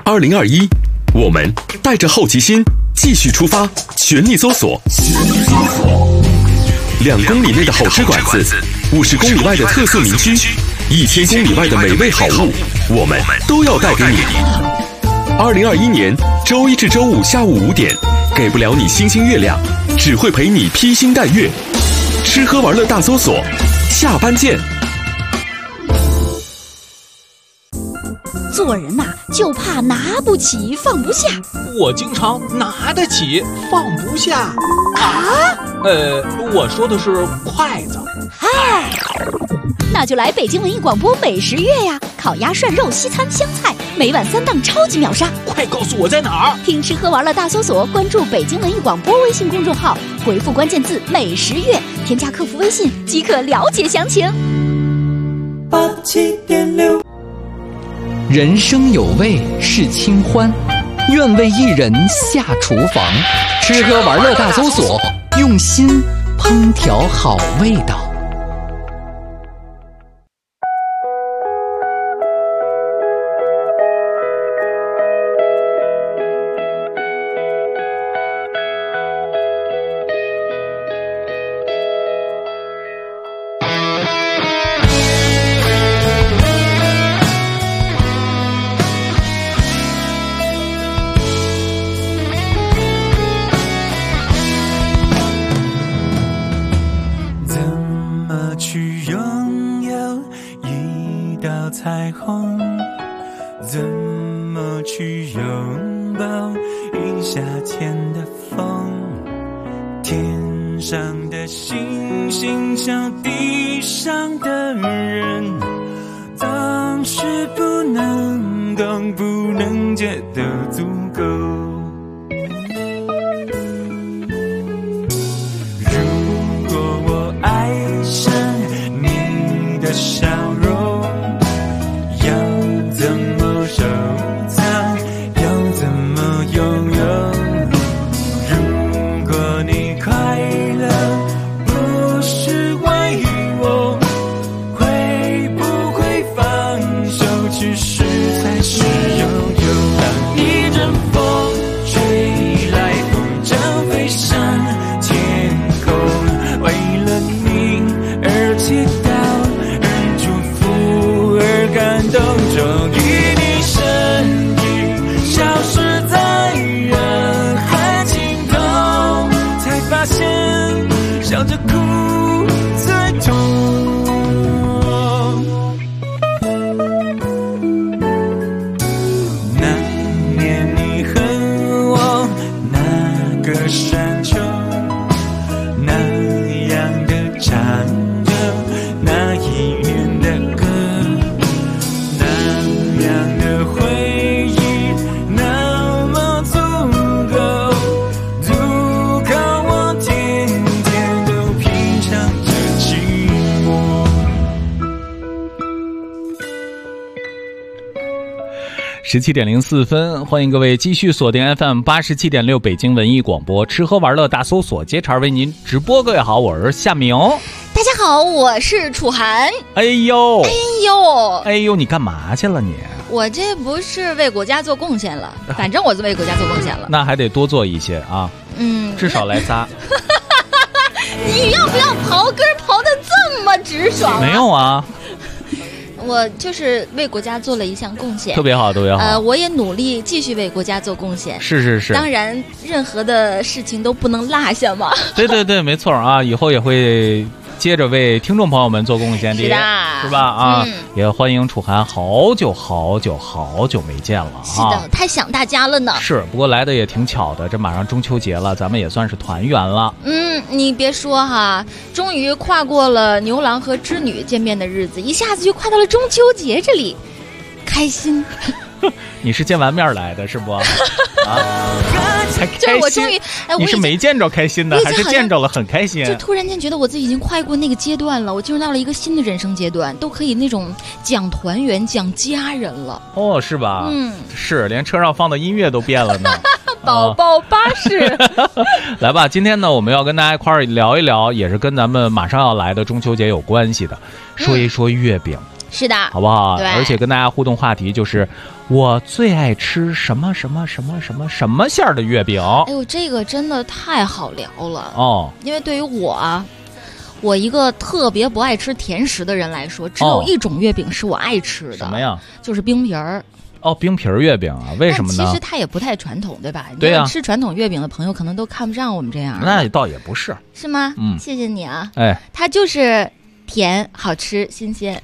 2021，我们带着好奇心继续出发，全力搜索。2公里内的好吃馆子，50公里外的特色民居，1000公里外的美味好物，我们都要带给你。2021年周一至周五下午5点，给不了你星星月亮，只会陪你披星戴月。吃喝玩乐大搜索，下班见。 做人呐，就怕拿不起放不下。 我经常拿得起放不下啊？ 我说的是筷子。 嗨，那就来北京文艺广播美食月呀！烤鸭、涮肉、西餐、湘菜，每晚3档超级秒杀。 快告诉我在哪儿？ 听吃喝玩乐大搜索，关注北京文艺广播微信公众号，回复关键字“美食月”，添加客服微信即可了解详情。 87.6， 人生有味是清欢，愿为一人下厨房。吃喝玩乐大搜索，用心烹调好味道。 彩虹，怎么去拥抱一夏天的风？天上的星星像地上的人，总是不能懂，不能觉得足够。如果我爱上你的笑容，笑着哭最痛。那年你和我那个山丘，那样的唱着那一年的歌，那样的回忆那么足够，足够我天天都品尝着寂寞。 17:04，欢迎各位继续锁定 FM 87.6北京文艺广播，吃喝玩乐大搜索，接茬为您直播。各位好，我是夏明。 大家好，我是楚涵。 哎呦，你干嘛去了你？ 我这不是为国家做贡献了，反正我是为国家做贡献了。 那还得多做一些啊，至少来仨。 你要不要刨根刨得这么直爽？ 没有啊。 我就是为国家做了一项贡献， 特别好，特别好。 我也努力继续为国家做贡献。 是。 当然，任何的事情都不能落下嘛。 对，没错啊，以后也会接着为听众朋友们做贡献的，是吧？啊，也欢迎楚涵，好久没见了啊！ 是的，太想大家了呢。 是，不过来的也挺巧的，这马上中秋节了，咱们也算是团圆了。 你别说哈，终于跨过了牛郎和织女见面的日子，一下子就跨到了中秋节这里，开心。 你是见完面来的是不？啊，才开心。 就是我终于， 你是没见着开心的，还是见着了很开心？ 就突然间觉得我自己已经跨过那个阶段了，我进入到了一个新的人生阶段，都可以那种讲团圆、讲家人了。 哦，是吧？是，连车上放的音乐都变了呢。 宝宝巴士。 来吧，今天呢，我们要跟大家一块儿聊一聊，也是跟咱们马上要来的中秋节有关系的，说一说月饼。 是的， 好不好？ 对， 而且跟大家互动话题就是我最爱吃什么什么什么什么什么馅儿的月饼。 哎呦，这个真的太好聊了哦， 因为对于我一个特别不爱吃甜食的人来说，只有一种月饼是我爱吃的。 什么呀？ 就是冰皮儿。 哦，冰皮儿月饼啊？为什么呢？ 其实它也不太传统，对吧？ 对呀， 吃传统月饼的朋友可能都看不上我们这样。 那倒也不是。 是吗？ 嗯， 谢谢你啊。 哎， 它就是甜、好吃、新鲜。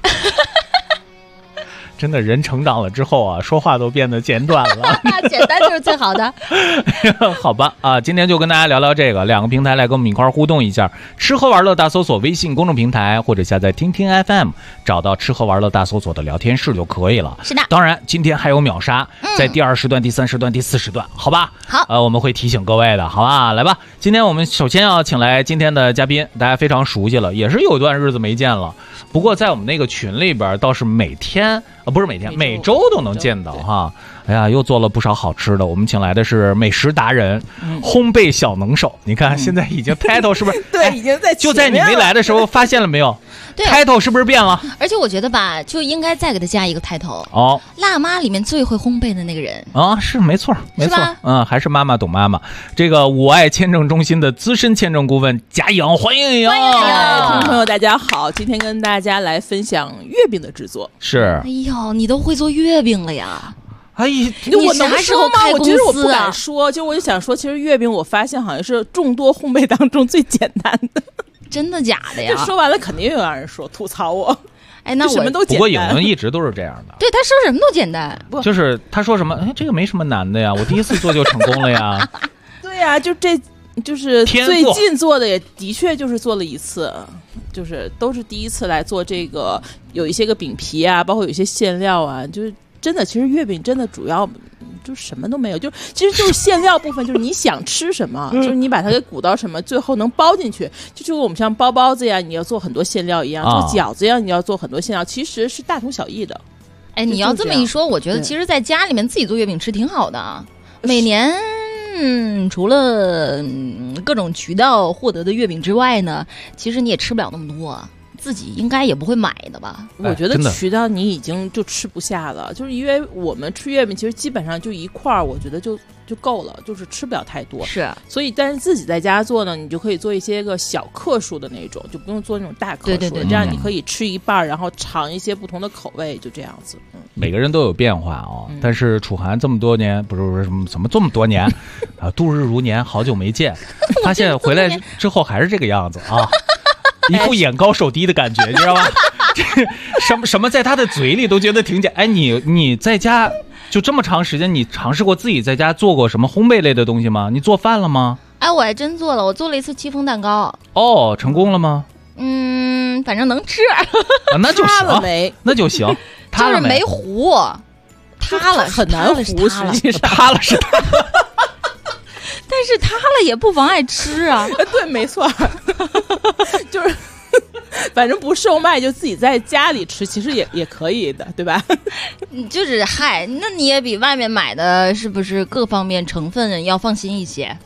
真的，人成长了之后啊，说话都变得简短了。 简单就是最好的。 好吧啊，今天就跟大家聊聊这个，2个平台来跟我们一块儿互动一下。吃喝玩乐大搜索微信公众平台，或者下载听听 FM， 找到吃喝玩乐大搜索的聊天室就可以了。 是的， 当然今天还有秒杀，在第2时段、第3时段、第4时段，好吧？ 好， 我们会提醒各位的，好吧？来吧，今天我们首先要请来今天的嘉宾，大家非常熟悉了，也是有段日子没见了。不过在我们那个群里边，倒是每天不是每天，每周都能见到哈。哎呀，又做了不少好吃的。我们请来的是美食达人、烘焙小能手。你看，现在已经 title 是不是？ 对，已经在就在你没来的时候，发现了没有？ 对 title 是不是变了？ 而且我觉得吧，就应该再给他加一个 title。 哦， 辣妈里面最会烘焙的那个人啊，是没错，没错，还是妈妈懂妈妈。这个我爱签证中心的资深签证顾问贾颖，欢迎颖。 听众朋友大家好，今天跟大家来分享月饼的制作。 是， 哎呦，你都会做月饼了呀？ 哎呀， 我啥时候开公司啊？ 我其实我不敢说，就我就想说，其实月饼我发现好像是众多烘焙当中最简单的。 真的假的呀？ 说完了肯定有让人说吐槽我。 哎，那我什么都简单。 不过颖一直都是这样的。 对，他说什么都简单， 就是他说什么，哎，这个没什么难的呀，我第一次做就成功了呀。 对呀，就是最近做的也的确就是做了一次，就是都是第一次来做这个，有一些个饼皮啊，包括有一些馅料啊，就是真的，其实月饼真的主要就什么都没有，其实就是馅料部分，就是你想吃什么，就是你把它给鼓到什么，最后能包进去。就我们像包包子呀，你要做很多馅料一样，做饺子呀，你要做很多馅料，其实是大同小异的。 哎，你要这么一说，我觉得其实在家里面自己做月饼吃挺好的。每年除了各种渠道获得的月饼之外呢，其实你也吃不了那么多。自己应该也不会买的吧？ 我觉得渠道你已经就吃不下了，就是因为我们吃月饼其实基本上就一块儿，我觉得就够了，就是吃不了太多。 是， 所以但是自己在家做呢，你就可以做一些个小克数的那种，就不用做那种大克数。 对， 这样你可以吃一半，然后尝一些不同的口味，就这样子。 每个人都有变化哦，但是楚涵这么多年，不是什么这么多年啊，度日如年，好久没见，发现回来之后还是这个样子啊。一副眼高手低的感觉，你知道吧？什么在他的嘴里都觉得挺简。哎，你在家就这么长时间，你尝试过自己在家做过什么烘焙类的东西吗？你做饭了吗？ 哎，我还真做了，我做了一次戚风蛋糕。 哦，成功了吗？ 反正能吃。 那就行，那就行。 就是没糊，塌了， 很难糊，实际上塌了是塌了。 但是塌了也不妨碍吃啊。 对，没错，就是反正不售卖，就自己在家里吃，其实也可以的，对吧？ 就是那你也比外面买的是不是各方面成分要放心一些？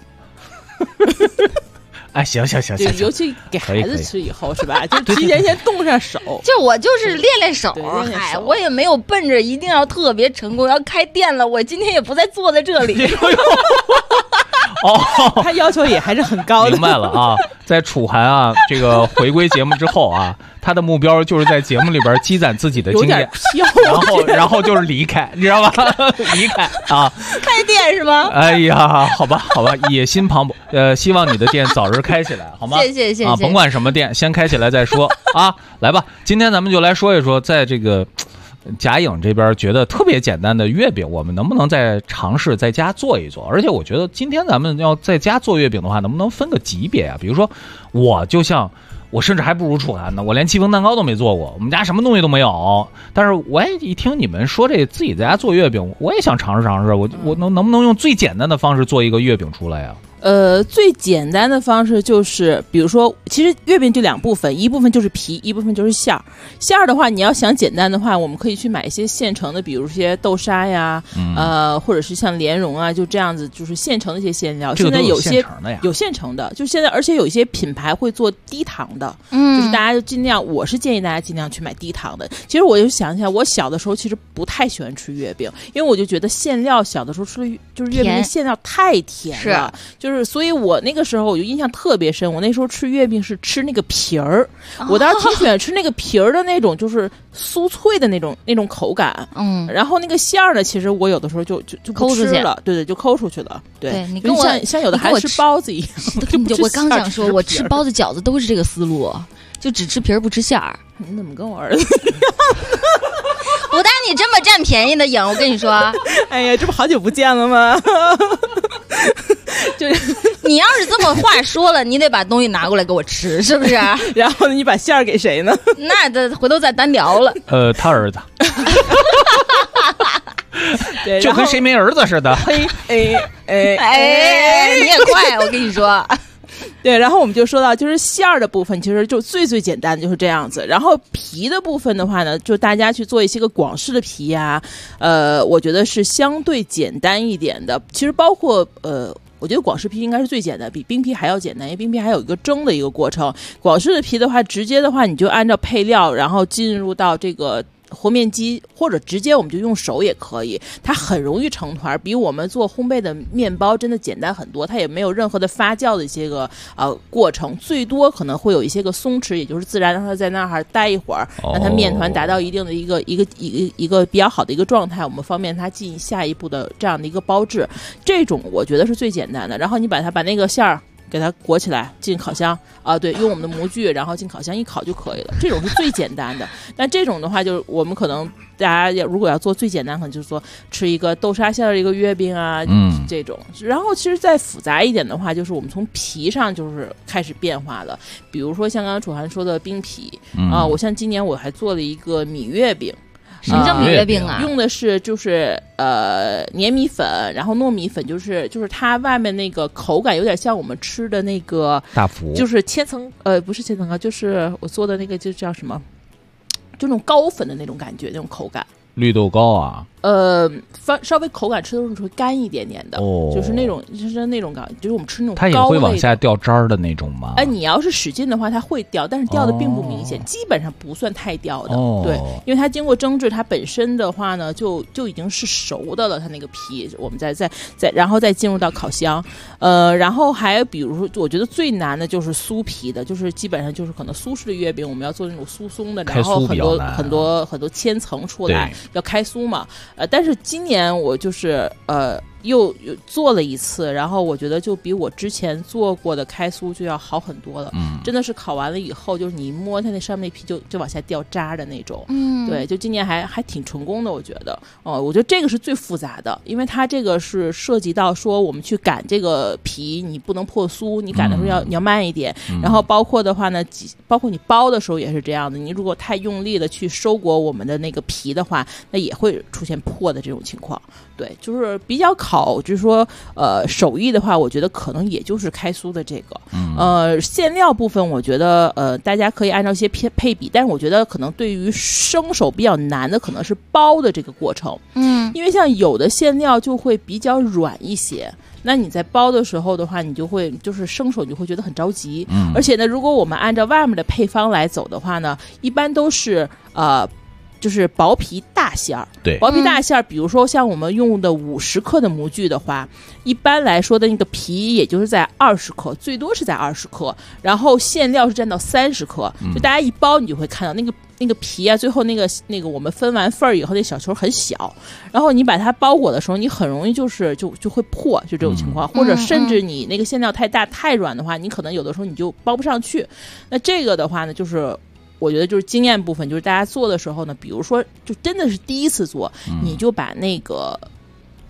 哎，行， 尤其给孩子吃以后是吧？就提前先动上手。 就我就是练手，我也没有奔着一定要特别成功要开店了，我今天也不再坐在这里。 哦， 他要求也还是很高的。 明白了啊，在楚涵啊这个回归节目之后啊，他的目标就是在节目里边积攒自己的经验，然后就是离开，你知道吧？离开啊， 开店是吗？ 哎呀，好吧，野心磅礴，希望你的店早日开起来，好吗？ 谢谢啊，甭管什么店，先开起来再说啊。来吧，今天咱们就来说一说，在这个贾颖这边觉得特别简单的月饼，我们能不能再尝试在家做一做？而且我觉得今天咱们要在家做月饼的话，能不能分个级别啊？比如说我甚至还不如楚涵呢，我连戚风蛋糕都没做过，我们家什么东西都没有。但是我也一听你们说这自己在家做月饼，我也想尝试尝试，我能不能用最简单的方式做一个月饼出来呀？ 最简单的方式就是，比如说，其实月饼就两部分，一部分就是皮，一部分就是馅儿。馅儿的话，你要想简单的话，我们可以去买一些现成的，比如一些豆沙呀，或者是像莲蓉啊，就这样子，就是现成的一些馅料。现在有些有现成的，就现在，而且有一些品牌会做低糖的，就是大家就尽量，我是建议大家尽量去买低糖的。其实我就想起来，我小的时候其实不太喜欢吃月饼，因为我就觉得馅料小的时候吃的就是月饼的馅料太甜了，就是所以我那个时候我就印象特别深，我那时候吃月饼是吃那个皮儿，我当时挺喜欢吃那个皮儿的那种，就是酥脆的那种口感。然后那个馅儿呢，其实我有的时候就不吃了，对，就抠出去了。对， 你跟我像有的还吃包子一样。 我刚想说，我吃包子饺子都是这个思路，就只吃皮儿不吃馅儿。 你怎么跟我儿子？ 不带你这么占便宜的赢，我跟你说。 哎呀，这不好久不见了吗？ 就是你要是这么话说了，你得把东西拿过来给我吃，是不是？ 然后你把馅儿给谁呢？ 那得回头再单聊了。 他儿子。 对， 就跟谁没儿子似的。 你也快，我跟你说。 对，然后我们就说到，就是馅儿的部分，其实就最简单的就是这样子。然后皮的部分的话呢，就大家去做一些个广式的皮呀，我觉得是相对简单一点的。其实包括我觉得广式皮应该是最简单，比冰皮还要简单，因为冰皮还有一个蒸的一个过程。广式的皮的话，直接的话你就按照配料，然后进入到这个和面机，或者直接我们就用手也可以，它很容易成团，比我们做烘焙的面包真的简单很多，它也没有任何的发酵的一些个过程，最多可能会有一些个松弛，也就是自然让它在那儿待一会儿，让它面团达到一定的一个比较好的一个状态，我们方便它进下一步的这样的一个包制，这种我觉得是最简单的。然后你把那个馅儿给它裹起来进烤箱对，用我们的模具然后进烤箱一烤就可以了，这种是最简单的。但这种的话，就是我们可能大家如果要做最简单，可能就是说吃一个豆沙馅的一个月饼啊，这种。然后其实再复杂一点的话，就是我们从皮上就是开始变化了，比如说像刚刚楚涵说的冰皮我像今年我还做了一个米月饼。 什么叫米月饼啊？ 用的是就是黏米粉，然后糯米粉，就是它外面那个口感有点像我们吃的那个大福， 就是千层不是千层糕，就是我做的那个就叫什么，就那种糕粉的那种感觉，那种口感。 绿豆糕啊？ 稍微口感吃的时候会干一点点的，就是那种感觉，就是我们吃那种糕类的。 它也会往下掉渣儿的那种吗？ 你要是使劲的话，它会掉，但是掉的并不明显，基本上不算太掉的。对，因为它经过蒸制，它本身的话呢，就已经是熟的了，它那个皮，我们再然后再进入到烤箱。然后还比如说，我觉得最难的就是酥皮的，就是基本上就是可能苏式的月饼，我们要做那种酥松的，然后很多千层出来，要开酥嘛。但是今年我就是又做了一次，然后我觉得就比我之前做过的开酥就要好很多了。真的是烤完了以后，就是你摸它那上面那皮就往下掉渣的那种。对，就今年还挺成功的，我觉得。我觉得这个是最复杂的，因为它这个是涉及到说我们去擀这个皮，你不能破酥，你擀的时候你要慢一点。然后包括的话呢，包括你包的时候也是这样的，你如果太用力的去收裹我们的那个皮的话，那也会出现破的这种情况。对，就是比较就是说手艺的话，我觉得可能也就是开酥的这个。馅料部分我觉得大家可以按照一些配比，但是我觉得可能对于生手比较难的可能是包的这个过程。因为像有的馅料就会比较软一些，那你在包的时候的话，你就会就是生手你就会觉得很着急。而且呢，如果我们按照外面的配方来走的话呢，一般都是就是薄皮大馅儿。 对， 薄皮大馅儿，比如说像我们用的50克的模具的话，一般来说的那个皮也就是在20克，最多是在20克，然后馅料是占到30克。就大家一包，你就会看到那个皮啊，最后那个我们分完份儿以后，那小球很小，然后你把它包裹的时候，你很容易就会破，就这种情况。或者甚至你那个馅料太大太软的话，你可能有的时候你就包不上去。那这个的话呢，就是我觉得就是经验部分，就是大家做的时候呢，比如说就真的是第一次做，你就把那个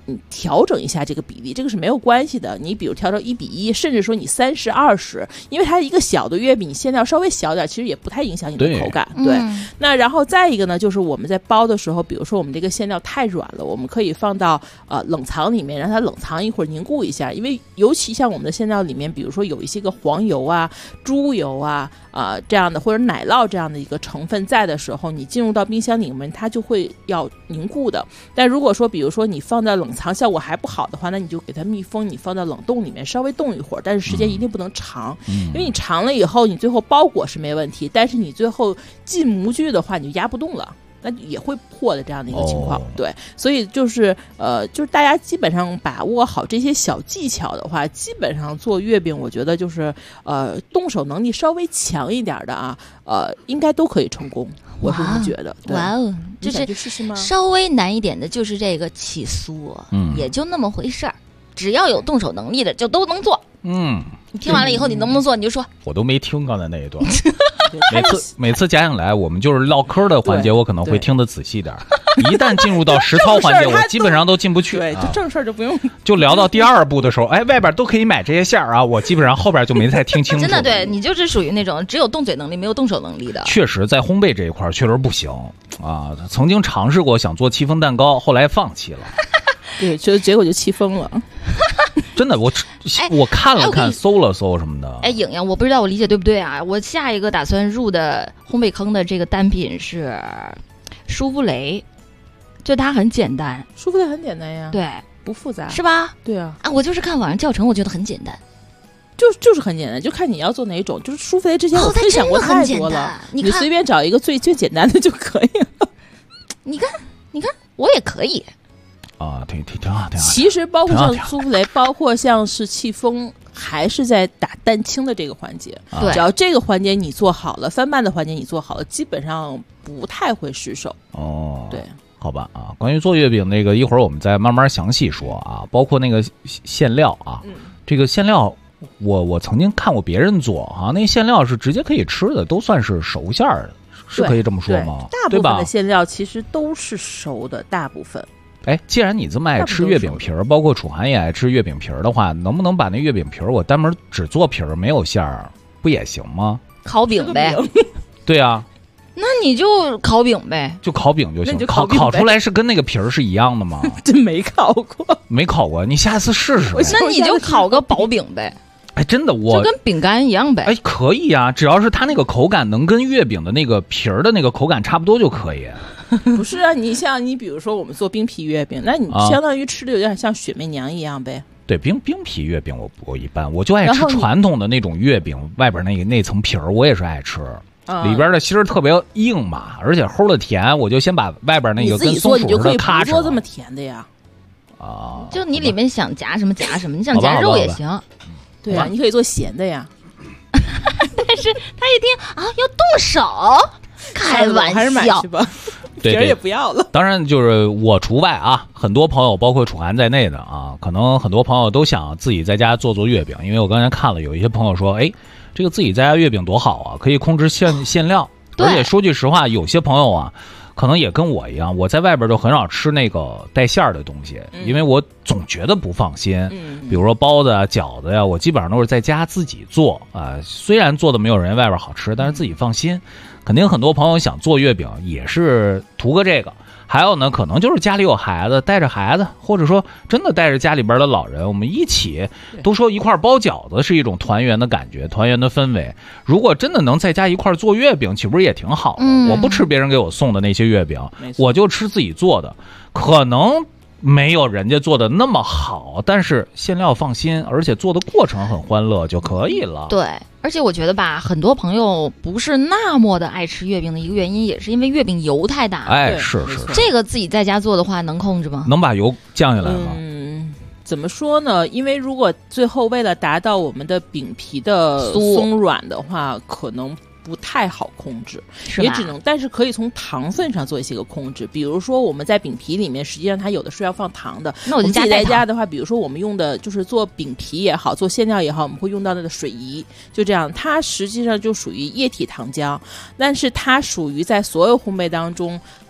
你调整一下这个比例，这个是没有关系的。你比如调成1:1，甚至说你30:20，因为它一个小的月饼馅料稍微小点，其实也不太影响你的口感。对，那然后再一个呢，就是我们在包的时候，比如说我们这个馅料太软了，我们可以放到冷藏里面，让它冷藏一会儿凝固一下。因为尤其像我们的馅料里面，比如说有一些个黄油啊、猪油啊这样的，或者奶酪这样的一个成分在的时候，你进入到冰箱里面，它就会要凝固的。但如果说比如说你放在冷藏效果还不好的话，那你就给它密封，你放到冷冻里面稍微冻一会儿，但是时间一定不能长，因为你长了以后你最后包裹是没问题，但是你最后进模具的话你就压不动了，那也会破的这样的一个情况。对，所以就是大家基本上把握好这些小技巧的话，基本上做月饼我觉得就是动手能力稍微强一点的啊，应该都可以成功。我是这么觉得。 哇哦，就是去试试吗？ 稍微难一点的就是这个起酥，也就那么回事儿，只要有动手能力的就都能做。你听完了以后你能不能做你就说。 我都没听刚才那一段。每次家长来，我们就是唠嗑的环节，我可能会听得仔细点。一旦进入到实操环节，我基本上都进不去。 对，就正事儿就不用。 就聊到第2步的时候，哎，外边都可以买这些馅儿啊，我基本上后边就没太听清楚。 真的，对你就是属于那种只有动嘴能力没有动手能力的。 确实，在烘焙这一块确实不行啊。曾经尝试过想做戚风蛋糕，后来放弃了。 对，结果就气疯了。 真的，我看了看，搜了搜什么的。 哎，颖颖，我不知道我理解对不对啊？我下一个打算入的烘焙坑的这个单品是舒芙蕾，就它很简单。 舒芙蕾很简单呀， 对， 不复杂， 是吧？ 对啊， 我就是看网上教程，我觉得很简单。 就是很简单，就看你要做哪一种。就是舒芙蕾之前我分享过太多了，你随便找一个最简单的就可以了。 你看，我也可以。 挺好。 其实包括像舒芙蕾，包括像是戚风，还是在打蛋清的这个环节。 对， 只要这个环节你做好了，翻拌的环节你做好了，基本上不太会失手。对， 好吧啊。关于做月饼那个，一会儿我们再慢慢详细说啊。包括那个馅料啊，这个馅料我曾经看过别人做啊，那馅料是直接可以吃的，都算是熟馅儿的，是可以这么说吗？ 大部分的馅料其实都是熟的，大部分。 哎，既然你这么爱吃月饼皮儿，包括楚涵也爱吃月饼皮儿的话，能不能把那月饼皮儿我单门只做皮儿没有馅儿，不也行吗？ 烤饼呗。 对啊， 那你就烤饼呗， 就烤饼就行。烤出来是跟那个皮儿是一样的吗？ 真没烤过， 没烤过，你下次试试。 那你就烤个薄饼呗。 哎，真的，就跟饼干一样呗。 哎，可以啊，只要是它那个口感能跟月饼的那个皮儿的那个口感差不多就可以。 不是啊，你比如说我们做冰皮月饼，那你相当于吃的有点像雪媚娘一样呗。 对，冰皮月饼我一般，我就爱吃传统的那种月饼，外边那层皮儿我也是爱吃，里边的芯儿特别硬嘛，而且齁的甜，我就先把外边那个跟松鼠似的咔哧。做这么甜的呀？ 就你里面想夹什么夹什么，你想夹肉也行。 对啊，你可以做咸的呀。 但是他一听啊要动手，开玩笑， 还是买去吧。皮儿也不要了。 当然就是我除外啊，很多朋友包括楚涵在内的啊，可能很多朋友都想自己在家做月饼，因为我刚才看了有一些朋友说，哎，这个自己在家月饼多好啊，可以控制馅料。而且说句实话，有些朋友啊，可能也跟我一样，我在外边就很少吃那个带馅儿的东西，因为我总觉得不放心。比如说包子啊、饺子呀，我基本上都是在家自己做啊。虽然做的没有人外边好吃，但是自己放心。肯定很多朋友想做月饼，也是图个这个。还有呢，可能就是家里有孩子，带着孩子，或者说真的带着家里边的老人，我们一起都说一块包饺子是一种团圆的感觉，团圆的氛围。如果真的能在家一块做月饼，岂不是也挺好的？我不吃别人给我送的那些月饼，我就吃自己做的，可能没有人家做的那么好，但是馅料放心，而且做的过程很欢乐就可以了。 对，而且我觉得吧，很多朋友不是那么的爱吃月饼的一个原因，也是因为月饼油太大。 哎，是这个自己在家做的话，能控制吗？ 能把油降下来吗？ 怎么说呢？因为如果最后为了达到我们的饼皮的松软的话，可能不太好控制，也只能，但是可以从糖分上做一些个控制。比如说我们在饼皮里面，实际上它有的是要放糖的。 那我就自己在家的话，比如说我们用的就是做饼皮也好，做馅料也好，我们会用到那个水饴，就这样，它实际上就属于液体糖浆，但是它属于在所有烘焙当中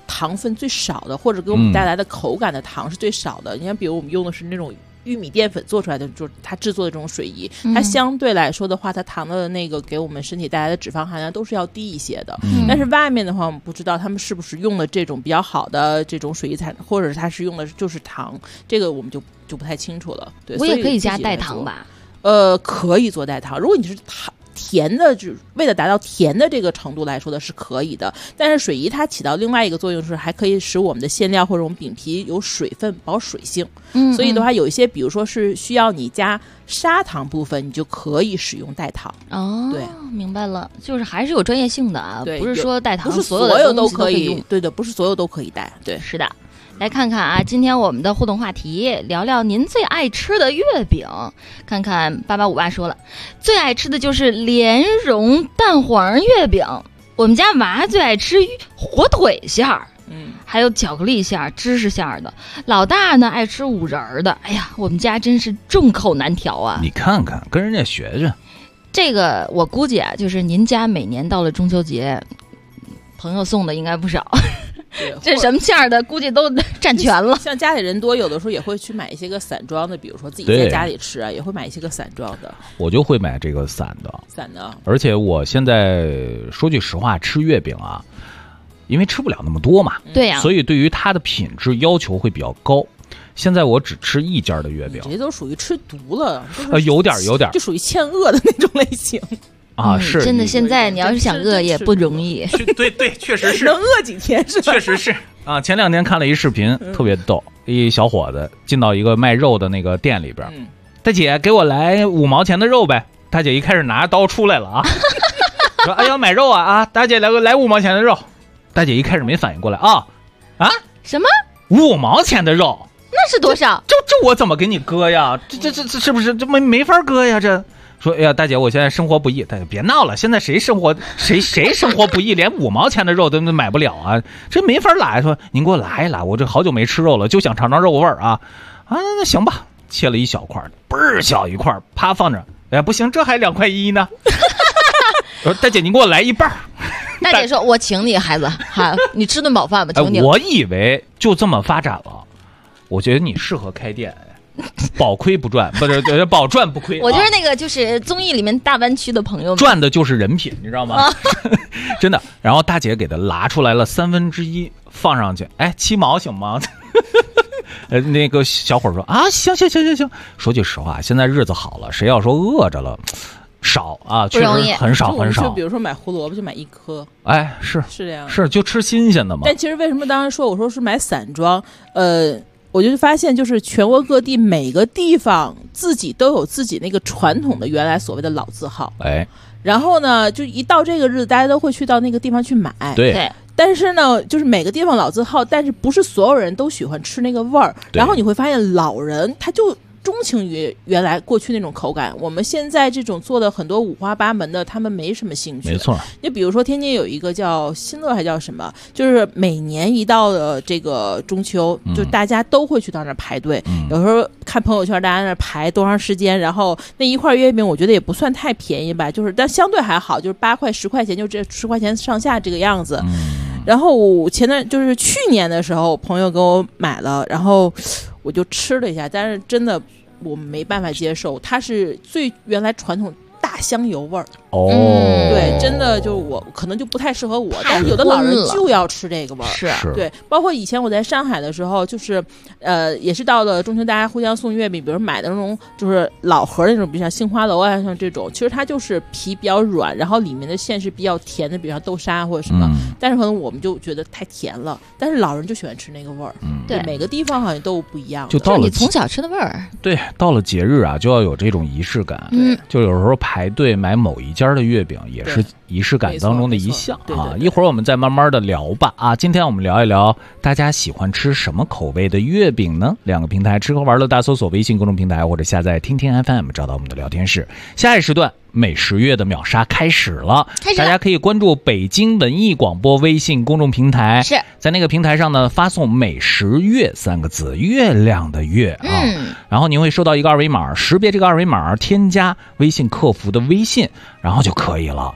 糖分最少的，或者给我们带来的口感的糖是最少的。你看，比如我们用的是那种玉米淀粉做出来的，就是它制作的这种水仪，它相对来说的话，它糖的那个给我们身体带来的脂肪含量都是要低一些的。但是外面的话，我们不知道他们是不是用的这种比较好的这种水仪产，或者是它是用的就是糖，这个我们就不太清楚了。对， 我也可以加代糖吧？ 可以做代糖。如果你是甜的，就为了达到甜的这个程度来说的是可以的，但是水仪它起到另外一个作用是还可以使我们的馅料或者我们饼皮有水分保水性。所以的话有一些比如说是需要你加砂糖部分，你就可以使用代糖。对， 明白了，就是还是有专业性的啊，不是说代糖不是所有都可以用。对的，不是所有都可以带。对， 是的。来看看啊，今天我们的互动话题，聊聊您最爱吃的月饼。看看8858说了，最爱吃的就是莲蓉蛋黄月饼。我们家娃最爱吃火腿馅儿，还有巧克力馅儿、芝士馅儿的。老大呢爱吃五仁的。哎呀，我们家真是众口难调啊！ 你看看，跟人家学学。 这个我估计啊，就是您家每年到了中秋节，朋友送的应该不少。这什么馅儿的估计都占全了。 像家里人多，有的时候也会去买一些个散装的，比如说自己在家里吃啊，也会买一些个散装的。 我就会买这个散的。而且我现在说句实话，吃月饼啊，因为吃不了那么多嘛， 对呀， 所以对于它的品质要求会比较高。现在我只吃一家的月饼， 这都属于吃毒了。 有点， 就属于欠饿的那种类型。 是真的，现在你要是想饿也不容易。 对，确实是能饿几天是吧？ 确实是啊。前2天看了一视频，特别逗，一小伙子进到一个卖肉的那个店里边，大姐给我来5毛钱的肉呗。大姐一开始拿着刀出来了啊，说哎呀买肉啊，大姐来5毛钱的肉。大姐一开始没反应过来什么 5毛钱的肉？ 那是多少？ 这我怎么给你割呀？这是不是这没法割呀？这。说哎呀，大姐，我现在生活不易。大姐别闹了，现在谁生活不易，连5毛钱的肉都买不了啊，这没法来。说您给我来一来，我这好久没吃肉了，就想尝尝肉味儿啊。那行吧，切了一小块，倍儿小一块，啪放着。哎不行，这还2块1呢。我说大姐，您给我来一半。 大姐说：“我请你，孩子，你吃顿饱饭吧，求你了。” 我以为就这么发展了，我觉得你适合开店。保亏不赚，不是保赚不亏。 我就是那个，就是综艺里面大湾区的朋友们， 赚的就是人品，你知道吗？真的。然后大姐给他拿出来了1/3放上去，哎，7毛行吗？那个小伙说啊，行。说句实话，现在日子好了，谁要说饿着了，少啊，确实很少。 就比如说买胡萝卜就买1颗， 哎，是这样， 是就吃新鲜的嘛。 但其实为什么当时说我说是买散装，我就发现，就是全国各地每个地方自己都有自己那个传统的原来所谓的老字号，然后呢，就一到这个日子，大家都会去到那个地方去买。 对。 但是呢，就是每个地方老字号，但是不是所有人都喜欢吃那个味儿。然后你会发现，老人他就钟情于原来过去那种口感。我们现在这种做的很多五花八门的，他们没什么兴趣。 没错。 你比如说天津有一个叫新乐还叫什么，就是每年一到了这个中秋，就大家都会去到那儿排队。有时候看朋友圈，大家在那儿排多长时间，然后那一块月饼我觉得也不算太便宜吧，就是但相对还好，就是8块10块钱，就这10块钱上下这个样子。然后就是去年的时候，朋友给我买了，然后我就吃了一下，但是真的我没办法接受，它是最原来传统大香油味儿。对，真的就我可能就不太适合我，但是有的老人就要吃这个味儿。 是对，包括以前我在上海的时候，就是也是到了中秋，大家互相送月饼，比如买的那种就是老盒那种，比如像杏花楼啊，像这种，其实它就是皮比较软，然后里面的馅是比较甜的，比如像豆沙或者什么。但是可能我们就觉得太甜了，但是老人就喜欢吃那个味儿。对，每个地方好像都不一样的， 就到了你从小吃的味儿。 对，到了节日啊，就要有这种仪式感。就有时候排队买某一家的月饼也是仪式感当中的一项啊。一会儿我们再慢慢的聊吧啊。今天我们聊一聊大家喜欢吃什么口味的月饼呢？2个平台，吃喝玩乐大搜索微信公众平台或者下载听听 FM 找到我们的聊天室。下一时段美食月的秒杀开始了，大家可以关注北京文艺广播微信公众平台， 是在那个平台上呢发送美食月3个字，月亮的月啊，然后您会收到一个二维码，识别这个二维码添加微信客服的微信，然后就可以了。您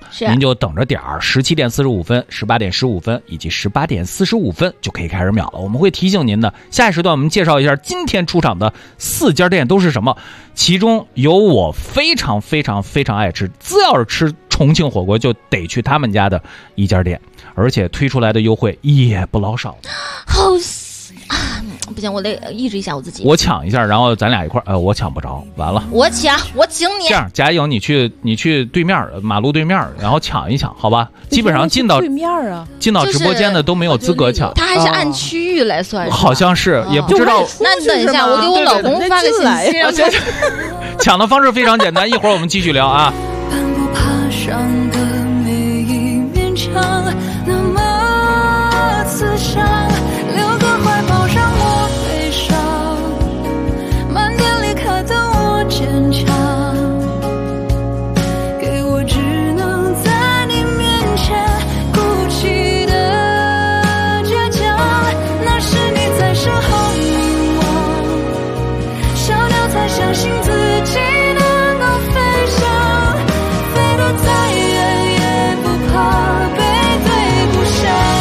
就等着点儿，17点45分、18点15分以及18点45分就可以开始秒了。我们会提醒您的。下一时段我们介绍一下今天出场的4家店都是什么，其中有我非常非常非常爱吃，只要是吃重庆火锅就得去他们家的一家店，而且推出来的优惠也不老少。 好不行，我得抑制一下我自己。 我抢一下，然后咱俩一块儿。我抢不着，完了。 我抢，我请你。 这样，贾颖，你去对面马路对面，然后抢一抢，好吧？基本上进到对面啊， 进到直播间的都没有资格抢。 他还是按区域来算， 好像是，也不知道。 那你等一下，我给我老公发个信息，让他抢的方式非常简单，一会儿我们继续聊啊。 攀不爬上的每一面墙，那么刺伤，留个怀抱让我悲伤，满天离开的我坚强，给我只能在你面前哭泣的倔强。那是你在身后凝望，小鸟才相信自己能够飞翔，飞得再远也不怕背对不上。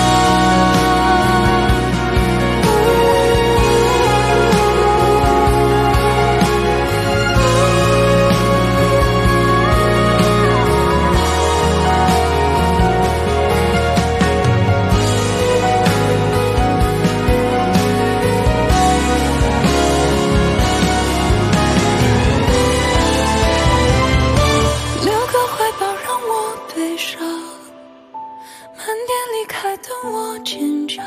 留个怀抱让我悲伤，满天离开的我坚强，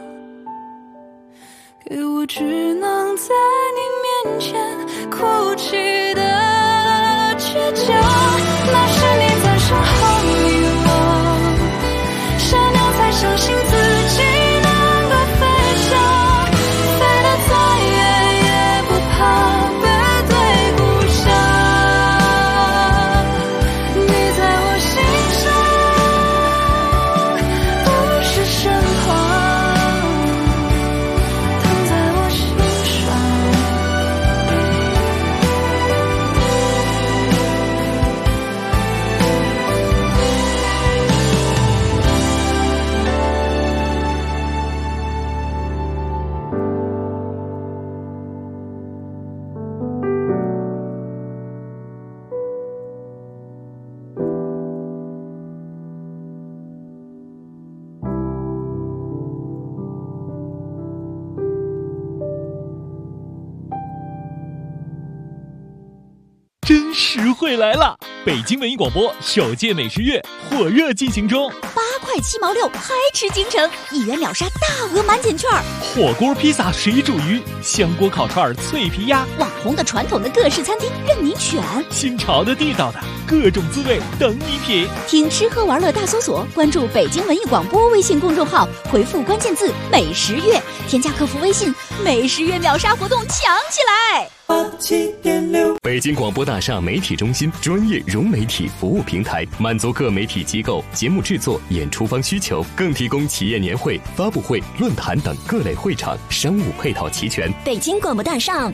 给我只能在你面前哭泣的倔强。那是你在身后遗忘，小鸟才相信自己能够飞翔，飞得再远也不怕背对不上。你在我心上，不是身旁，躺在我心真实惠来了！北京文艺广播首届美食月火热进行中 ，8块7毛6，嗨吃京城，1元秒杀大额满减券， 火锅、披萨、水煮鱼、香锅烤串、脆皮鸭， 网红的、传统的各式餐厅任您选， 新潮的、地道的各种滋味等你品。 听吃喝玩乐大搜索，关注北京文艺广播微信公众号，回复关键字“美食月”，添加客服微信，美食月秒杀活动抢起来 ！87.6北京广播大厦媒体中心专业融媒体服务平台，满足各媒体机构节目制作、演出方需求，更提供企业年会、发布会、论坛等各类会场，商务配套齐全。 北京广播大厦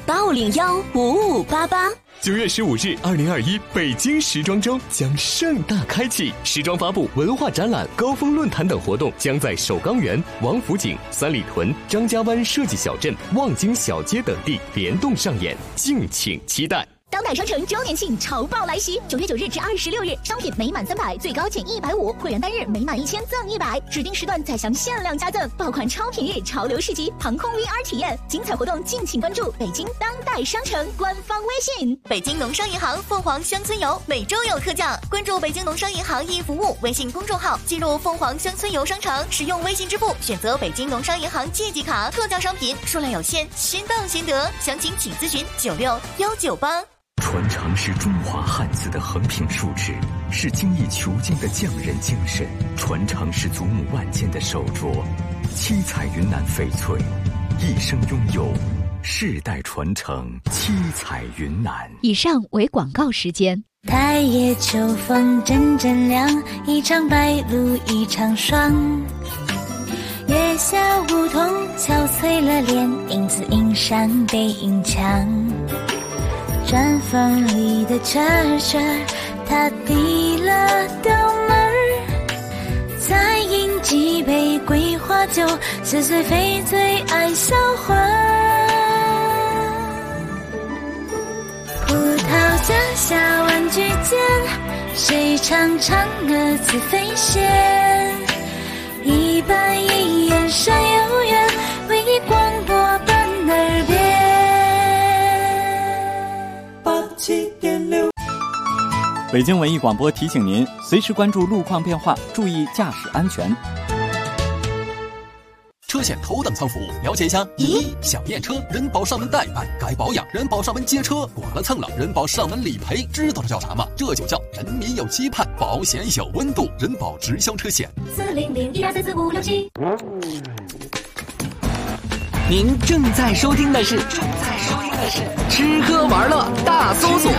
850155588。 9月15日，2021北京时装周将盛大开启，时装发布、文化展览、高峰论坛等活动将在首钢园、王府井、三里屯、张家湾设计小镇、望京小街等地联动上演，敬请期待。 当代商城周年庆潮爆来袭，9月9日至26日，商品每满300最高减150，会员单日每满1000赠100，指定时段再享限量加赠，爆款超品日、潮流市集、航空 VR 体验，精彩活动敬请关注北京当代商城官方微信。 北京农商银行凤凰乡村游每周有特价，关注北京农商银行易服务微信公众号，进入凤凰乡村游商城，使用微信支付选择北京农商银行借记卡，特价商品数量有限，先到先得，详情请咨询96198。 传承是中华汉字的横平竖直，是精益求精的匠人精神；传承是祖母万件的手镯，七彩云南翡翠，一生拥有，世代传承，七彩云南。 以上为广告时间。 太夜秋风阵阵凉，一场白露一场霜。月下梧桐憔悴了脸，影子映上背影墙。砖缝里的车车，它低了斗门儿， 几杯桂花酒，似水非醉爱消欢。葡萄架下玩具间，谁唱嫦娥自飞仙？一板一眼山有缘，为你广播伴耳边。 87.6北京文艺广播提醒您，随时关注路况变化，注意驾驶安全。 车险头等舱服务，了解一下。1. 想验车，人保上门代办；该保养，人保上门接车；剐了蹭了，人保上门理赔。知道这叫啥吗？这就叫人民有期盼，保险有温度。人保直销车险。 40012344567。 您正在收听的是吃喝玩乐大搜索。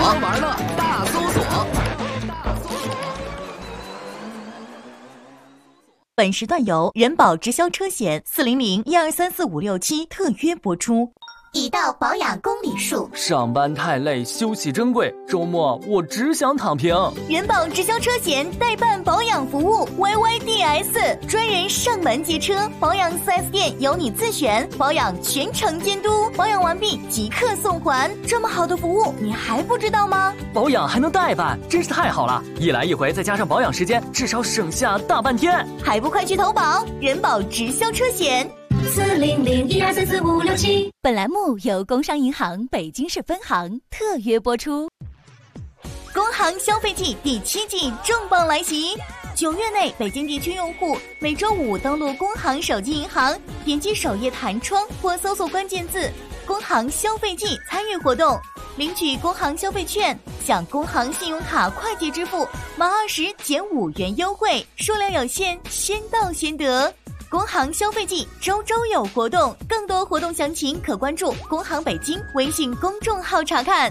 本时段由人保直销车险40012344567特约播出。 已到保养公里数， 上班太累，休息珍贵，周末我只想躺平。 人保直销车险代办保养服务 YYDS， 专人上门接车，保养 4S 店由你自选，保养全程监督，保养完毕即刻送还。这么好的服务你还不知道吗？ 保养还能代办，真是太好了，一来一回再加上保养时间，至少省下大半天。 还不快去投保人保直销车险。 40012344567。本栏目由工商银行北京市分行特约播出。 工行消费季第7季重磅来袭！9月内，北京地区用户每周5登录工行手机银行，点击首页弹窗或搜索关键字“工行消费季”参与活动，领取工行消费券，享工行信用卡快捷支付满20减5元优惠，数量有限，先到先得。工行消费季周周有活动，更多活动详情可关注工行北京微信公众号查看。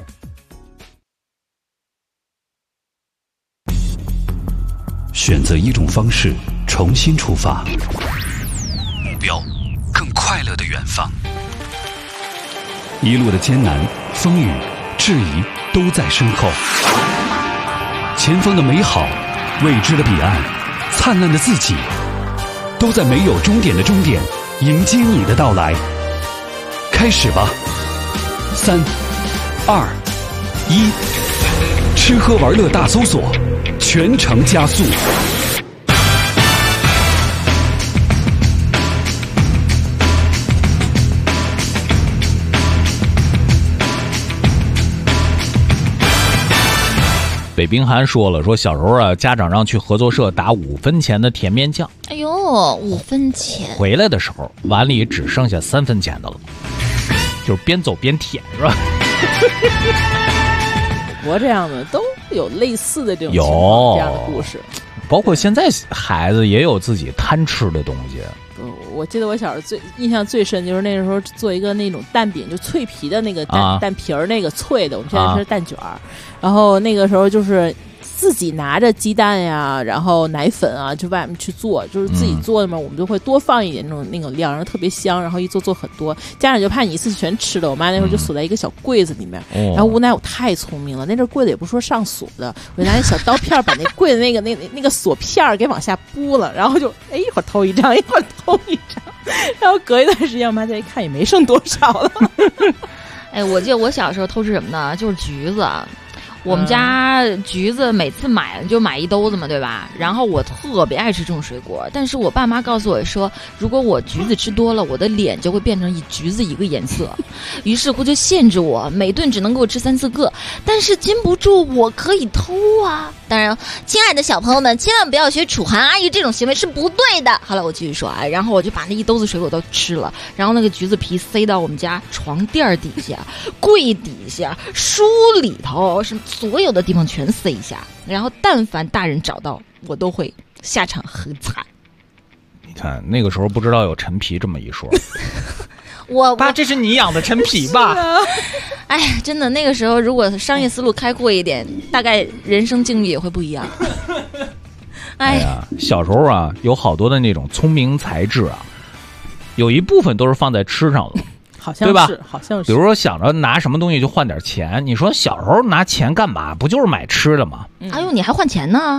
选择一种方式重新出发，目标更快乐的远方。一路的艰难、风雨、质疑都在身后，前方的美好、未知的彼岸、灿烂的自己，都在没有终点的终点迎接你的到来。开始吧！3、2、1，吃喝玩乐大搜索，全程加速。 北冰寒说了，说小时候啊，家长让去合作社打5分钱的甜面酱。 哎呦，5分钱！ 回来的时候，碗里只剩下3分钱的了，就是边走边舔，是吧？ 我这样的都有类似的这种情况，这样的故事。 包括现在孩子也有自己贪吃的东西。 我记得我小时候印象最深就是那个时候做一个那种蛋饼，就脆皮的那个蛋皮儿，那个脆的，我们现在是蛋卷儿。然后那个时候就是自己拿着鸡蛋呀，然后奶粉啊，就外面去做，就是自己做的嘛，我们就会多放一点那种料，然后特别香，然后一做很多，家长就怕你一次全吃了。我妈那时候就锁在一个小柜子里面，然后无奈我太聪明了，那阵柜子也不是说上锁的，我就拿那小刀片把那柜子那个锁片给往下拨了，然后就一会儿偷一张，一会儿偷一张，然后隔一段时间我妈再一看也没剩多少了。 哎，我记得我小时候偷吃什么呢？就是橘子。我们家橘子每次买就买一兜子嘛，对吧？然后我特别爱吃这种水果，但是我爸妈告诉我说，如果我橘子吃多了，我的脸就会变成橘子一个颜色，于是乎就限制我每顿只能给我吃3、4个，但是禁不住我可以偷啊。当然，亲爱的小朋友们，千万不要学楚涵阿姨这种行为是不对的。好了，我继续说啊，然后我就把那一兜子水果都吃了，然后那个橘子皮塞到我们家床垫底下、柜底下、书里头，是所有的地方全塞一下，然后但凡大人找到，我都会下场很惨。 你看那个时候不知道有陈皮这么一说。 爸， 这是你养的陈皮吧？ 哎，真的，那个时候如果商业思路开阔一点，大概人生境遇也会不一样。 哎呀，小时候啊，有好多的那种聪明才智啊，有一部分都是放在吃上了。 好像是，对吧？好像是。 比如说想着拿什么东西就换点钱，你说小时候拿钱干嘛？不就是买吃的吗？ 哎呦，你还换钱呢？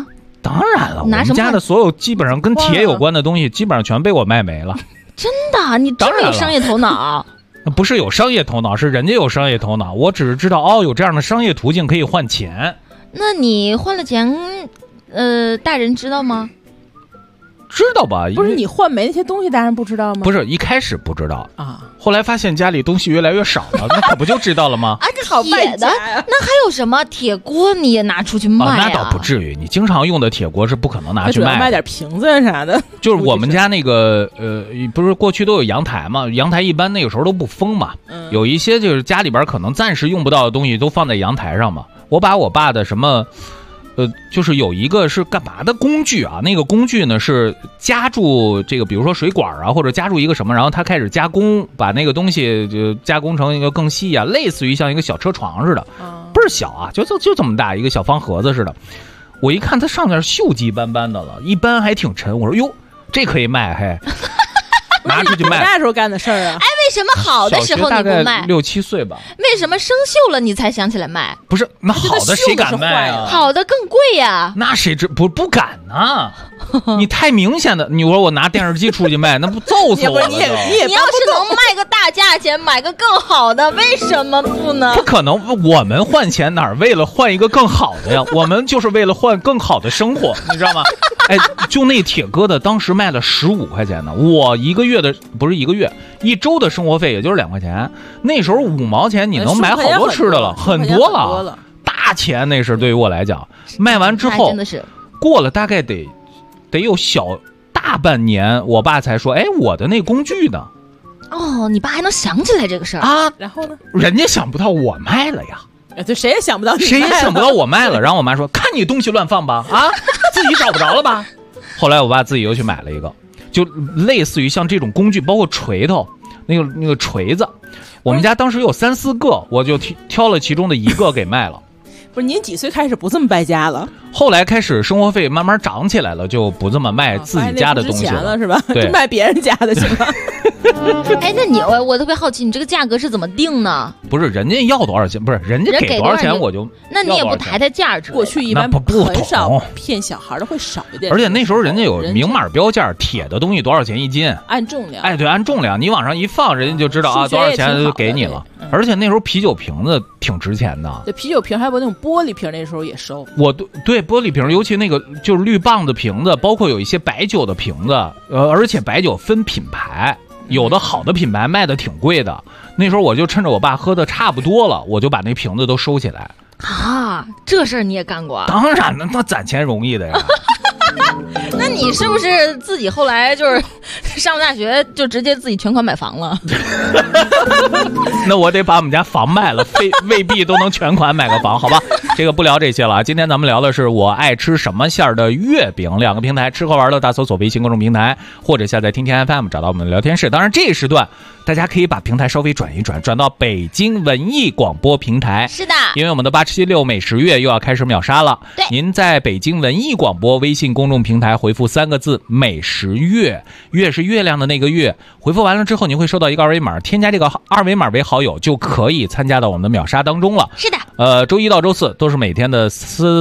当然了，我们拿什么家的所有基本上跟铁有关的东西，基本上全被我卖没了。 真的？你这么有商业头脑？ 不是有商业头脑，是人家有商业头脑。我只是知道有这样的商业途径可以换钱。 那你换了钱，大人知道吗？ 知道吧？ 不是你换没那些东西，大人不知道吗？ 不是一开始不知道啊， 后来发现家里东西越来越少了，那可不就知道了吗？ 啊，这铁的，那还有什么铁锅你也拿出去卖那倒不至于，你经常用的铁锅是不可能拿去卖的。 卖点瓶子啥的。 就是我们家那个不是过去都有阳台嘛，阳台一般那个时候都不封嘛，有一些就是家里边可能暂时用不到的东西都放在阳台上嘛。我把我爸的什么。就是有一个是干嘛的工具啊？那个工具呢是夹住这个，比如说水管啊，或者夹住一个什么，然后它开始加工，把那个东西就加工成一个更细啊，类似于像一个小车床似的，不是小啊，就这么大一个小方盒子似的。我一看它上面锈迹斑斑的了，一般还挺沉。我说哟，这可以卖，嘿，拿出去卖。 那时候干的事儿啊？ 哎，为什么好的时候你不卖 ？6、7岁吧。 为什么生锈了你才想起来卖？ 不是，那好的谁敢卖啊？ 好的更贵呀。 那谁不敢呢？你太明显的，你说我拿电视机出去卖，那不揍死我了？ 你要是能卖个大价钱，买个更好的，为什么不呢？ 不可能，我们换钱哪儿为了换一个更好的呀？我们就是为了换更好的生活，你知道吗？哎，就那铁疙瘩当时卖了15块钱呢，我1周的生活费也就是2块钱，那时候5毛钱你能买好多吃的了，很多了，大钱那是对于我来讲。卖完之后， 真的是过了大概得有大半年，我爸才说：“哎，我的那工具呢？” 哦，你爸还能想起来这个事儿啊？ 然后呢？ 人家想不到我卖了呀。 对，谁也想不到你卖了， 谁也想不到我卖了。然后我妈说：“看你东西乱放吧，啊，自己找不着了吧？”后来我爸自己又去买了一个，就类似于像这种工具，包括锤头，那个锤子，我们家当时有3、4个，我就挑了其中的一个给卖了。 不是您几岁开始不这么败家了？ 后来开始生活费慢慢涨起来了，就不这么卖自己家的东西了，是吧？ 对， 卖别人家的行吗？ 哎，那我特别好奇，你这个价格是怎么定呢？ 不是人家要多少钱，不是人家给多少钱我就， 那你也不抬价值。 过去一般很少骗小孩的会少一点， 而且那时候人家有明码标价，铁的东西多少钱一斤， 按重量。 哎，对，按重量，你往上一放，人家就知道啊多少钱就给你了。而且那时候啤酒瓶子挺值钱的， 对，啤酒瓶还有那种玻璃瓶，那时候也收。 我对玻璃瓶，尤其那个就是绿棒子瓶子，包括有一些白酒的瓶子，而且白酒分品牌。有的好的品牌卖的挺贵的，那时候我就趁着我爸喝的差不多了，我就把那瓶子都收起来。 啊，这事儿你也干过？ 当然了，那攒钱容易的呀。 那你是不是自己后来就是上大学就直接自己全款买房了？ 那我得把我们家房卖了，未必都能全款买个房，好吧？这个不聊这些了。今天咱们聊的是我爱吃什么馅儿的月饼。2个平台，吃喝玩乐大搜索微信公众平台，或者下载听天 FM 找到我们的聊天室。当然这时段大家可以把平台稍微转一转，转到北京文艺广播平台。 是的， 因为我们的877美食月又要开始秒杀了。 对， 您在北京文艺广播微信公众平台回复3个字美食月，月是月亮的那个月，回复完了之后你会收到一个二维码，添加这个二维码为好友就可以参加到我们的秒杀当中了。 是的， 周一到周四都是每天的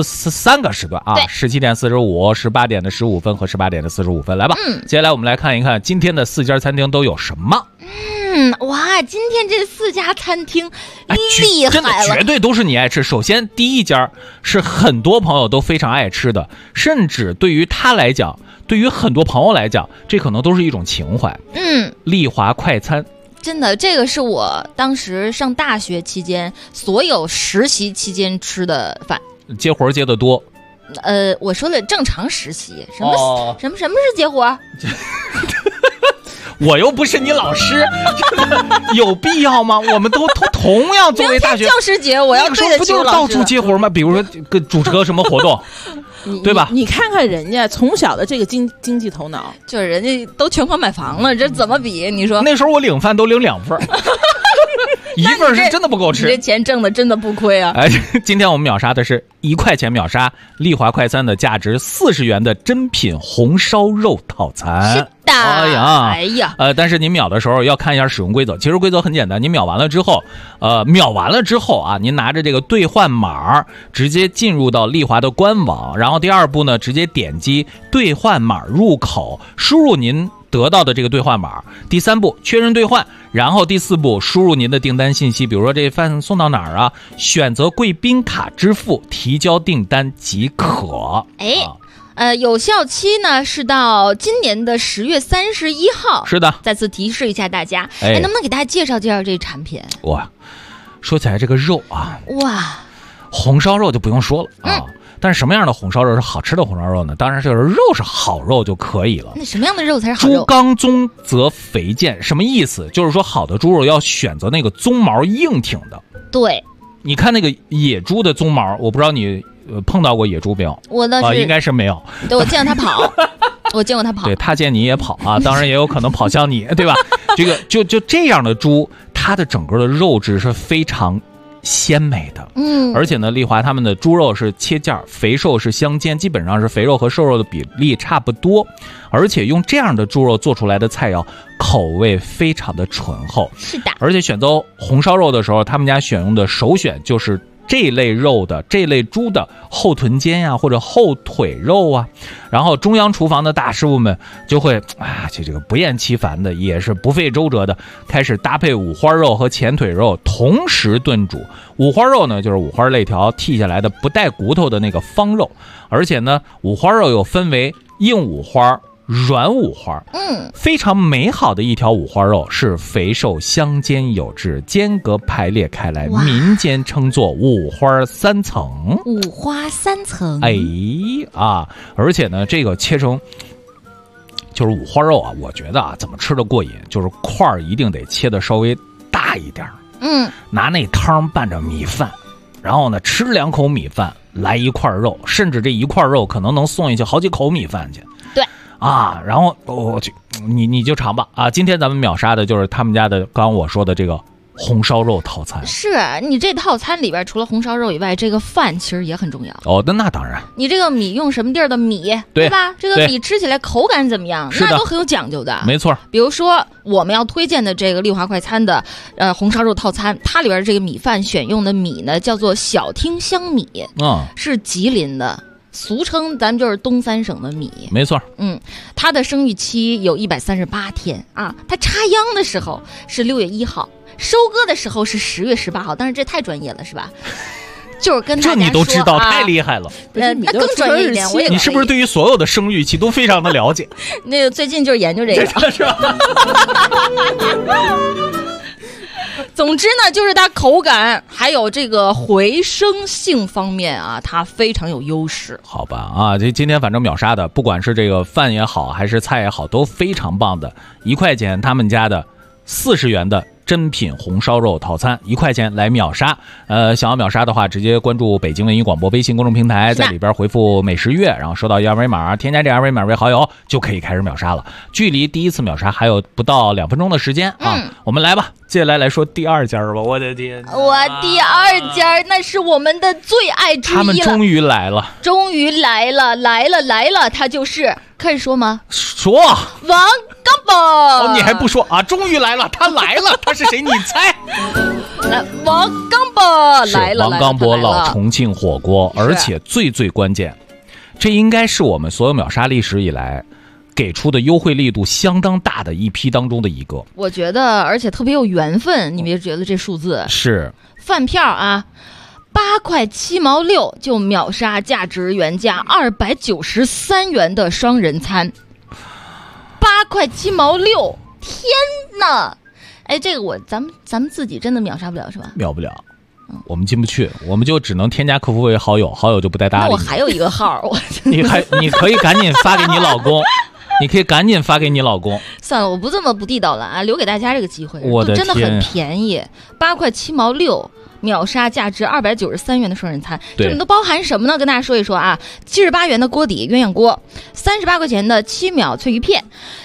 3个时段啊，17点45、18点的15分和18点的45分。来吧，接下来我们来看一看今天的4家餐厅都有什么。 哇，今天这4家餐厅厉害了， 真的绝对都是你爱吃。首先第一家是很多朋友都非常爱吃的，甚至对于他来讲，对于很多朋友来讲，这可能都是一种情怀。丽华快餐。 真的，这个是我当时上大学期间所有实习期间吃的饭。 接活接得多。 我说的正常实习，什么是接活？ 我又不是你老师，有必要吗？我们都同样作为大学教师节，我要对得起不就是到处接活吗？比如说主持个什么活动，对吧？ 你看看人家从小的这个经济头脑， 就是人家都全款买房了，这怎么比？你说那时候我领饭都领2份。 一份是真的不够吃。 你这钱挣的真的不亏啊！ 哎，今天我们秒杀的是1块钱秒杀丽华快餐的价值40元的珍品红烧肉套餐。 是的，哎呀， 但是您秒的时候要看一下使用规则。其实规则很简单，您秒完了之后啊，您拿着这个兑换码直接进入到丽华的官网，然后第二步呢，直接点击兑换码入口，输入您得到的这个兑换码。第三步确认兑换，然后第四步输入您的订单信息，比如说这饭送到哪儿啊，选择贵宾卡支付，提交订单即可。 有效期呢是到今年的10月31号。 是的， 再次提示一下大家，能不能给大家介绍介绍这产品？ 哇，说起来这个肉啊， 哇， 红烧肉就不用说了啊。但是什么样的红烧肉是好吃的红烧肉呢？当然就是肉是好肉就可以了。 那什么样的肉才是好肉？ 猪刚宗则肥健，什么意思？就是说好的猪肉要选择那个鬃毛硬挺的。 对， 你看那个野猪的鬃毛，我不知道你碰到过野猪没有？ 我倒是应该是没有。 对，我见过他跑，我见过他跑。 对，他见你也跑啊，当然也有可能跑向你，对吧？这个就这样的猪，它的整个的肉质是非常鲜美的，而且呢，丽华他们的猪肉是切件，肥瘦是相间，基本上是肥肉和瘦肉的比例差不多，而且用这样的猪肉做出来的菜肴口味非常的醇厚。 是的， 而且选择红烧肉的时候，他们家选用的首选就是这类肉的这类猪的后臀尖呀，或者后腿肉啊，然后中央厨房的大师傅们就会这个不厌其烦的，也是不费周折的开始搭配五花肉和前腿肉同时炖煮。五花肉呢，就是五花肋条剔下来的不带骨头的那个方肉，而且呢，五花肉又分为硬五花、软五花，非常美好的一条五花肉是肥瘦相间有致，间隔排列开来，民间称作五花三层。 五花三层， 而且呢，这个切成就是五花肉啊，我觉得怎么吃的过瘾，就是块儿一定得切的稍微大一点。拿那汤拌着米饭，然后呢吃2口米饭，来一块肉，甚至这一块肉可能能送进去好几口米饭去。 对。 然后你就尝吧今天咱们秒杀的就是他们家的刚刚我说的这个红烧肉套餐。 是你这套餐里边除了红烧肉以外，这个饭其实也很重要。 那当然， 你这个米用什么地儿的米，对吧？这个米吃起来口感怎么样，那都很有讲究的。 没错， 比如说我们要推荐的这个丽华快餐的红烧肉套餐，它里边这个米饭选用的米呢叫做小汀香米，是吉林的，俗称咱们就是东三省的米。 没错， 它的生育期有138天啊，它插秧的时候是6月1号，收割的时候是10月18号，但是这太专业了是吧？就是跟大家说， 这你都知道，太厉害了。 那更专业一点， 你是不是对于所有的生育期都非常的了解？ 那个最近就是研究这个， 是吧？ 总之呢，就是它口感还有这个回声性方面它非常有优势。 好吧这今天反正秒杀的，不管是这个饭也好，还是菜也好，都非常棒的。1块钱他们家的40元的珍品红烧肉套餐，1块钱来秒杀。想要秒杀的话，直接关注北京文艺广播微信公众平台，在里边回复美食月，然后收到二维码，添加这二维码为好友，就可以开始秒杀了。距离第一次秒杀还有不到2分钟的时间我们来吧。接下来说第2家吧。我的天， 我第2家那是我们的最爱之一了。 他们终于来了， 他就是可以说吗？ 说王刚宝你还不说终于来了，他来了，他是谁？你猜？ 王刚宝来了， 王刚博老重庆火锅，而且最关键，这应该是我们所有秒杀历史以来给出的优惠力度相当大的一批当中的一个。 我觉得，而且特别有缘分。你别觉得这数字是饭票8块7毛6就秒杀价值原价293元的双人餐，8块7毛6，天哪！这个咱们自己真的秒杀不了是吧？ 秒不了，我们进不去，我们就只能添加客服为好友，好友就不带搭理。 那我还有一个号， 你可以赶紧发给你老公， 你可以赶紧发给你老公。 算了，我不这么不地道了啊，留给大家这个机会。 我的天， 真的很便宜，8块7毛6。秒杀价值293元的双人餐，这里面都包含什么呢？跟大家说一说啊，78元的锅底鸳鸯锅，38块钱的7秒脆鱼片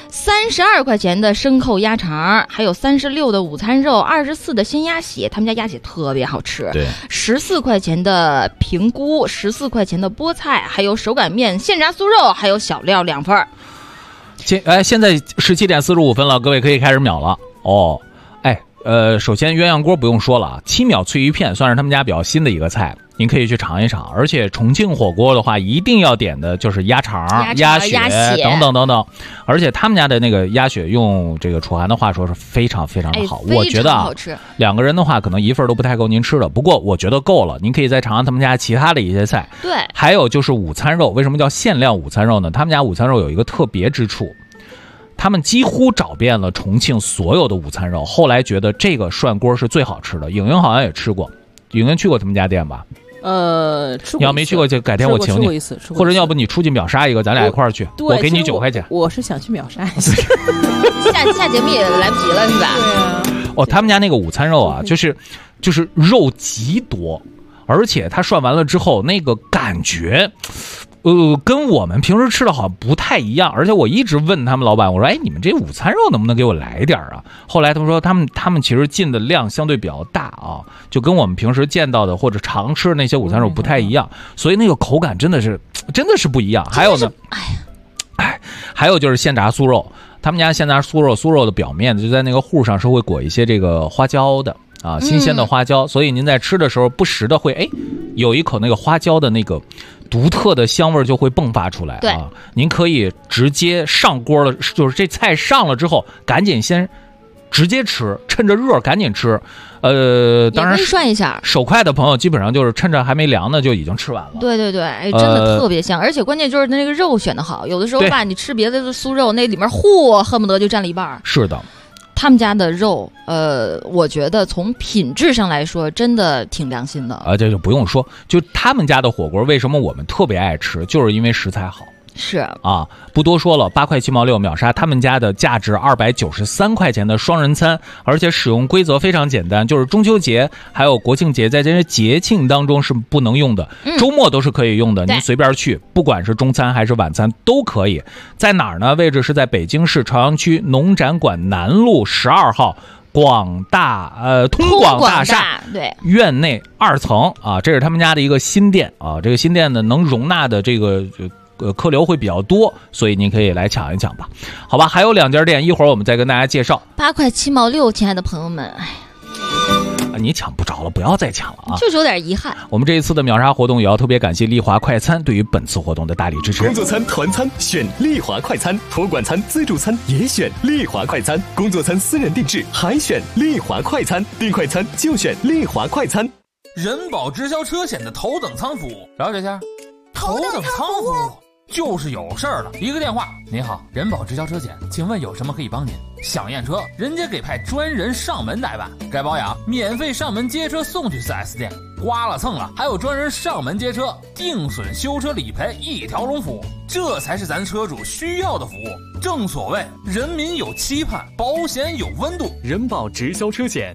，32块钱的生扣鸭肠，还有36的午餐肉，24的鲜鸭血，他们家鸭血特别好吃。 对 ，14块钱的平菇，14块钱的菠菜，还有手擀面、现炸酥肉，还有小料2份。 现在17点45分了，各位可以开始秒了哦。首先鸳鸯锅不用说了啊，7秒脆鱼片算是他们家比较新的一个菜，您可以去尝一尝。而且重庆火锅的话，一定要点的就是鸭肠、鸭血等等等等。而且他们家的那个鸭血，用这个楚涵的话说是非常非常的好。我觉得啊，2个人的话可能1份都不太够您吃的，不过我觉得够了。您可以再尝尝他们家其他的一些菜。 对， 还有就是午餐肉，为什么叫限量午餐肉呢？他们家午餐肉有一个特别之处。他们几乎找遍了重庆所有的午餐肉，后来觉得这个涮锅是最好吃的。颖颖好像也吃过，颖颖去过他们家店吧？ 吃过。 你要没去过，就改天我请你。 吃过一次， 或者要不你出去秒杀一个，咱俩一块儿去，我给你9块钱。 我是想去秒杀一下， 下节目也来不及了，是吧？ 对啊。 哦，他们家那个午餐肉啊，就是肉极多，而且他涮完了之后，那个感觉。跟我们平时吃的好像不太一样，而且我一直问他们老板，我说，你们这午餐肉能不能给我来点啊？后来他们说，他们其实进的量相对比较大啊，就跟我们平时见到的或者常吃的那些午餐肉不太一样，所以那个口感真的是不一样。还有呢，还有就是现炸酥肉，他们家现炸酥肉的表面就在那个糊上是会裹一些这个花椒的啊，新鲜的花椒，所以您在吃的时候不时的会有一口那个花椒的那个独特的香味就会迸发出来啊！您可以直接上锅了，就是这菜上了之后，赶紧先直接吃，趁着热赶紧吃。当然涮一下， 手快的朋友基本上就是趁着还没凉呢就已经吃完了。 对对对，真的特别香，而且关键就是那个肉选的好，有的时候吧，你吃别的酥肉，那里面恨不得就占了一半。 是的。 他们家的肉，我觉得从品质上来说，真的挺良心的。 这就不用说，就他们家的火锅，为什么我们特别爱吃，就是因为食材好。 是啊，不多说了，8块7毛6秒杀他们家的价值293块钱的双人餐，而且使用规则非常简单，就是中秋节还有国庆节在这些节庆当中是不能用的，周末都是可以用的，您随便去，不管是中餐还是晚餐都可以。在哪儿呢？位置是在北京市朝阳区农展馆南路12号。通广大厦对院内2层啊，这是他们家的一个新店啊，这个新店呢能容纳的这个客流会比较多，所以您可以来抢一抢吧。好吧，还有2家店，一会儿我们再跟大家介绍。 8块7毛6，亲爱的朋友们， 你抢不着了，不要再抢了啊！ 就是有点遗憾。 我们这一次的秒杀活动也要特别感谢丽华快餐对于本次活动的大力支持。 工作餐、团餐选丽华快餐，托管餐、自助餐也选丽华快餐，工作餐私人定制还选丽华快餐，订快餐就选丽华快餐。 人保直销车险的头等舱服务，了解下。头等舱服务就是有事儿了，一个电话，您好，人保直销车险，请问有什么可以帮您？想验车，人家给派专人上门代办；该保养，免费上门接车送去 4S 店；刮了蹭了，还有专人上门接车，定损修车理赔一条龙服务，这才是咱车主需要的服务。正所谓人民有期盼，保险有温度。 人保直销车险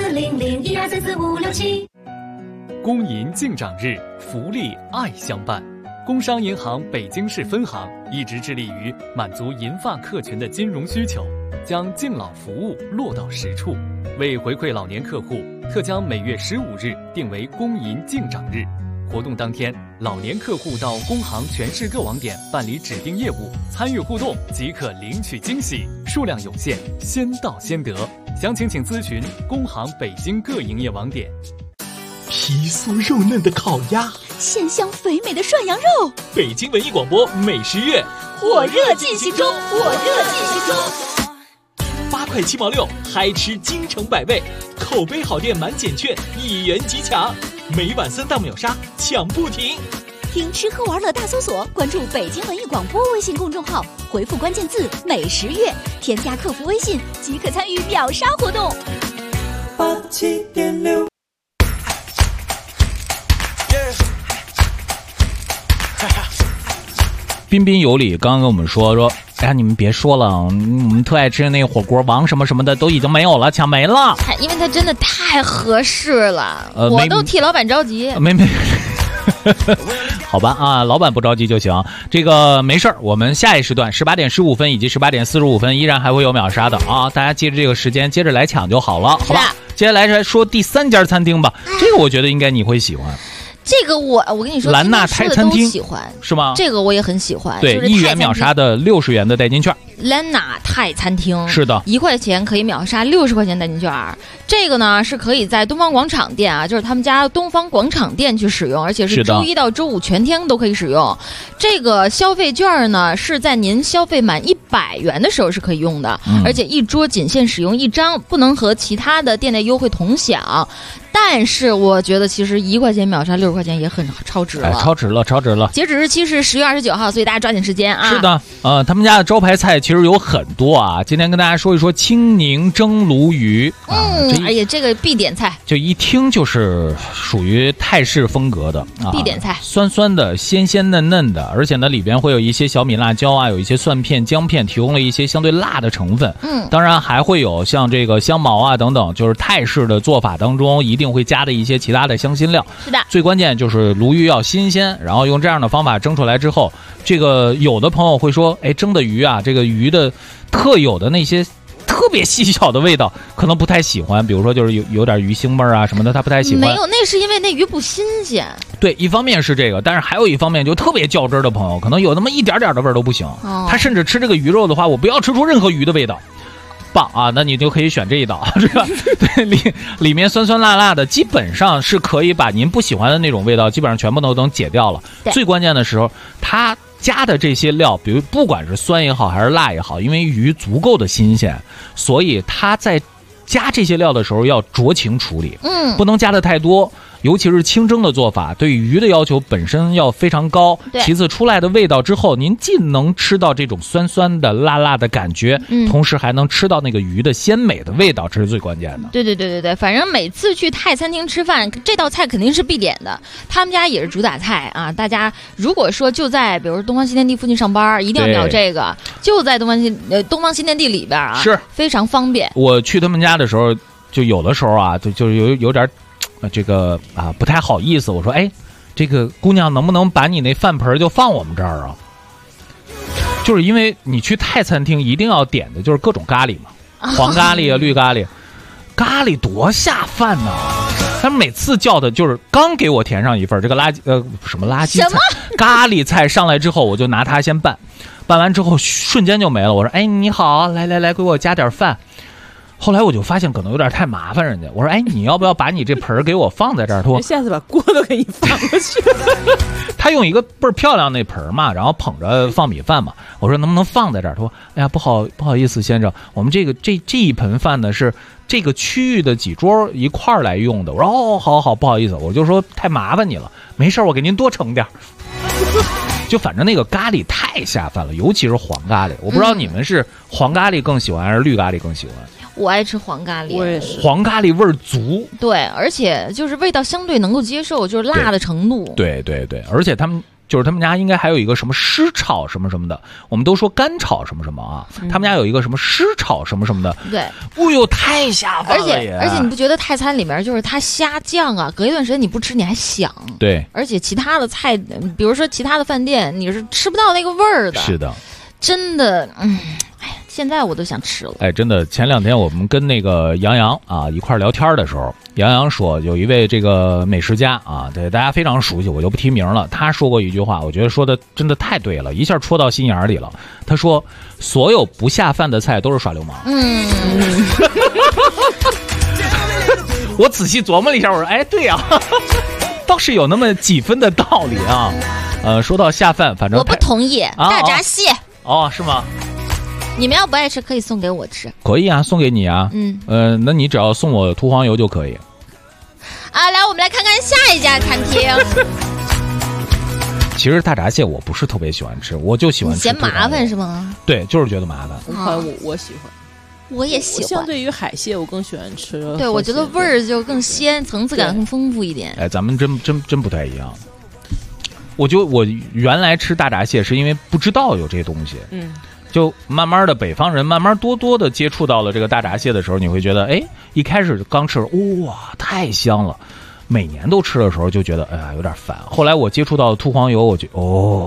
40012344567。 公银敬长日，福利爱相伴。工商银行北京市分行一直致力于满足银发客群的金融需求，将敬老服务落到实处。为回馈老年客户，特将每月15日定为公银敬长日。活动当天，老年客户到工行全市各网点办理指定业务，参与互动即可领取惊喜，数量有限，先到先得。详情请咨询工行北京各营业网点。 皮酥肉嫩的烤鸭， 鲜香肥美的涮羊肉。 北京文艺广播美食月火热进行中 ，8块7毛6，嗨吃京城百味，口碑好店满减券1元即抢，每晚3大秒杀抢不停。 听吃喝玩乐大搜索，关注北京文艺广播微信公众号，回复关键字美食月，添加客服微信即可参与秒杀活动。 87.6 彬彬有礼刚刚跟我们说哎呀，你们别说了，我们特爱吃的那个火锅王什么什么的都已经没有了，抢没了。 因为它真的太合适了，我都替老板着急。 没。好吧啊，老板不着急就行，这个没事儿。我们下一时段18点15分以及18点45分依然还会有秒杀的啊，大家记着这个时间，接着来抢就好了，好吧？接下来说第3家餐厅吧，这个我觉得应该你会喜欢。 这个我跟你说， 兰纳泰餐厅喜欢是吗？ 这个我也很喜欢。 对，1元秒杀的60元的代金券。 兰纳泰餐厅是的 ，1块钱可以秒杀60块钱代金券。这个呢是可以在东方广场店啊，就是他们家东方广场店去使用，而且是周1到周5全天都可以使用。这个消费券呢是在您消费满100元的时候是可以用的，而且一桌仅限使用1张，不能和其他的店内优惠同享。但是我觉得其实1块钱秒杀60块钱也很超值了， 超值了。 截止日期是10月29号，所以大家抓紧时间啊！ 是的，他们家的招牌菜其实有很多啊。今天跟大家说一说青柠蒸鲈鱼， 而且这个必点菜， 就一听就是属于泰式风格的必点菜， 酸酸的、鲜鲜嫩嫩的，而且呢里边会有一些小米辣椒啊，有一些蒜片、姜片，提供了一些相对辣的成分。当然还会有像这个香茅啊等等，就是泰式的做法当中一定会加的一些其他的香辛料。 是的， 最关键就是鲈鱼要新鲜，然后用这样的方法蒸出来之后，这个有的朋友会说，哎，蒸的鱼啊，这个鱼的特有的那些特别细小的味道可能不太喜欢，比如说就是有点鱼腥味啊什么的，他不太喜欢。 没有，那是因为那鱼不新鲜。 对，一方面是这个，但是还有一方面就特别较真的朋友，可能有那么一点点的味儿都不行。他甚至吃这个鱼肉的话，我不要吃出任何鱼的味道。棒啊，那你就可以选这一道，这个对里面酸酸辣辣的，基本上是可以把您不喜欢的那种味道基本上全部都能解掉了。最关键的时候，它加的这些料，比如不管是酸也好还是辣也好，因为鱼足够的新鲜，所以它在加这些料的时候要酌情处理，不能加的太多。尤其是清蒸的做法，对鱼的要求本身要非常高。其次，出来的味道之后，您既能吃到这种酸酸的、辣辣的感觉，同时还能吃到那个鱼的鲜美的味道，这是最关键的。 对，反正每次去泰餐厅吃饭，这道菜肯定是必点的。他们家也是主打菜啊！大家如果说就在比如东方新天地附近上班，一定要秒这个，就在东方新天地里边啊， 是非常方便。 我去他们家的时候，就有的时候啊，就有点。这个啊不太好意思，我说哎，这个姑娘能不能把你那饭盆就放我们这儿啊？就是因为你去泰餐厅一定要点的就是各种咖喱嘛，黄咖喱啊、绿咖喱，咖喱多下饭呢。他们每次叫的就是刚给我填上一份这个什么垃圾菜，咖喱菜上来之后，我就拿它先拌完之后瞬间就没了。我说哎你好，来给我加点饭。后来我就发现可能有点太麻烦人家，我说哎，你要不要把你这盆给我放在这儿？他说下次把锅都给你放过去。 他用一个倍儿漂亮那盆嘛，然后捧着放米饭嘛。我说能不能放在这儿？他说哎呀不好意思先生，我们这一盆饭呢是这个区域的几桌一块儿来用的。我说哦好不好意思，我就说太麻烦你了，没事我给您多盛点。就反正那个咖喱太下饭了，尤其是黄咖喱。我不知道你们是黄咖喱更喜欢还是绿咖喱更喜欢？ 我爱吃黄咖喱， 我也是。 黄咖喱味儿足， 对，而且就是味道相对能够接受，就是辣的程度。 对，而且他们家应该还有一个什么湿炒什么什么的，我们都说干炒什么什么啊，他们家有一个什么湿炒什么什么的。 对， 哦呦，太下饭了而且你不觉得泰餐里面就是它虾酱啊，隔一段时间你不吃你还想。 对， 而且其他的菜，比如说其他的饭店，你是吃不到那个味儿的。 是的， 真的，现在我都想吃了。 哎，真的，前2天我们跟那个杨洋啊一块儿聊天的时候，杨洋说有一位这个美食家啊，对大家非常熟悉，我就不提名了。他说过一句话，我觉得说的真的太对了，一下戳到心眼里了。他说，所有不下饭的菜都是耍流氓。我仔细琢磨了一下，我说，哎，对呀，倒是有那么几分的道理啊。说到下饭，反正我不同意，大闸蟹。 哦，是吗？ 你们要不爱吃，可以送给我吃。 可以啊，送给你啊。那你只要送我涂黄油就可以。 来，我们来看看下一家餐厅。 其实大闸蟹我不是特别喜欢吃，我就喜欢吃。 嫌麻烦是吗？ 对，就是觉得麻烦。 我喜欢， 我也喜欢。 相对于海蟹，我更喜欢吃。 对，我觉得味儿就更鲜，层次感更丰富一点。 哎，咱们真不太一样。我原来吃大闸蟹是因为不知道有这东西， 就慢慢的北方人慢慢多的接触到了这个大闸蟹的时候，你会觉得，哎，一开始刚吃，哇，太香了。每年都吃的时候就觉得，哎呀，有点烦。后来我接触到秃黄油，我就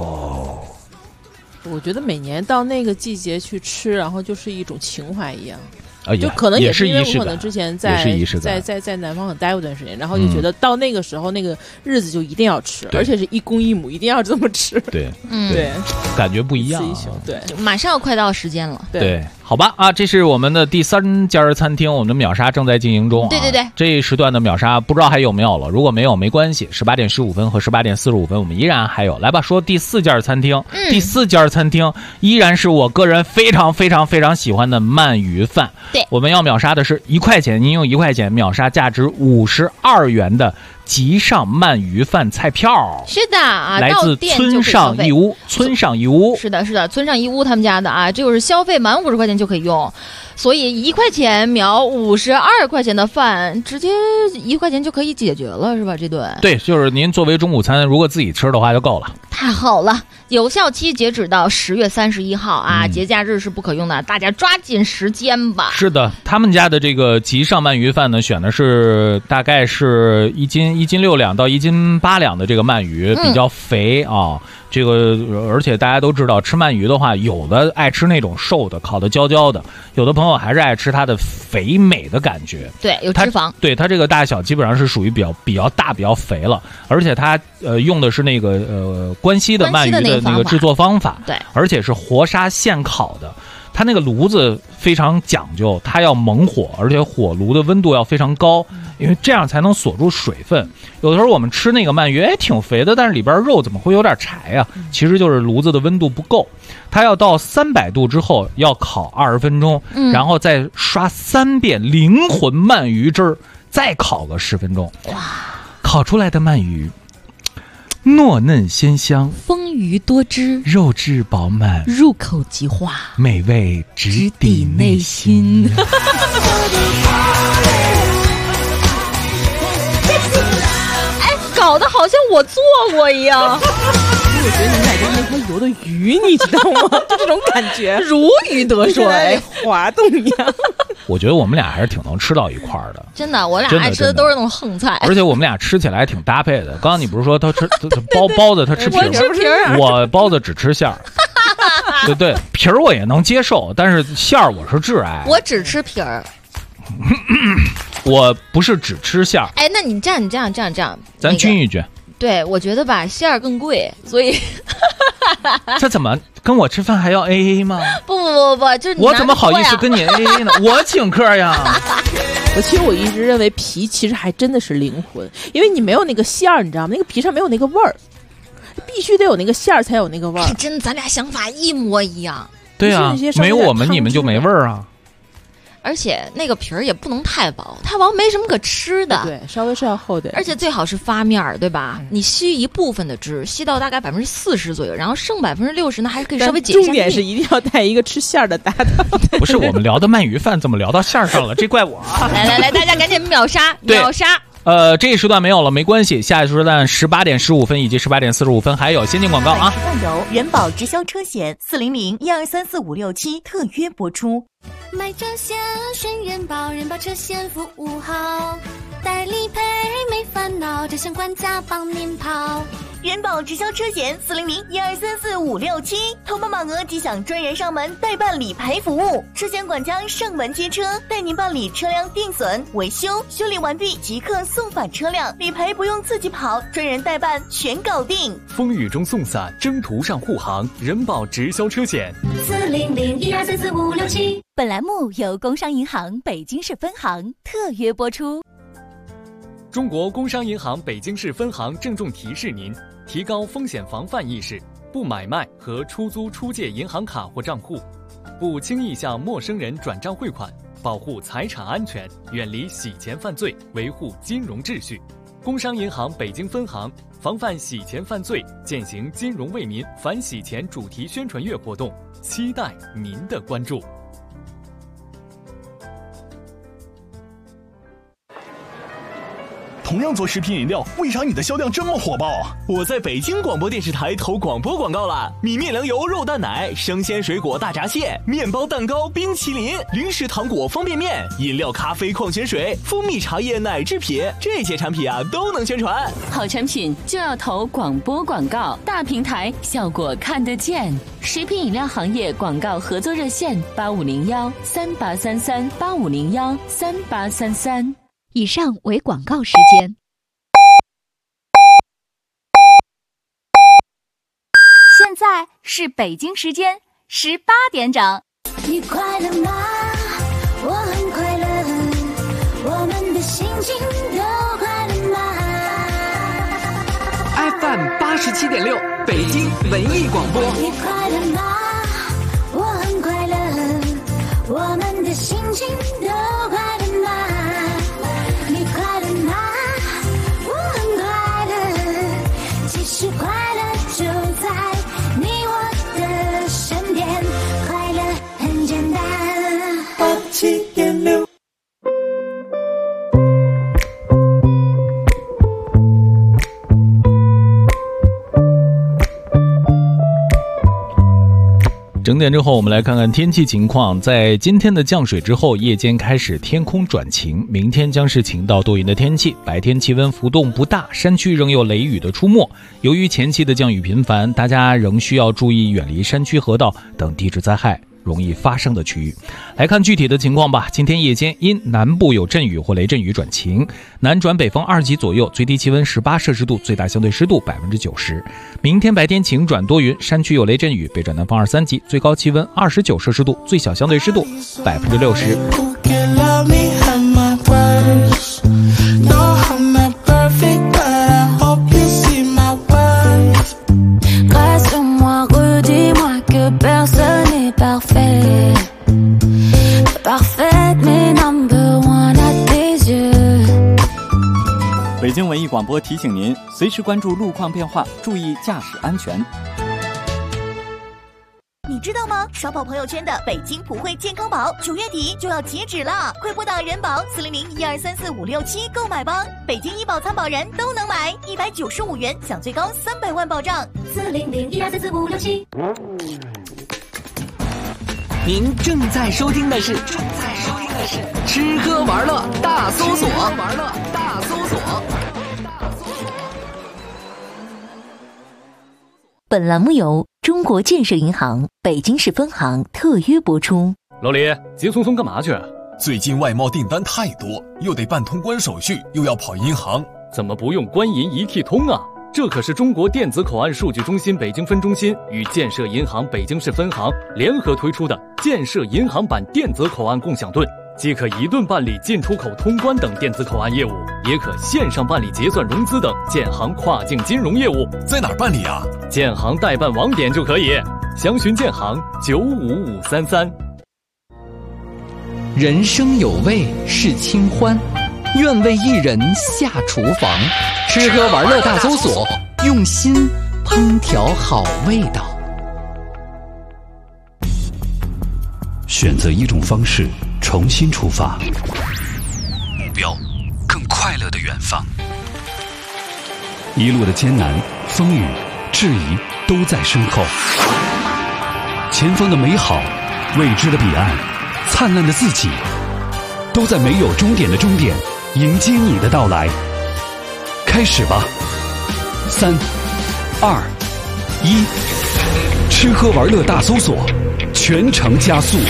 我觉得每年到那个季节去吃，然后就是一种情怀一样。 就可能也是因为我可能之前在南方很待过一段时间，然后就觉得到那个时候那个日子就一定要吃，而且是一公一母，一定要这么吃。 对， 对， 感觉不一样。 对， 马上要快到时间了。 对，好吧啊，这是我们的第3家餐厅，我们的秒杀正在进行中。 对， 这一时段的秒杀不知道还有没有了，如果没有没关系，18点15分和18点45分我们依然还有。来吧，说第4家餐厅，第4家餐厅依然是我个人非常非常非常喜欢的鳗鱼饭。 对， 我们要秒杀的是1块钱，您用1块钱秒杀价值52元的极上鳗鱼饭菜票。 是的啊， 来自村上义屋。村上义屋是的，村上义屋他们家的啊，这就是消费满50块钱就可以用，所以1块钱秒52块钱的饭，直接1块钱就可以解决了，是吧？这顿对，就是您作为中午餐，如果自己吃的话就够了。 太好了，有效期截止到10月31号啊，节假日是不可用的，大家抓紧时间吧。 是的，他们家的这个极上鳗鱼饭呢，选的是大概是1斤6两到1斤8两的这个鳗鱼，比较肥啊。这个而且大家都知道，吃鳗鱼的话，有的爱吃那种瘦的，烤的焦焦的，有的朋友还是爱吃它的肥美的感觉。 对，有脂肪。 对，它这个大小基本上是属于比较大、比较肥了，而且它用的是那个关西的鳗鱼的那个制作方法， 对， 而且是活杀现烤的。它那个炉子非常讲究，它要猛火，而且火炉的温度要非常高，因为这样才能锁住水分。有的时候我们吃那个鳗鱼，挺肥的，但是里边肉怎么会有点柴啊？其实就是炉子的温度不够。它要到300度之后要烤20分钟，然后再刷3遍灵魂鳗鱼汁儿，再烤个10分钟。哇，烤出来的鳗鱼糯嫩鲜香， 丰腴多汁， 肉质饱满， 入口即化， 美味直抵内心。 哎，搞得好像我做过一样。 我觉得你俩就是那条游的鱼，你知道吗？就这种感觉， 如鱼得水， 滑动一样。 我觉得我们俩还是挺能吃到一块儿的， 真的，我俩爱吃的都是那种横菜， 而且我们俩吃起来还挺搭配的。刚刚你不是说他吃包子，他吃皮儿， 我吃皮儿， 我包子只吃馅儿。对，皮儿我也能接受，但是馅儿我是挚爱。 我只吃皮儿。 我不是只吃馅儿。 哎，那你这样， 咱均一均。 对，我觉得吧，馅儿更贵，所以这怎么跟我吃饭还要 AA 吗？ 不，就是你我怎么好意思跟你 AA 呢？我请客呀。 其实我一直认为皮其实还真的是灵魂，因为你没有那个馅儿，你知道吗？那个皮上没有那个味儿，必须得有那个馅儿才有那个味儿。 是真的，咱俩想法一模一样。 对啊，没有我们你们就没味儿啊。 而且那个皮儿也不能太薄，太薄没什么可吃的。 对，稍微是要厚点。 而且最好是发面儿，对吧？你吸一部分的汁，吸到大概40%左右，然后剩60%呢，还可以稍微解一下。 重点是一定要带一个吃馅儿的搭档。 不是我们聊的鳗鱼饭，怎么聊到馅儿上了？这怪我。 来，大家赶紧秒杀！秒杀！ 这一时段没有了，没关系。下一时段18点15分以及18点45分还有先进广告啊。 由人保直销车险400-1234567特约播出。 买车险选人保，人保车险服务好，代理赔没烦恼，这险管家帮您跑。 人保直销车险400-1234567，投保满额即享专人上门代办理赔服务，车险管家上门接车，带您办理车辆定损、维修、修理完毕即刻送返车辆，理赔不用自己跑，专人代办全搞定。 风雨中送伞，征途上护航，人保直销车险 400-1234567。 本栏目由工商银行北京市分行特约播出。 中国工商银行北京市分行郑重提示您：提高风险防范意识，不买卖和出租出借银行卡或账户，不轻易向陌生人转账汇款，保护财产安全，远离洗钱犯罪，维护金融秩序。工商银行北京分行防范洗钱犯罪，践行金融为民反洗钱主题宣传月活动，期待您的关注。 同样做食品饮料，为啥你的销量这么火爆啊？ 我在北京广播电视台投广播广告了，米面粮油肉蛋奶、生鲜水果大闸蟹、面包蛋糕、冰淇淋、零食糖果方便面、饮料咖啡矿泉水、蜂蜜茶叶奶制品，这些产品啊都能宣传。 好产品就要投广播广告，大平台效果看得见。食品饮料行业广告合作热线8501-3833-8501-3833。 以上为广告时间。 现在是北京时间18点整。 你快乐吗？我很快乐，我们的心情都快乐吗 ？FM 87.6，北京文艺广播。 你快乐吗？我很快乐，我们的心情都快乐吗？你快乐吗？我很快乐，其实快乐就在你我的身边，快乐很简单。87.6。 整点之后，我们来看看天气情况。在今天的降水之后，夜间开始天空转晴，明天将是晴到多云的天气，白天气温浮动不大，山区仍有雷雨的出没。由于前期的降雨频繁，大家仍需要注意远离山区河道等地质灾害容易发生的区域。来看具体的情况吧。今天夜间因南部有阵雨或雷阵雨转晴，南转北风2级左右，最低气温18摄氏度，最大相对湿度90%。明天白天晴转多云，山区有雷阵雨，北转南风2、3级，最高气温29摄氏度，最小相对湿度60%。 北京文艺广播提醒您，随时关注路况变化，注意驾驶安全。 你知道吗？刷爆朋友圈的北京普惠健康宝9月底就要截止了，快拨打人保400-1234-567购买吧。北京医保参保人都能买，195元享最高300万保障。400-1234-567。 您正在收听的是吃喝玩乐大搜索。 本栏目由中国建设银行北京市分行特约播出。 老李，急匆匆干嘛去？ 最近外贸订单太多，又得办通关手续，又要跑银行， 怎么不用官银一体通啊？这可是中国电子口岸数据中心北京分中心与建设银行北京市分行联合推出的建设银行版电子口岸共享盾，既可一盾办理进出口通关等电子口岸业务，也可线上办理结算融资等建行跨境金融业务。 在哪儿办理啊？ 建行代办网点就可以，详询建行95533。 人生有味是清欢，愿为一人下厨房，吃喝玩乐大搜索，用心烹调好味道。 选择一种方式，重新出发，目标更快乐的远方。一路的艰难、风雨、质疑都在身后，前方的美好、未知的彼岸、灿烂的自己，都在没有终点的终点迎接你的到来。开始吧，3、2、1，吃喝玩乐大搜索，全程加速。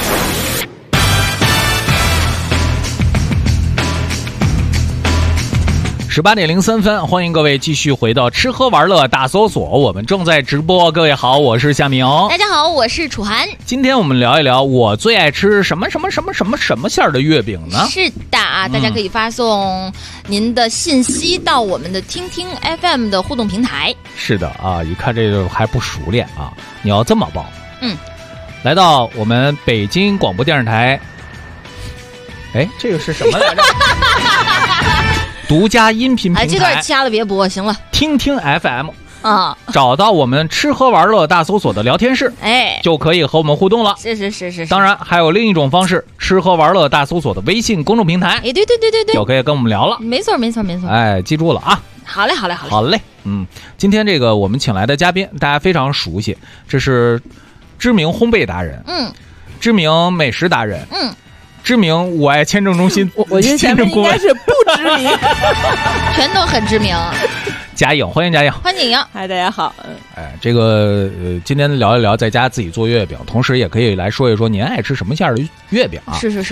18点03分，欢迎各位继续回到吃喝玩乐大搜索，我们正在直播。各位好，我是夏明。 大家好，我是楚涵。 今天我们聊一聊我最爱吃什么馅儿的月饼呢？ 是的，大家可以发送您的信息到我们的听听 FM 的互动平台。 是的啊，一看这个还不熟练啊，你要这么报。来到我们北京广播电视台，哎，这个是什么来着？独家音频平台， 这段掐了别播，行了。 听听 FM 啊， 找到我们吃喝玩乐大搜索的聊天室，就可以和我们互动了。 是。 当然还有另一种方式，吃喝玩乐大搜索的微信公众平台， 对， 就可以跟我们聊了。 没错。 记住了啊。 好嘞。 好嘞。今天这个我们请来的嘉宾，大家非常熟悉，这是知名烘焙达人，知名美食达人，知名我爱签证中心， 我觉得前面应该是不知名， 全都很知名。 贾颖，欢迎贾颖。 欢迎。 嗨，大家好。 这个今天聊一聊在家自己做月饼，同时也可以来说一说您爱吃什么馅的月饼啊？ 是。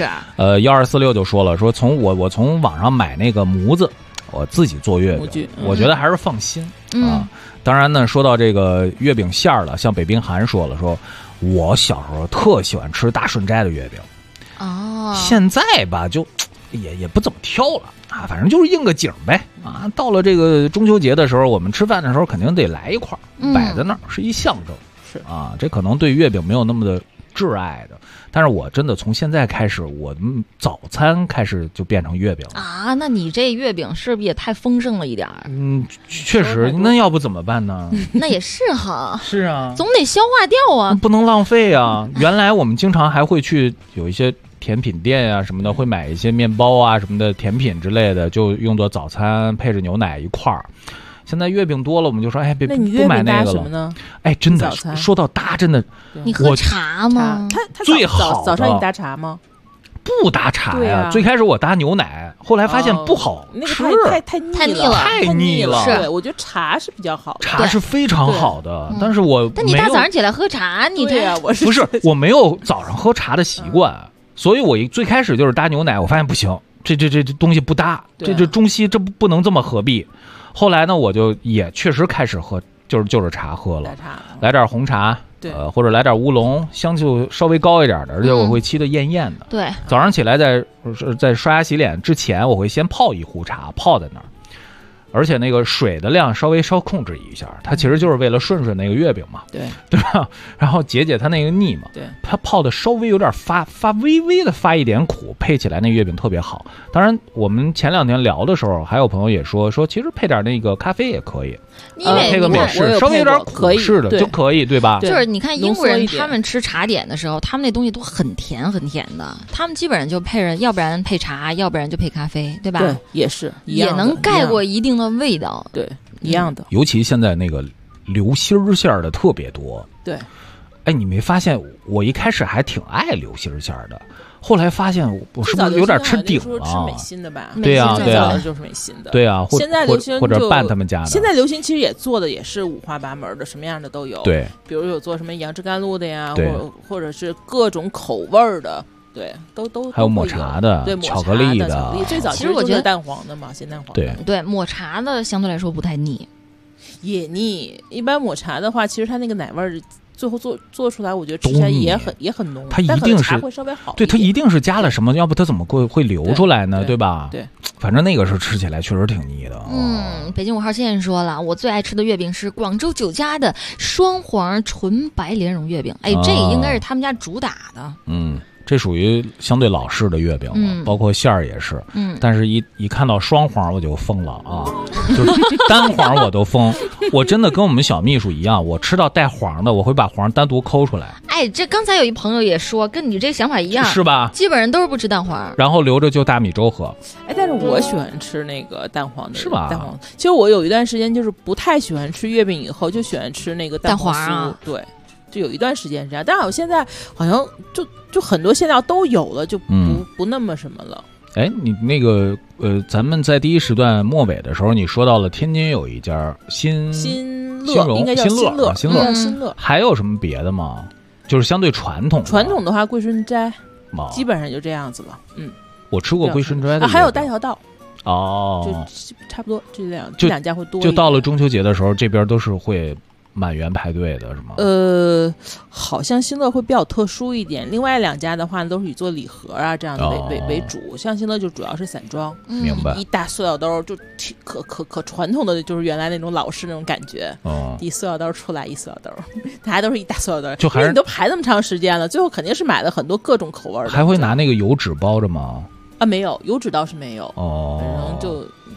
1246就说了，说我从网上买那个模子，我自己做月饼，我觉得还是放心啊。当然呢，说到这个月饼馅儿了，像北冰涵说了，说我小时候特喜欢吃大顺斋的月饼。现在吧就也不怎么挑了啊，反正就是应个景呗啊。到了这个中秋节的时候，我们吃饭的时候肯定得来一块摆在那儿，是一象征。 是啊，这可能对月饼没有那么的挚爱的，但是我真的从现在开始，我早餐开始就变成月饼了啊。那你这月饼是不是也太丰盛了一点儿？ 确实，那要不怎么办呢？ 那也是哈。 是啊， 总得消化掉啊， 不能浪费啊。原来我们经常还会去有一些甜品店啊什么的，会买一些面包啊什么的甜品之类的，就用作早餐配着牛奶一块儿。现在月饼多了，我们就说别不买那个了。真的说到搭，真的， 你喝茶吗？ 他最好早上你搭茶吗？ 不搭茶呀。最开始我搭牛奶，后来发现不好吃， 太腻了。 对，我觉得茶是比较好的， 茶是非常好的，但是但你大早上起来喝茶，你对呀， 不是我没有早上喝茶的习惯，所以我最开始就是搭牛奶，我发现不行，这东西不搭，这中西这不能这么合璧。后来呢，我就也确实开始喝，就是茶喝了，来点红茶，或者来点乌龙，香就稍微高一点的，而且我会沏得艳艳的。 对， 早上起来在刷牙洗脸之前，我会先泡一壶茶，泡在那儿，而且那个水的量稍控制一下，它其实就是为了顺那个月饼嘛，对吧？然后解它那个腻嘛，它泡的稍微有点微微的发一点苦，配起来那月饼特别好。当然，我们前2天聊的时候，还有朋友也说其实配点那个咖啡也可以，配个美式，稍微有点苦式的就可以，对吧？ 就是你看英国人他们吃茶点的时候，他们那东西都很甜的，他们基本上就配着，要不然配茶，要不然就配咖啡，对吧？ 对，也是一样的， 也能盖过一定的味道。 对，一样的。 尤其现在那个流心馅的特别多。 对。 你没发现我一开始还挺爱流心馅的，后来发现我是不是有点吃顶了？ 吃美心的吧？ 对呀， 就是美心的。 对呀， 现在流心或者拌他们家的。 现在流心其实也做的也是五花八门的，什么样的都有。 对， 比如有做什么杨枝甘露的呀，或者是各种口味的。对，都还有抹茶的， 对， 巧克力的。 最早其实我觉得蛋黄的嘛，咸蛋黄的。 对，抹茶的相对来说不太腻， 也腻。一般抹茶的话，其实它那个奶味儿。最后做出来，我觉得吃起来也很浓， 它一定是会稍微好。 对，它一定是加了什么，要不它怎么会流出来呢？对吧？ 对， 反正那个是吃起来确实挺腻的。 北京5号线说了，我最爱吃的月饼是广州酒家的双黄纯白莲蓉月饼。这应该是他们家主打的。 这属于相对老式的月饼了，包括馅儿也是。但是一看到双黄我就疯了啊，就是单黄我都疯。我真的跟我们小秘书一样，我吃到带黄的，我会把黄单独抠出来。 这刚才有一朋友也说，跟你这想法一样， 是吧？ 基本上都是不吃蛋黄， 然后留着就大米粥喝。 但是我喜欢吃那个蛋黄的， 是吧？ 蛋黄。其实我有一段时间就是不太喜欢吃月饼，以后就喜欢吃那个蛋黄酥。对。就有一段时间是这样，但我现在好像就很多馅料都有了，就不那么什么了。 你那个咱们在第一时段末尾的时候，你说到了天津有一家新乐，应该叫新乐， 还有什么别的吗？就是相对传统的话，桂顺斋基本上就这样子了。 我吃过桂顺斋的， 还有大条道。 就差不多这两家会多。 就到了中秋节的时候，这边都是会满员排队的是吗？ 好像新乐会比较特殊一点，另外2家的话都是以做礼盒啊这样的为主，像新乐就主要是散装， 明白？ 一大塑料兜，就可传统的，就是原来那种老式那种感觉。一塑料兜出来一塑料兜，大家都是一大塑料兜， 就还是你都排那么长时间了，最后肯定是买了很多各种口味的。 还会拿那个油纸包着吗？ 没有，油纸倒是没有。反正就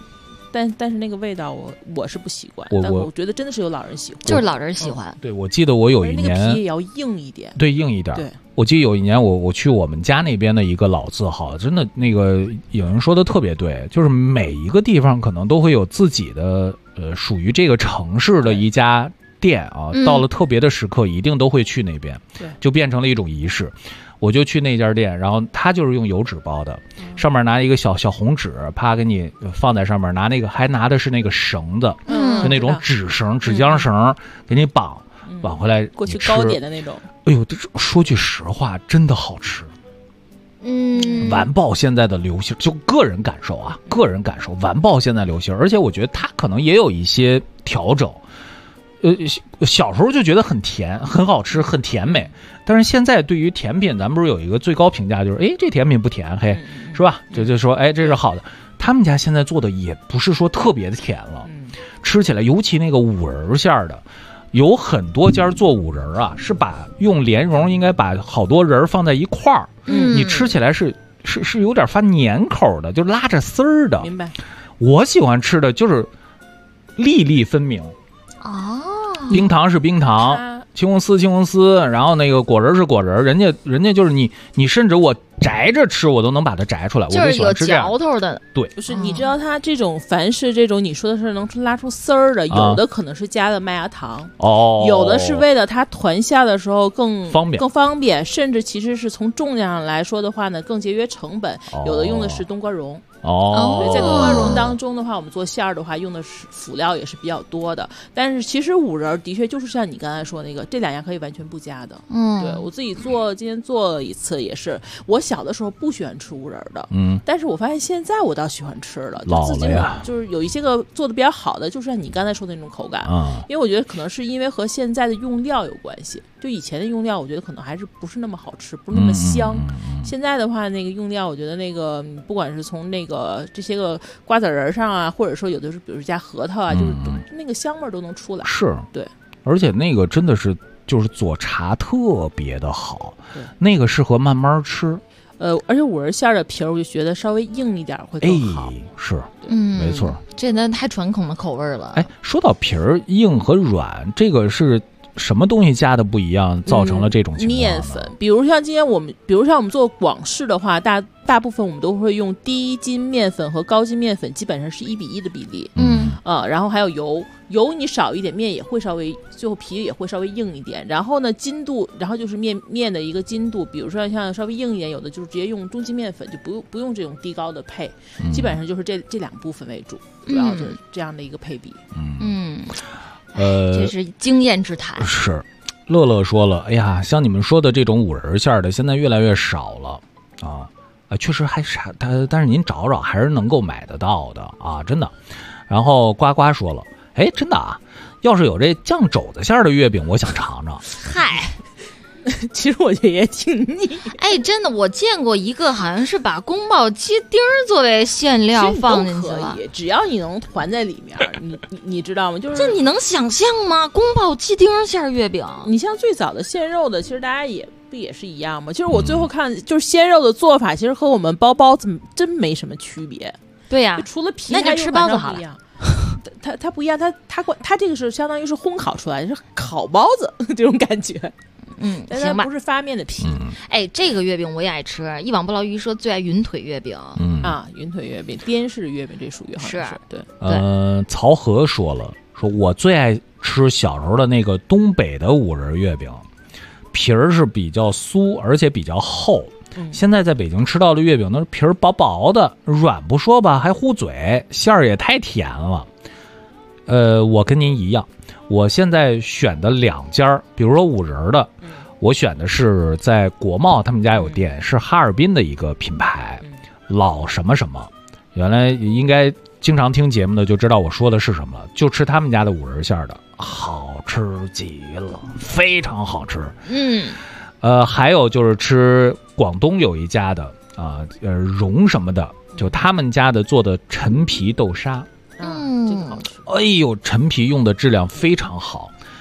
但是那个味道我是不习惯，但我觉得真的是有老人喜欢， 就是老人喜欢。 对，我记得我有一年那个皮也要硬一点， 对，硬一点。 对， 我记得有一年我去我们家那边的一个老字号，真的那个有人说的特别对，就是每一个地方可能都会有自己的属于这个城市的一家店啊，到了特别的时刻一定都会去那边， 对， 就变成了一种仪式。我就去那家店，然后他就是用油纸包的，上面拿一个小红纸，啪给你放在上面，还拿的是那个绳子，就那种纸绳、纸浆绳，给你绑回来。 过去糕点的那种。 哎呦，说句实话，真的好吃。完爆现在的流行，就个人感受啊，完爆现在流行，而且我觉得它可能也有一些调整。小时候就觉得很甜，很好吃，很甜美。但是现在对于甜品，咱们不是有一个最高评价，就是这甜品不甜，嘿，是吧？就说这是好的。他们家现在做的也不是说特别的甜了，吃起来，尤其那个五仁馅的，有很多家做五仁啊，是用莲蓉应该把好多仁放在一块儿，你吃起来是有点发黏口的，就拉着丝儿的。 明白。 我喜欢吃的就是粒粒分明。冰糖是冰糖，青红丝，然后那个果仁是果仁，人家就是你甚至我摘着吃，我都能把它摘出来， 就是有嚼头的。 对， 不是，你知道它这种凡是这种你说的是能拉出丝儿的，有的可能是加了麦芽糖，有的是为了它团下的时候更方便，甚至其实是从重量上来说的话呢，更节约成本，有的用的是冬瓜蓉。对，在冬瓜蓉当中的话，我们做馅儿的话用的是辅料也是比较多的，但是其实五仁的确就是像你刚才说那个，这两样可以完全不加的。对，我自己今天做了一次也是，我小的时候不喜欢吃五仁的，但是我发现现在我倒喜欢吃了， 老了呀， 就是有一些个做的比较好的，就是像你刚才说的那种口感，因为我觉得可能是因为和现在的用料有关系，就以前的用料我觉得可能还是不是那么好吃，不是那么香，现在的话那个用料我觉得那个不管是从那个这些个瓜子仁上啊，或者说有的是比如加核桃啊，就是那个香味都能出来。 是， 对， 而且那个真的是就是做茶特别的好，那个适合慢慢吃。 而且五仁馅的皮儿，我就觉得稍微硬一点会更好。 是，没错， 这太传统的口味了。 说到皮儿硬和软，这个是什么东西加的不一样，造成了这种情况？ 面粉，比如像我们做广式的话，大部分我们都会用低筋面粉和高筋面粉，基本上是1:1的比例。然后还有油你少一点，面也会稍微，最后皮也会稍微硬一点。然后呢，筋度，然后就是面的一个筋度，比如说像稍微硬一点，有的就是直接用中筋面粉，就不用这种低高的配，基本上就是这两部分为主，主要是这样的一个配比。 这是经验之谈。 是，乐乐说了，哎呀，像你们说的这种五仁馅的，现在越来越少了啊。确实还少，但是您找找还是能够买得到的啊，真的。然后呱呱说了，真的啊，要是有这酱肘子馅的月饼，我想尝尝。 嗨， 其实我觉得也挺腻。 真的，我见过一个好像是把宫保鸡丁作为馅料放进去了， 只要你能团在里面，你知道吗？就是这你能想象吗？宫保鸡丁馅月饼， 你像最早的鲜肉的，其实大家不也是一样吗？其实我最后看，就是鲜肉的做法，其实和我们包包子真没什么区别。 对呀， 除了皮， 那就吃包子好了。 它不一样，它这个是相当于是烘烤出来的，是烤包子这种感觉。但它不是发面的皮。 这个月饼我也爱吃。一往不劳鱼说最爱云腿月饼。 云腿月饼、滇式月饼，这属于好像是对。 曹和说我最爱吃小时候的那个东北的五仁月饼，皮儿是比较酥，而且比较厚。现在在北京吃到的月饼，那皮儿薄薄的，软不说吧，还糊嘴，馅儿也太甜了。我跟您一样，我现在选的2家，比如说五仁的，我选的是在国贸他们家有店，是哈尔滨的一个品牌，老什么什么，原来应该经常听节目的就知道我说的是什么了，就吃他们家的五仁馅的，好吃极了，非常好吃。还有就是吃广东有一家的蓉什么的，就他们家的做的陈皮豆沙， 这个好吃。 陈皮用的质量非常好，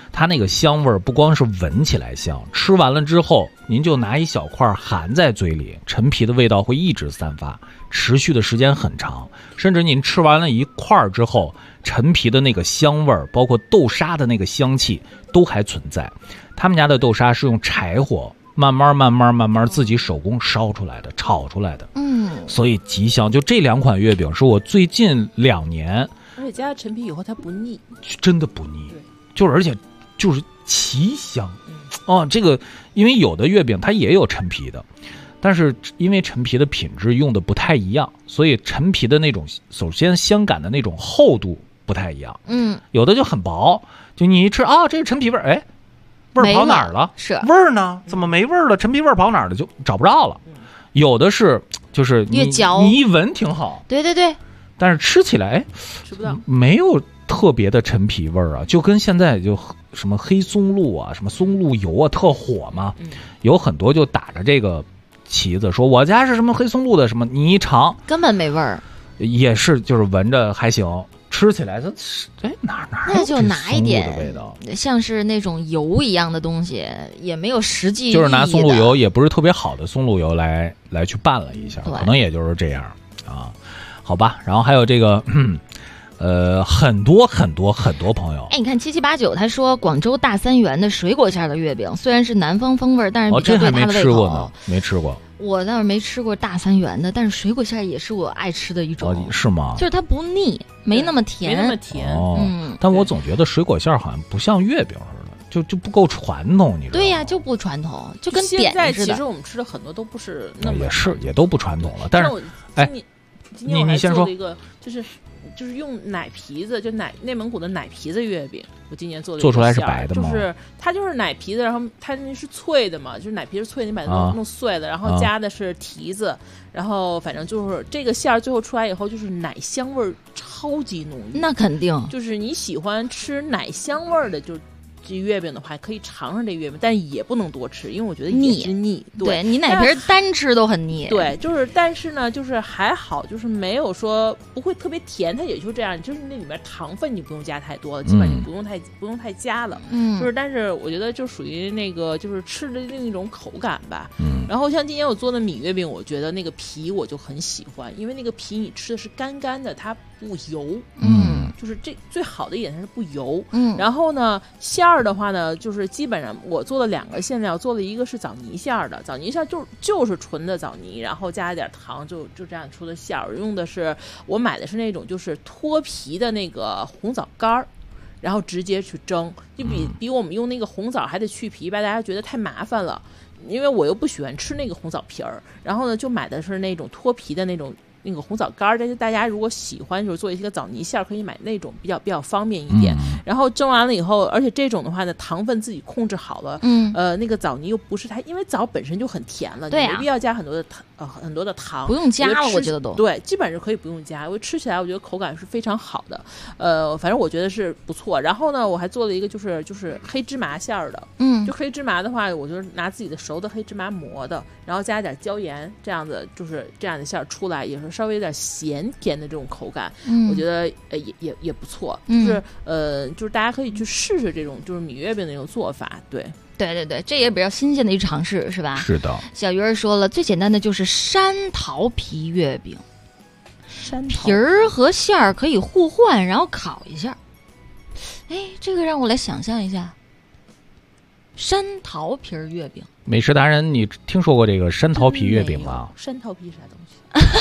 它那个香味儿不光是闻起来香，吃完了之后，您就拿一小块含在嘴里，陈皮的味道会一直散发，持续的时间很长，甚至您吃完了一块之后，陈皮的那个香味儿，包括豆沙的那个香气都还存在。他们家的豆沙是用柴火慢慢自己手工烧出来的，炒出来的，所以极香。就这2款月饼是我最近2年， 而且加了陈皮以后它不腻， 真的不腻，就是而且就是奇香。这个因为有的月饼它也有陈皮的，但是因为陈皮的品质用的不太一样，所以陈皮的那种首先香感的那种厚度不太一样。有的就很薄，就你一吃这是陈皮味儿，哎，味儿跑哪儿了？ 是味儿呢？怎么没味儿了？陈皮味儿跑哪儿了？就找不着了。有的是就是越嚼你一闻挺好， 对对对， 但是吃起来吃不到， 没有特别的陈皮味儿啊，就跟现在就什么黑松露啊、什么松露油啊特火嘛，有很多就打着这个旗子说我家是什么黑松露的什么，你一尝根本没味儿， 也是就是闻着还行，吃起来它哪那就拿一点味道， 像是那种油一样的东西，也没有实际意义的， 就是拿松露油，也不是特别好的松露油来去拌了一下，可能也就是这样啊，好吧。然后还有这个很多朋友， 你看7789他说广州大三元的水果馅的月饼，虽然是南方风味，但是比较对他的胃口。 这还没吃过呢，没吃过。 我倒是没吃过大三元的，但是水果馅也是我爱吃的一种。 是吗？ 就是它不腻，没那么甜， 没那么甜。 但我总觉得水果馅好像不像月饼似的，就不够传统，你知道吗？ 对呀，就不传统，就跟点似的。 现在其实我们吃的很多都不是那么也都不传统了。但是， 今天我还先说做了一个，就是用奶皮子，就内蒙古的奶皮子月饼。我今年做的做出来是白的吗？ 就是它就是奶皮子，然后它那是脆的嘛，就是奶皮是脆的，你把它弄碎了，然后加的是提子，然后反正就是这个馅儿最后出来以后，就是奶香味儿超级浓郁。 那肯定， 就是你喜欢吃奶香味儿的，就这月饼的话，可以尝尝这月饼，但也不能多吃，因为我觉得也是腻。 对你奶皮单吃都很腻。 对，但是呢，就是还好，就是没有说不会特别甜，它也就这样，就是那里面糖分你不用加太多了，基本上你不用太加了。但是我觉得就属于那个就是吃的另一种口感吧。然后像今年我做的米月饼，我觉得那个皮我就很喜欢，因为那个皮你吃的是干干的，它不油。就是这最好的一点它是不油。然后呢，馅儿的话呢，就是基本上我做了2个馅料，做了一个是枣泥馅儿的，枣泥馅就是纯的枣泥，然后加一点糖，就这样出的馅儿。用的是我买的是那种就是脱皮的那个红枣干儿，然后直接去蒸，就比我们用那个红枣还得去皮吧，大家觉得太麻烦了。因为我又不喜欢吃那个红枣皮儿，然后呢就买的是那种脱皮的那个红枣干儿，但是大家如果喜欢就是做一些个枣泥馅儿，可以买那种比较方便一点。然后蒸完了以后，而且这种的话呢，糖分自己控制好了。那个枣泥又不是太，因为枣本身就很甜了， 对啊， 你没必要加很多的糖， 不用加了，我觉得都对，基本上可以不用加，因为吃起来我觉得口感是非常好的。反正我觉得是不错。然后呢，我还做了一个就是黑芝麻馅儿的。就黑芝麻的话，我就拿自己的熟的黑芝麻磨的，然后加一点椒盐，这样子就是这样的馅儿出来，也是稍微有点咸甜的这种口感。我觉得也不错。就是大家可以去试试这种就是米月饼的那种做法。对， 这也比较新鲜的一尝试，是吧？ 是的。 小鱼儿说了，最简单的就是山桃皮月饼，皮儿和馅儿可以互换，然后烤一下。这个让我来想象一下，山桃皮儿月饼。 美食达人，你听说过这个山桃皮月饼吗？ 山桃皮是啥东西？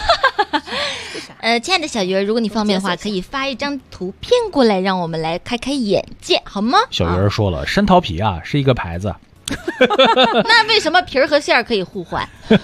亲爱的小鱼儿，如果你方便的话，可以发一张图片过来，让我们来开开眼界，好吗？ 小鱼儿说了，山桃皮啊是一个牌子。 那为什么皮儿和馅儿可以互换？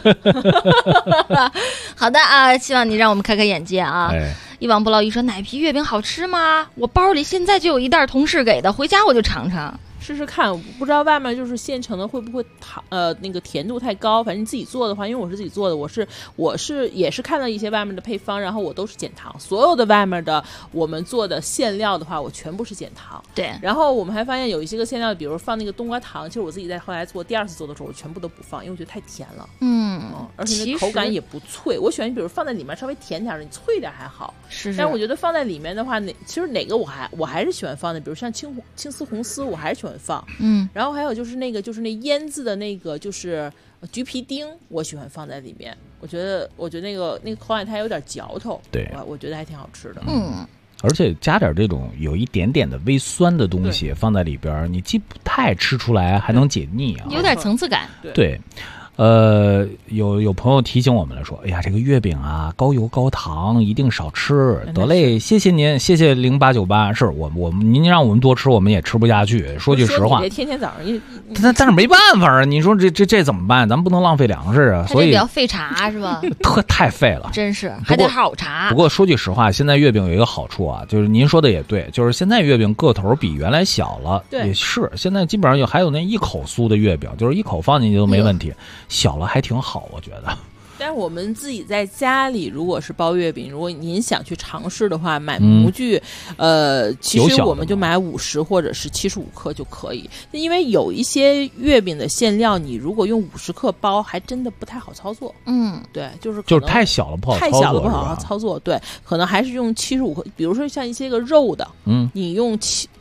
好的啊，希望你让我们开开眼界啊。一往不劳一说，奶皮月饼好吃吗？我包里现在就有一袋同事给的，回家我就尝尝。 试试看，不知道外面就是现成的会不会那个甜度太高。反正你自己做的话，因为我是自己做的，我也是看到一些外面的配方，然后我都是减糖。所有的外面的我们做的馅料的话，我全部是减糖。 对。 然后我们还发现有一些个馅料，比如放那个冬瓜糖，其实我自己在后来做第2次做的时候，我全部都不放，因为我觉得太甜了。而且那口感也不脆。我喜欢比如放在里面稍微甜点的，你脆点还好。 是。 但我觉得放在里面的话，其实哪个我还是喜欢放的，比如像青丝红丝，我还是喜欢放。然后还有就是那腌制的那个就是橘皮丁，我喜欢放在里面。我觉得那个口感它有点嚼头， 对， 我觉得还挺好吃的。 而且加点这种有一点点的微酸的东西放在里边，你既不太吃出来，还能解腻啊， 有点层次感。 对。有朋友提醒我们了，说，哎呀，这个月饼啊，高油高糖，一定少吃。得嘞，谢谢您，谢谢0898。是您让我们多吃，我们也吃不下去。说句实话， 你天天早上但是没办法啊，你说这怎么办？咱们不能浪费粮食啊，所以比较费茶是吧？ 太费了， 真是，还得好茶。 不过说句实话，现在月饼有一个好处啊，就是您说的也对，就是现在月饼个头比原来小了，也是现在基本上还有那一口酥的月饼，就是一口放进去都没问题。小了还挺好，我觉得。 但是我们自己在家里，如果是包月饼，如果您想去尝试的话，买模具，其实我们就买50或者是75克就可以。因为有一些月饼的馅料，你如果用50克包，还真的不太好操作。对，就是太小了不好操作， 太小了不好操作。对，可能还是用75克，比如说像一些个肉的，你用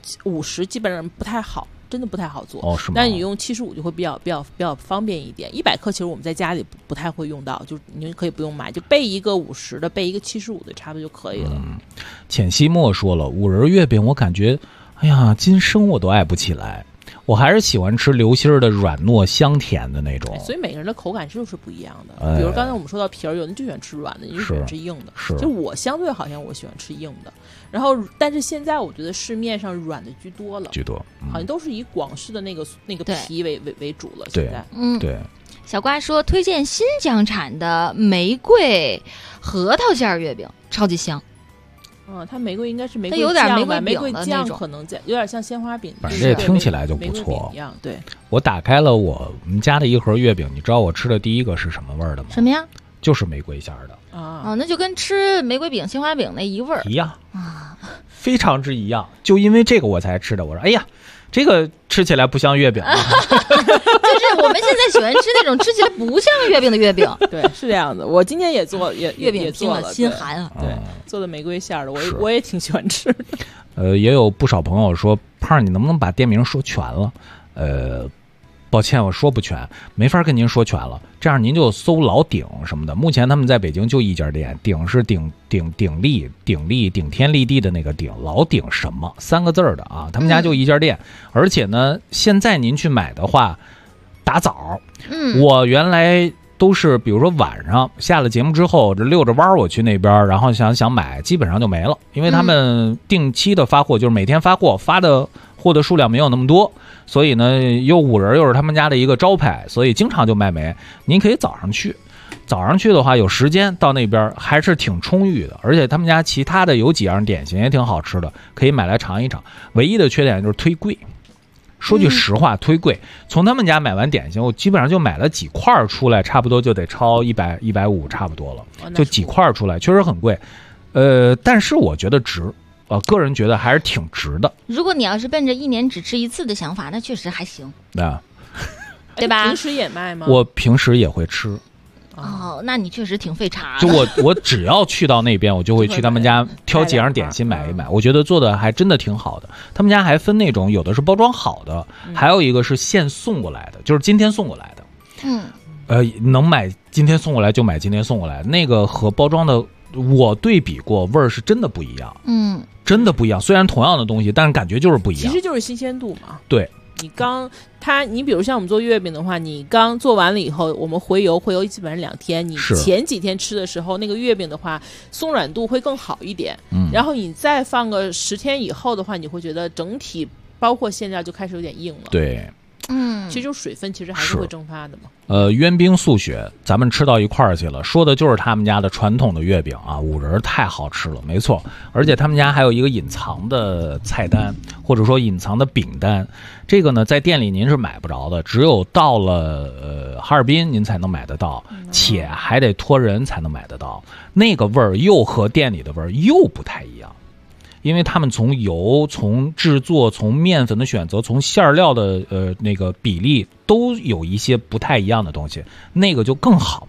50基本上不太好。真的不太好做， 是吗？ 但你用75就会比较方便一点。100克其实我们在家里不太会用到，就你可以不用买，就备一个50的，备一个75的，差不多就可以了。 浅西莫说了，5仁月饼我感觉，哎呀，今生我都爱不起来。我还是喜欢吃流心的软糯香甜的那种， 所以每个人的口感就是不一样的。比如刚才我们说到皮儿，有人就喜欢吃软的，有人喜欢吃硬的。就我相对好像我喜欢吃硬的，然后但是现在我觉得市面上软的居多了，好像都是以广式的那个皮为主了。现在， 对。 小瓜说推荐新疆产的玫瑰核桃馅月饼，超级香。 它玫瑰应该是玫瑰酱，它有点玫瑰酱，可能有点像鲜花饼， 反正这听起来就不错。 一样，对。 我打开了我们家的一盒月饼，你知道我吃的第一个是什么味儿的吗？ 什么呀？ 就是玫瑰馅的。 那就跟吃玫瑰饼、鲜花饼那一味儿一样啊，非常之一样。就因为这个我才吃的。我说，哎呀，这个吃起来不像月饼啊。 就是我们现在喜欢吃那种吃起来不像月饼的月饼。 对，是这样子。我今天也做月饼， 做了， 心寒啊。 对，做的玫瑰馅的，我也挺喜欢吃的。 也有不少朋友说，胖儿，你能不能把店名说全了？抱歉，我说不全，没法跟您说全了。这样您就搜老鼎什么的。目前他们在北京就一家店，鼎是鼎天立地的那个鼎，老鼎什么3个字的啊？他们家就一家店，而且呢，现在您去买的话，打枣。我原来都是比如说晚上下了节目之后，这溜着弯我去那边，然后想买，基本上就没了，因为他们定期的发货，就是每天发货，发的货的数量没有那么多。所以呢，又5仁又是他们家的一个招牌，所以经常就卖没。您可以早上去的话，有时间到那边还是挺充裕的。而且他们家其他的有几样点心也挺好吃的，可以买来尝一尝。唯一的缺点就是忒贵。说句实话，忒贵。从他们家买完点心，我基本上就买了几块出来，差不多就得超100、150差不多了，就几块出来，确实很贵。但是我觉得值。个人觉得还是挺值的。 如果你要是奔着1年只吃1次的想法，那确实还行。对吧？ 平时也卖吗？ 我平时也会吃。 那你确实挺费茶的。 就我只要去到那边，我就会去他们家挑几样点心买一买。我觉得做的还真的挺好的。他们家还分那种，有的是包装好的，还有一个是现送过来的，就是今天送过来的。能买今天送过来就买今天送过来，那个和包装的我对比过，味儿是真的不一样。真的不一样。虽然同样的东西，但是感觉就是不一样。 其实就是新鲜度嘛。 对。 你比如像我们做月饼的话，你刚做完了以后，我们回油基本上2天。你前几天吃的时候，那个月饼的话，松软度会更好一点。然后你再放个10天以后的话，你会觉得整体包括馅料就开始有点硬了。 对。 其实就是水分其实还是会蒸发的嘛。 渊冰素雪咱们吃到一块儿去了，说的就是他们家的传统的月饼啊，5仁太好吃了，没错。而且他们家还有一个隐藏的菜单，或者说隐藏的饼单，这个呢在店里您是买不着的，只有到了哈尔滨您才能买得到，且还得托人才能买得到。那个味儿又和店里的味儿又不太一样。因为他们从油、从制作、从面粉的选择、从馅料的那个比例都有一些不太一样的东西，那个就更好。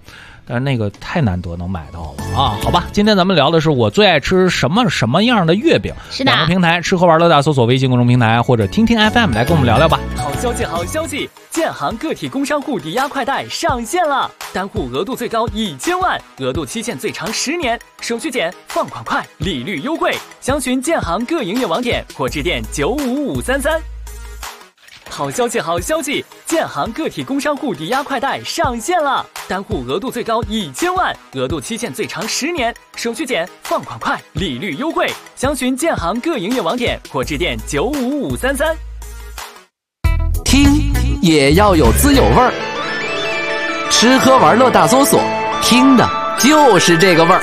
但是那个太难得能买到了啊。好吧，今天咱们聊的是我最爱吃什么样的月饼。 是的， 两个平台，吃喝玩乐大搜索微信公众平台或者听听 FM 来跟我们聊聊吧。 好消息，好消息！建行个体工商户抵押快贷上线了，单户额度最高1000万，额度期限最长10年，手续简，放款快，利率优惠。详询建行各营业网点或致电95533。好消息，好消息！建行个体工商户抵押快贷上线了，单户额度最高1000万，额度期限最长10年，手续简，放款快，利率优惠。详询建行各营业网点或致电95533。 听也要有滋有味儿，吃喝玩乐大搜索，听的就是这个味儿。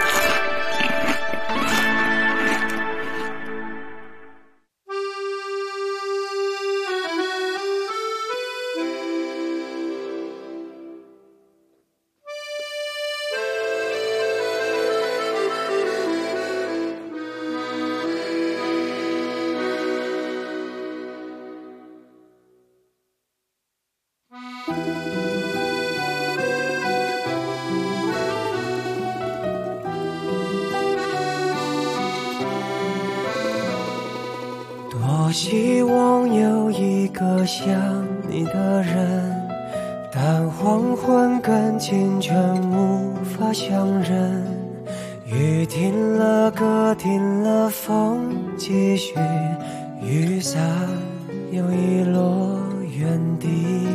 多希望有一个像你的人，但黄昏跟清晨无法相认。雨停了，歌停了，风继续，雨伞又遗落原地。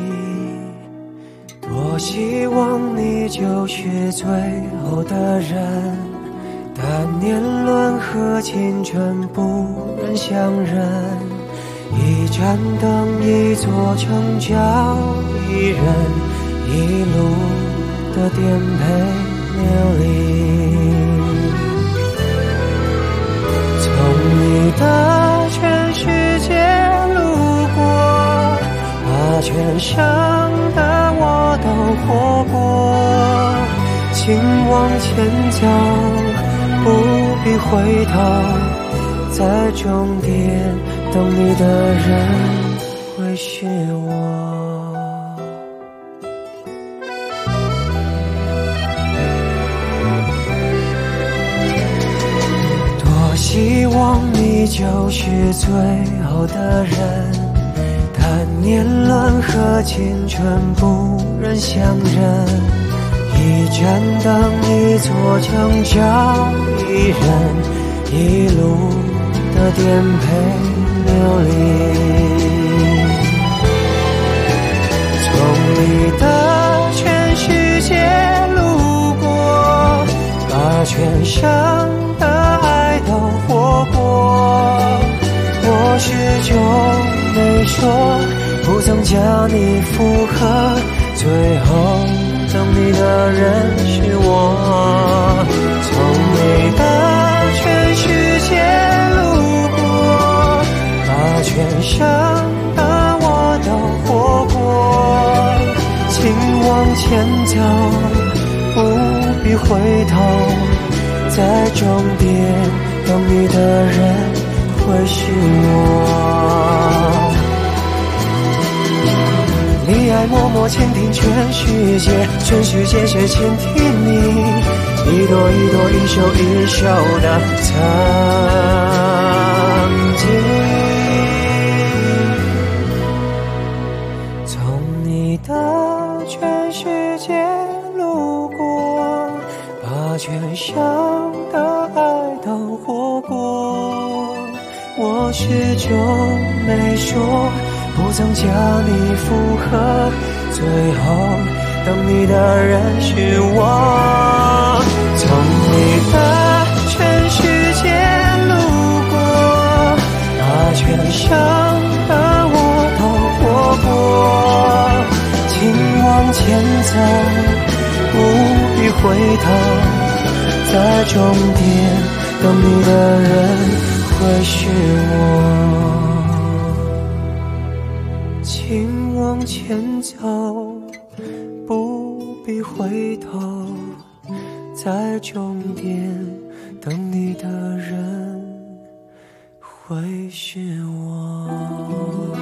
多希望你就是最后的人，但年轮和青春不忍相认。一盏灯，一座城，叫一人，一路的颠沛流离。从你的全世界路过，把全盛的我都活过。请往前走，不必回头，在终点等你的人会是我。多希望你就是最后的人，但年轮和青春不忍相认。一盏灯，一座城，叫一人，一路的颠沛流离。从你的全世界路过，把全盛的爱都活过。我始终没说，不曾将你附和，最后等你的人是我。从你的全世界路过，把全盛的我都活过。请往前走，不必回头，在终点等你的人会是我。你爱默默倾听全世界，全世界却倾听你，一朵一朵，一首一首的曾经。从你的全世界路过，把全盛的爱都活过。我始终没说，不曾将你附和，最后等你的人是我。从你的全世界路过，把全盛的我都活过。请往前走，不必回头，在终点等你的人会是我。请往前走，不必回头，在终点等你的人会是我。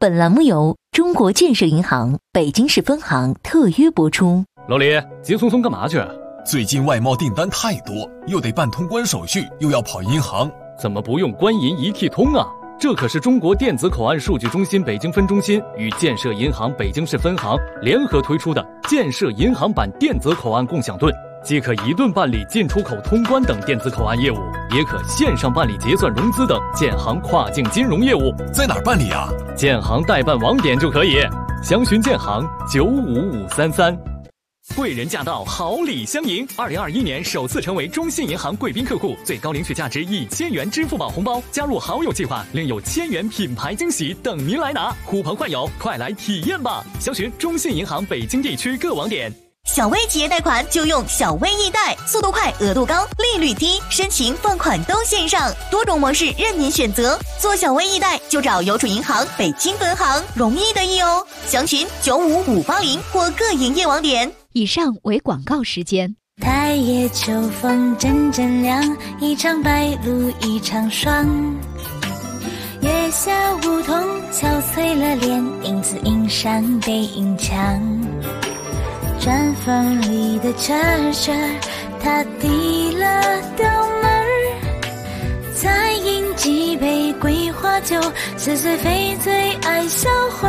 本栏目由中国建设银行北京市分行特约播出。 老李，急匆匆干嘛去？ 最近外贸订单太多，又得办通关手续，又要跑银行， 怎么不用官银一体通啊？这可是中国电子口岸数据中心北京分中心与建设银行北京市分行联合推出的建设银行版电子口岸共享盾，既可一盾办理进出口通关等电子口岸业务，也可线上办理结算融资等建行跨境金融业务。 在哪儿办理啊？ 建行代办网点就可以，详询建行95533。贵人驾到，好礼相迎。2021年首次成为中信银行贵宾客户，最高领取价值1000元支付宝红包，加入好友计划，另有1000元品牌惊喜等您来拿。呼朋唤友，快来体验吧！详询中信银行北京地区各网点。 小微企业贷款就用小微易贷，速度快，额度高，利率低，申请放款都线上，多种模式任您选择。做小微易贷就找邮储银行北京分行，容易的易哦。详询95580或各营业网点。 以上为广告时间。 太夜秋风阵阵凉，一场白露一场霜。月下梧桐憔悴了脸，影子映上背影墙。砖房里的车儿，他递了刀门儿，再饮几杯桂花酒，似水非醉爱销魂。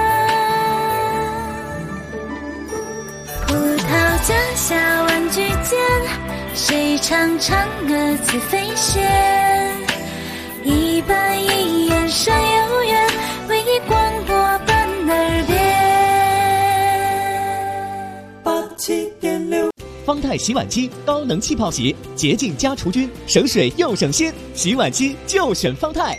葡萄架下玩具间，谁唱嫦娥自飞仙？一板一眼山有缘，唯一广播伴耳边。 87.6方太洗碗机高能气泡洗，洁净加除菌，省水又省心，洗碗机就选方太。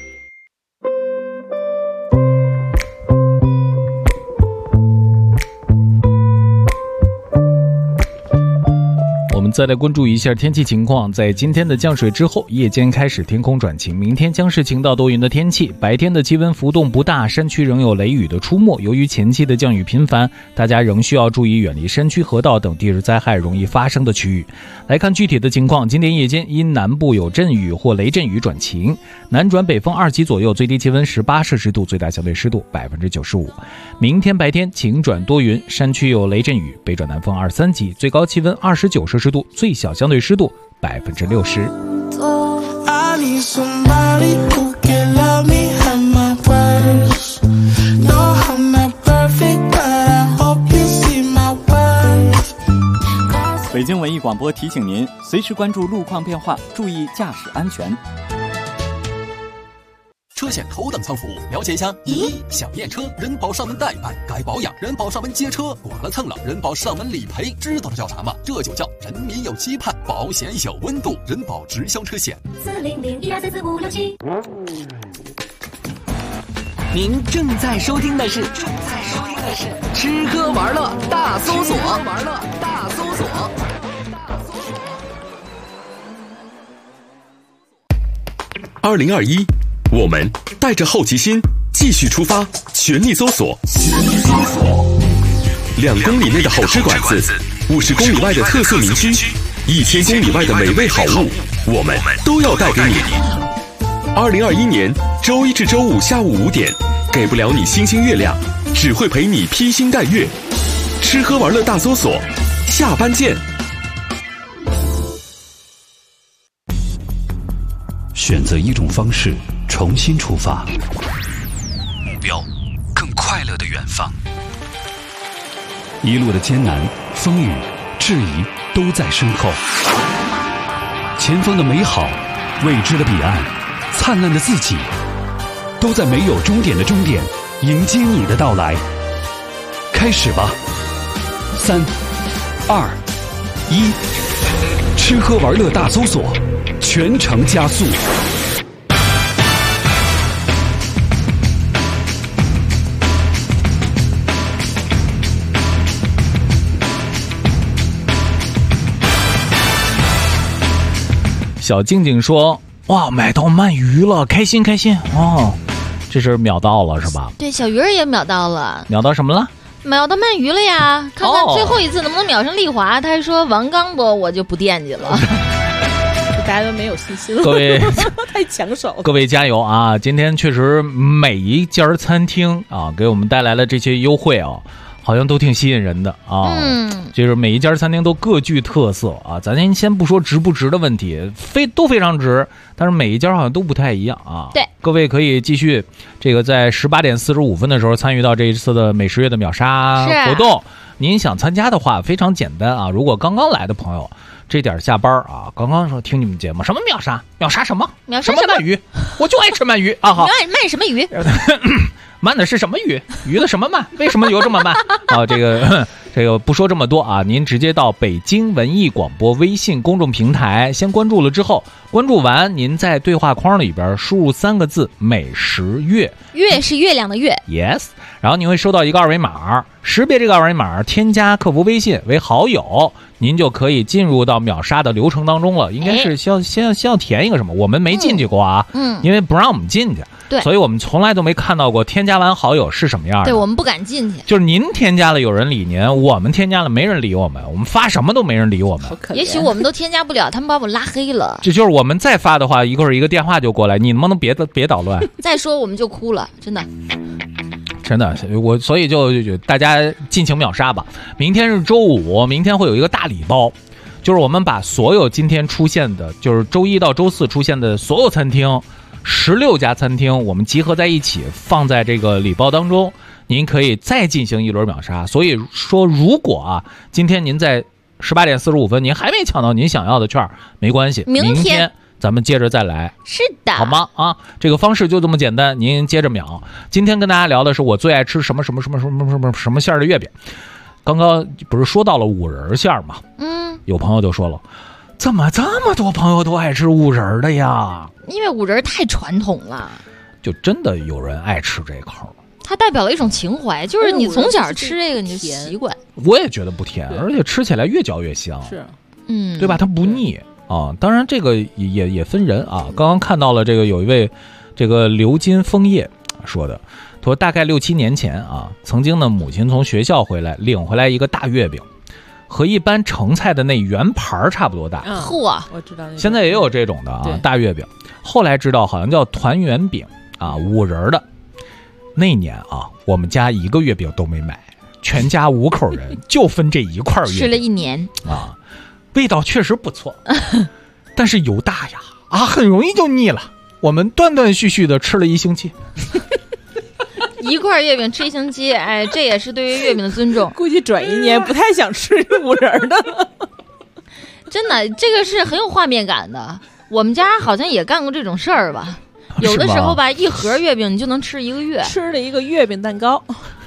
我们再来关注一下天气情况。在今天的降水之后，夜间开始天空转晴，明天将是晴到多云的天气，白天的气温浮动不大，山区仍有雷雨的出没。由于前期的降雨频繁，大家仍需要注意远离山区河道等地质灾害容易发生的区域。来看具体的情况，今天夜间因南部有阵雨或雷阵雨转晴，南转北风2级左右，最低气温18摄氏度，最大相对湿度95%。明天白天晴转多云，山区有雷阵雨，北转南风2-3级，最高气温29摄氏度，最小相对湿度60%。 北京文艺广播提醒您，随时关注路况变化，注意驾驶安全。 车险头等舱服务，了解一下。1. 小验车，人保上门代办，该保养人保上门接车，剐了蹭了人保上门理赔，知道这叫啥吗？这就叫人民有期盼，保险有温度，人保直销车险。 40012344567。 您正在收听的是吃喝玩乐大搜索。 2021，我们带着好奇心继续出发，全力搜索。2公里内的好吃馆子，50公里外的特色民居，1000公里外的美味好物，我们都要带给你。2021年周一至周五下午5点，给不了你星星月亮，只会陪你披星戴月。吃喝玩乐大搜索，下班见。 选择一种方式，重新出发，目标更快乐的远方。一路的艰难、风雨、质疑都在身后，前方的美好、未知的彼岸、灿烂的自己，都在没有终点的终点迎接你的到来。开始吧！3、2、1，吃喝玩乐大搜索，全程加速。 小静静说：“哇，买到鳗鱼了，开心开心哦！这是秒到了是吧？ 对，小鱼儿也秒到了。 秒到什么了？ 秒到鳗鱼了呀！看看最后一次能不能秒上丽华。他还说王刚不，我就不惦记了。 大家都没有信心了。 各位太抢手了， 各位加油啊！今天确实每一家餐厅啊，给我们带来了这些优惠啊，好像都挺吸引人的啊。就是每一家餐厅都各具特色啊。咱先不说值不值的问题，都非常值，但是每一家好像都不太一样啊。 对， 各位可以继续这个在18点45分的时候参与到这一次的美食月的秒杀活动。您想参加的话非常简单啊，如果刚刚来的朋友。这点下班啊，刚刚说听你们节目，什么秒杀？秒杀什么？ 秒杀什么鳗鱼？我就爱吃鳗鱼啊！好， 鳗什么鱼？ 鳗的是什么鱼？鱼的什么鳗？为什么油这么慢啊？这个不说这么多啊，您直接到北京文艺广播微信公众平台先关注了之后，关注完您在对话框里边输入3个字美食月， 月是月亮的月 ，yes， 然后您会收到一个二维码，识别这个二维码，添加客服微信为好友，您就可以进入到秒杀的流程当中了。应该是先要填一个什么，我们没进去过啊，因为不让我们进去， 对， 所以我们从来都没看到过添加完好友是什么样的。 对，我们不敢进去。 就是您添加了有人理您，我们添加了没人理我们，我们发什么都没人理我们。 也许我们都添加不了，他们把我拉黑了。 这就是我们再发的话，一会儿一个电话就过来，你能不能别捣乱？ 再说我们就哭了，真的。 真的，所以就大家尽情秒杀吧。明天是周五，明天会有一个大礼包，就是我们把所有今天出现的，就是周一到周四出现的所有餐厅，16家餐厅，我们集合在一起放在这个礼包当中，您可以再进行一轮秒杀。所以说，如果啊，今天您在18点45分您还没抢到您想要的券，没关系，明天咱们接着再来， 是的， 好吗？啊，这个方式就这么简单，您接着秒。今天跟大家聊的是我最爱吃什么馅儿的月饼。刚刚不是说到了五仁馅儿吗？有朋友就说了，怎么这么多朋友都爱吃五仁的呀？ 因为五仁太传统了， 就真的有人爱吃这口。 它代表了一种情怀，就是你从小吃这个你就习惯。 我也觉得不甜，而且吃起来越嚼越香， 是， 对吧？它不腻。啊，当然这个也分人啊。刚刚看到了这个有一位这个流金枫叶说的，他说大概6、7年前啊，曾经呢母亲从学校回来领回来一个大月饼，和一般盛菜的那圆盘差不多大。 嚯， 我知道。 现在也有这种的啊，大月饼。后来知道好像叫团圆饼啊，5仁的。那年啊，我们家一个月饼都没买，全家5口人就分这一块月饼， 吃了1年啊。味道确实不错，但是油大呀，很容易就腻了。我们断断续续的吃了1星期， 一块月饼吃1星期，哎，这也是对于月饼的尊重。 估计转1年不太想吃5仁的了。 真的，这个是很有画面感的。我们家好像也干过这种事儿吧？有的时候吧，一盒月饼你就能吃1个月， 吃了一个月饼蛋糕。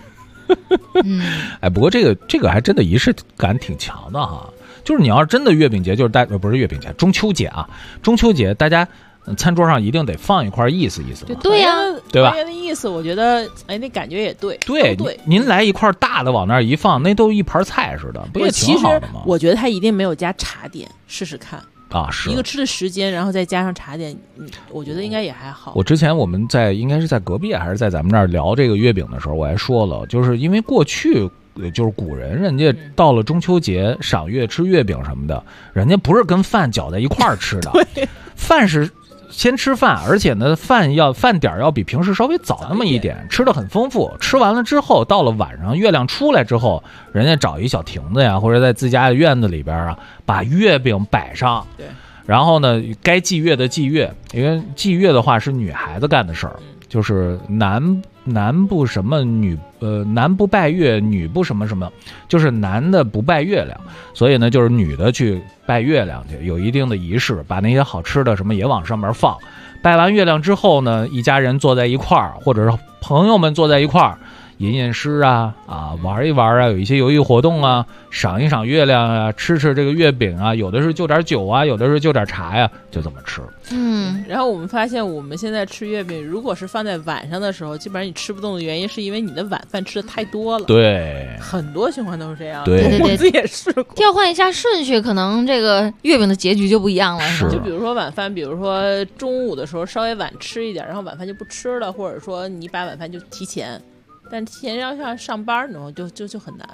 哎，不过这个还真的仪式感挺强的哈。就是你要是真的月饼节，就是不是月饼节，中秋节啊，中秋节大家餐桌上一定得放一块意思意思。 对呀， 对吧？ 团圆的意思，我觉得哎，那感觉也对。 对，您来一块大的往那儿一放，那都一盘菜似的，不也挺好的吗？ 我觉得他一定没有加茶点，试试看啊，是一个吃的时间，然后再加上茶点，我觉得应该也还好。 我之前我们应该是在隔壁还是在咱们那儿聊这个月饼的时候，我还说了，就是因为过去。就是古人家到了中秋节赏月吃月饼什么的，人家不是跟饭搅在一块儿吃的，饭是先吃饭，而且呢饭点要比平时稍微早那么一点，吃的很丰富。吃完了之后，到了晚上月亮出来之后，人家找一小亭子呀，或者在自家的院子里边啊，把月饼摆上。 对， 然后呢，该祭月的祭月，因为祭月的话是女孩子干的事儿，就是男不什么男不拜月，女不什么什么，就是男的不拜月亮，所以呢就是女的去拜月亮去，有一定的仪式，把那些好吃的什么也往上面放。拜完月亮之后呢，一家人坐在一块儿，或者是朋友们坐在一块儿，吟诗啊，玩一玩啊，有一些游艺活动啊，赏一赏月亮啊，吃这个月饼啊，有的是就点酒啊，有的是就点茶呀，就这么吃。 然后我们发现我们现在吃月饼，如果是放在晚上的时候，基本上你吃不动的原因是因为你的晚饭吃的太多了。 对， 很多情况都是这样。 对， 我自己也试过。 调换一下顺序，可能这个月饼的结局就不一样了。 是， 就比如说晚饭，比如说中午的时候稍微晚吃一点，然后晚饭就不吃了，或者说你把晚饭就提前。但提前要上班呢，就很难。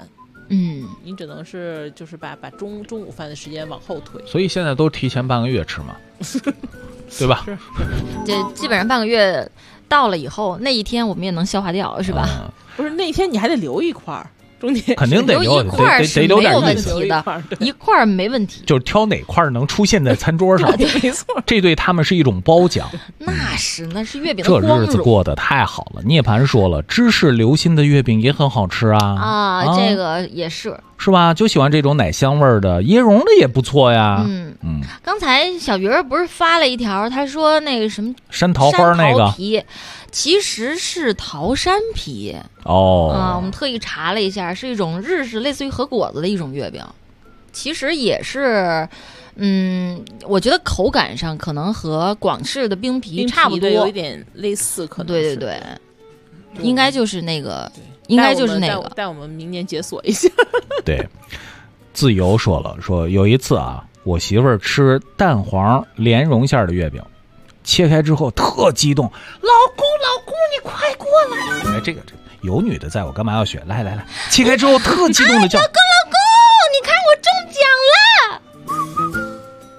你只能是就是把中午饭的时间往后推。 所以现在都提前半个月吃嘛，对吧？ 这基本上半个月到了以后，那一天我们也能消化掉，是吧？ 不是那一天你还得留一块儿。中间肯定得留一块儿是没有问题的，一块儿没问题。 就是挑哪块能出现在餐桌上， 没错。 这对他们是一种褒奖。 那是月饼的这日子过得太好了。涅槃说了，芝士流心的月饼也很好吃啊。 这个也是吧？就喜欢这种奶香味儿的，椰蓉的也不错呀。 刚才小鱼儿不是发了一条，他说那个什么山桃花那个皮。其实是桃山皮我们特意查了一下，是一种日式类似于和果子的一种月饼，其实也是，我觉得口感上可能和广式的冰皮差不多， 有一点类似，可能对，应该就是那个，应该就是那个， 带我们明年解锁一下。 对，自由说了，说有一次啊，我媳妇儿吃蛋黄莲蓉馅的月饼。切开之后特激动，老公你快过来！这个有女的在，我干嘛要学？来，切开之后特激动的叫， 老公，你看我中奖了，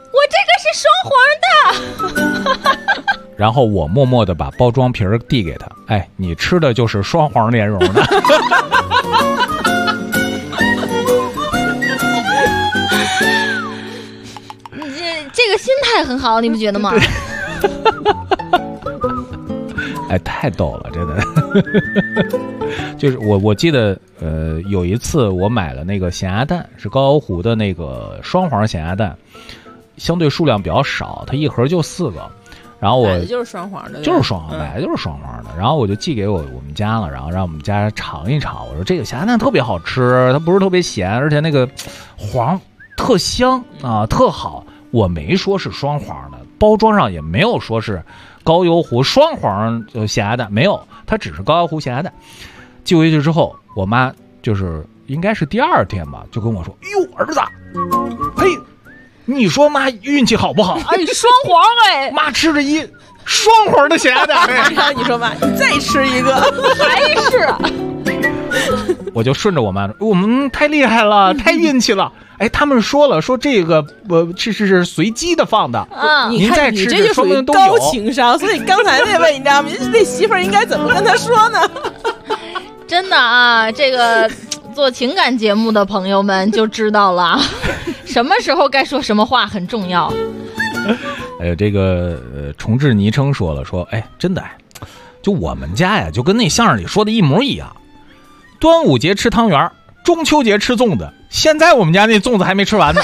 我这个是双黄的。 然后我默默的把包装皮递给他，你吃的就是双黄莲蓉的。 这个心态很好，你不觉得吗？ 太逗了，真的。就是我记得有一次我买了那个咸鸭蛋，是高邮湖的那个双黄咸鸭蛋，相对数量比较少，它一盒就4个。然后买的就是双黄的， 就是双黄，买的就是双黄的。然后我就寄给我们家了，然后让我们家尝一尝。我说这个咸鸭蛋特别好吃，它不是特别咸，而且那个黄特香啊，特好。我没说是双黄的，包装上也没有说是高邮湖双黄咸鸭蛋，没有，它只是高邮湖咸鸭蛋。寄回去之后，我妈就是应该是第2天吧，就跟我说：“哟，儿子，你说妈运气好不好？ 双黄妈吃着一双黄的咸鸭蛋。 你说妈，你再吃一个， 还是。” 我就顺着我妈说：“我们太厉害了，太运气了。”他们说了，说这个是随机的放的。 您再吃， 这就属于高情商。所以刚才那位你知道吗？那媳妇儿应该怎么跟他说呢？ 真的啊，这个做情感节目的朋友们就知道了，什么时候该说什么话很重要。 这个重置昵称说了，说真的就我们家呀，就跟那相声里说的一模一样。端午节吃汤圆，中秋节吃粽子，现在我们家那粽子还没吃完呢。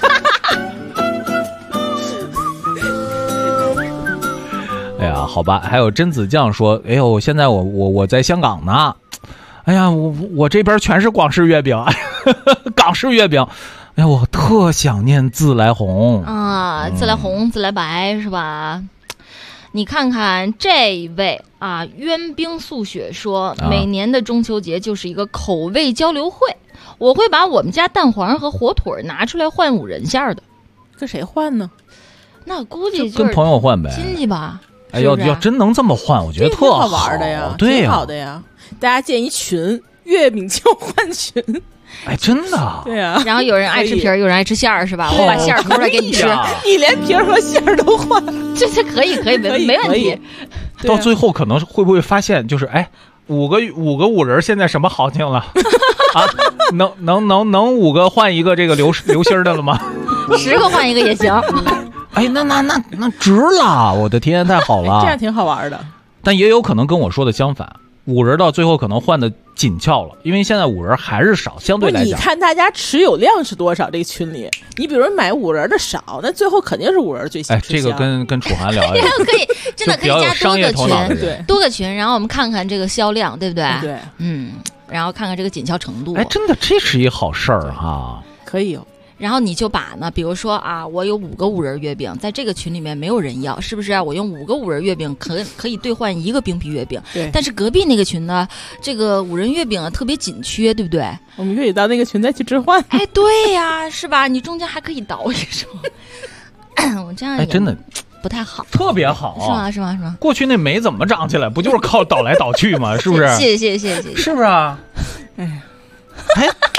哎呀，好吧。还有甄子酱说：“哎呦，现在我在香港呢，哎呀，我这边全是广式月饼，港式月饼。哎呀，我特想念自来红啊，自来红、自来白是吧？”你看看这位啊，渊冰素雪说，每年的中秋节就是一个口味交流会，我会把我们家蛋黄和火腿拿出来换5仁馅的。 跟谁换呢？ 那估计就跟朋友换呗， 亲戚吧。 要真能这么换，我觉得特好玩的呀， 对呀， 挺好的呀。大家建一群月饼交换群。 真的。 对啊， 然后有人爱吃皮儿，有人爱吃馅儿，是吧？我把馅儿抠出来给你吃， 你连皮儿和馅儿都换， 这可以，没问题。 到最后可能会不会发现，就是5个5仁现在什么行情了啊？能5个换一个这个流心的了吗 ？10个换一个也行。 那值了，我的天，太好了， 这样挺好玩的。 但也有可能跟我说的相反。5仁到最后可能换的紧俏了，因为现在5仁还是少，相对来讲。 你看大家持有量是多少？这个群里，你比如买5仁的少，那最后肯定是5仁最香。 这个跟楚涵聊一下， 可以，真的可以加多个群， 对， 多个群，然后我们看看这个销量，对不对？ 对， 然后看看这个紧俏程度。 真的，这是一好事儿哈， 可以有。 然后你就把呢，比如说啊，我有5个5仁月饼，在这个群里面没有人要，是不是？我用5个5仁月饼可以兑换1个冰皮月饼。 对。 但是隔壁那个群呢，这个5仁月饼啊特别紧缺，对不对？ 我们可以到那个群再去置换。 对呀，是吧？你中间还可以倒一手。我这样真的不太好， 特别好， 是吗？ 过去那煤怎么长起来？不就是靠倒来倒去吗？是不是？ 谢谢， 是不是啊？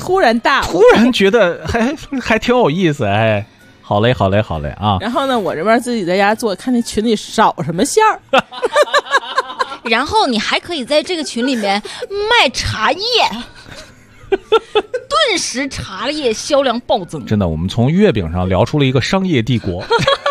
突然大了， 突然觉得还挺有意思，哎，好嘞啊！ 然后呢，我这边自己在家做，看那群里少什么馅儿， 然后你还可以在这个群里面卖茶叶。顿时茶叶销量暴增， 真的，我们从月饼上聊出了一个商业帝国。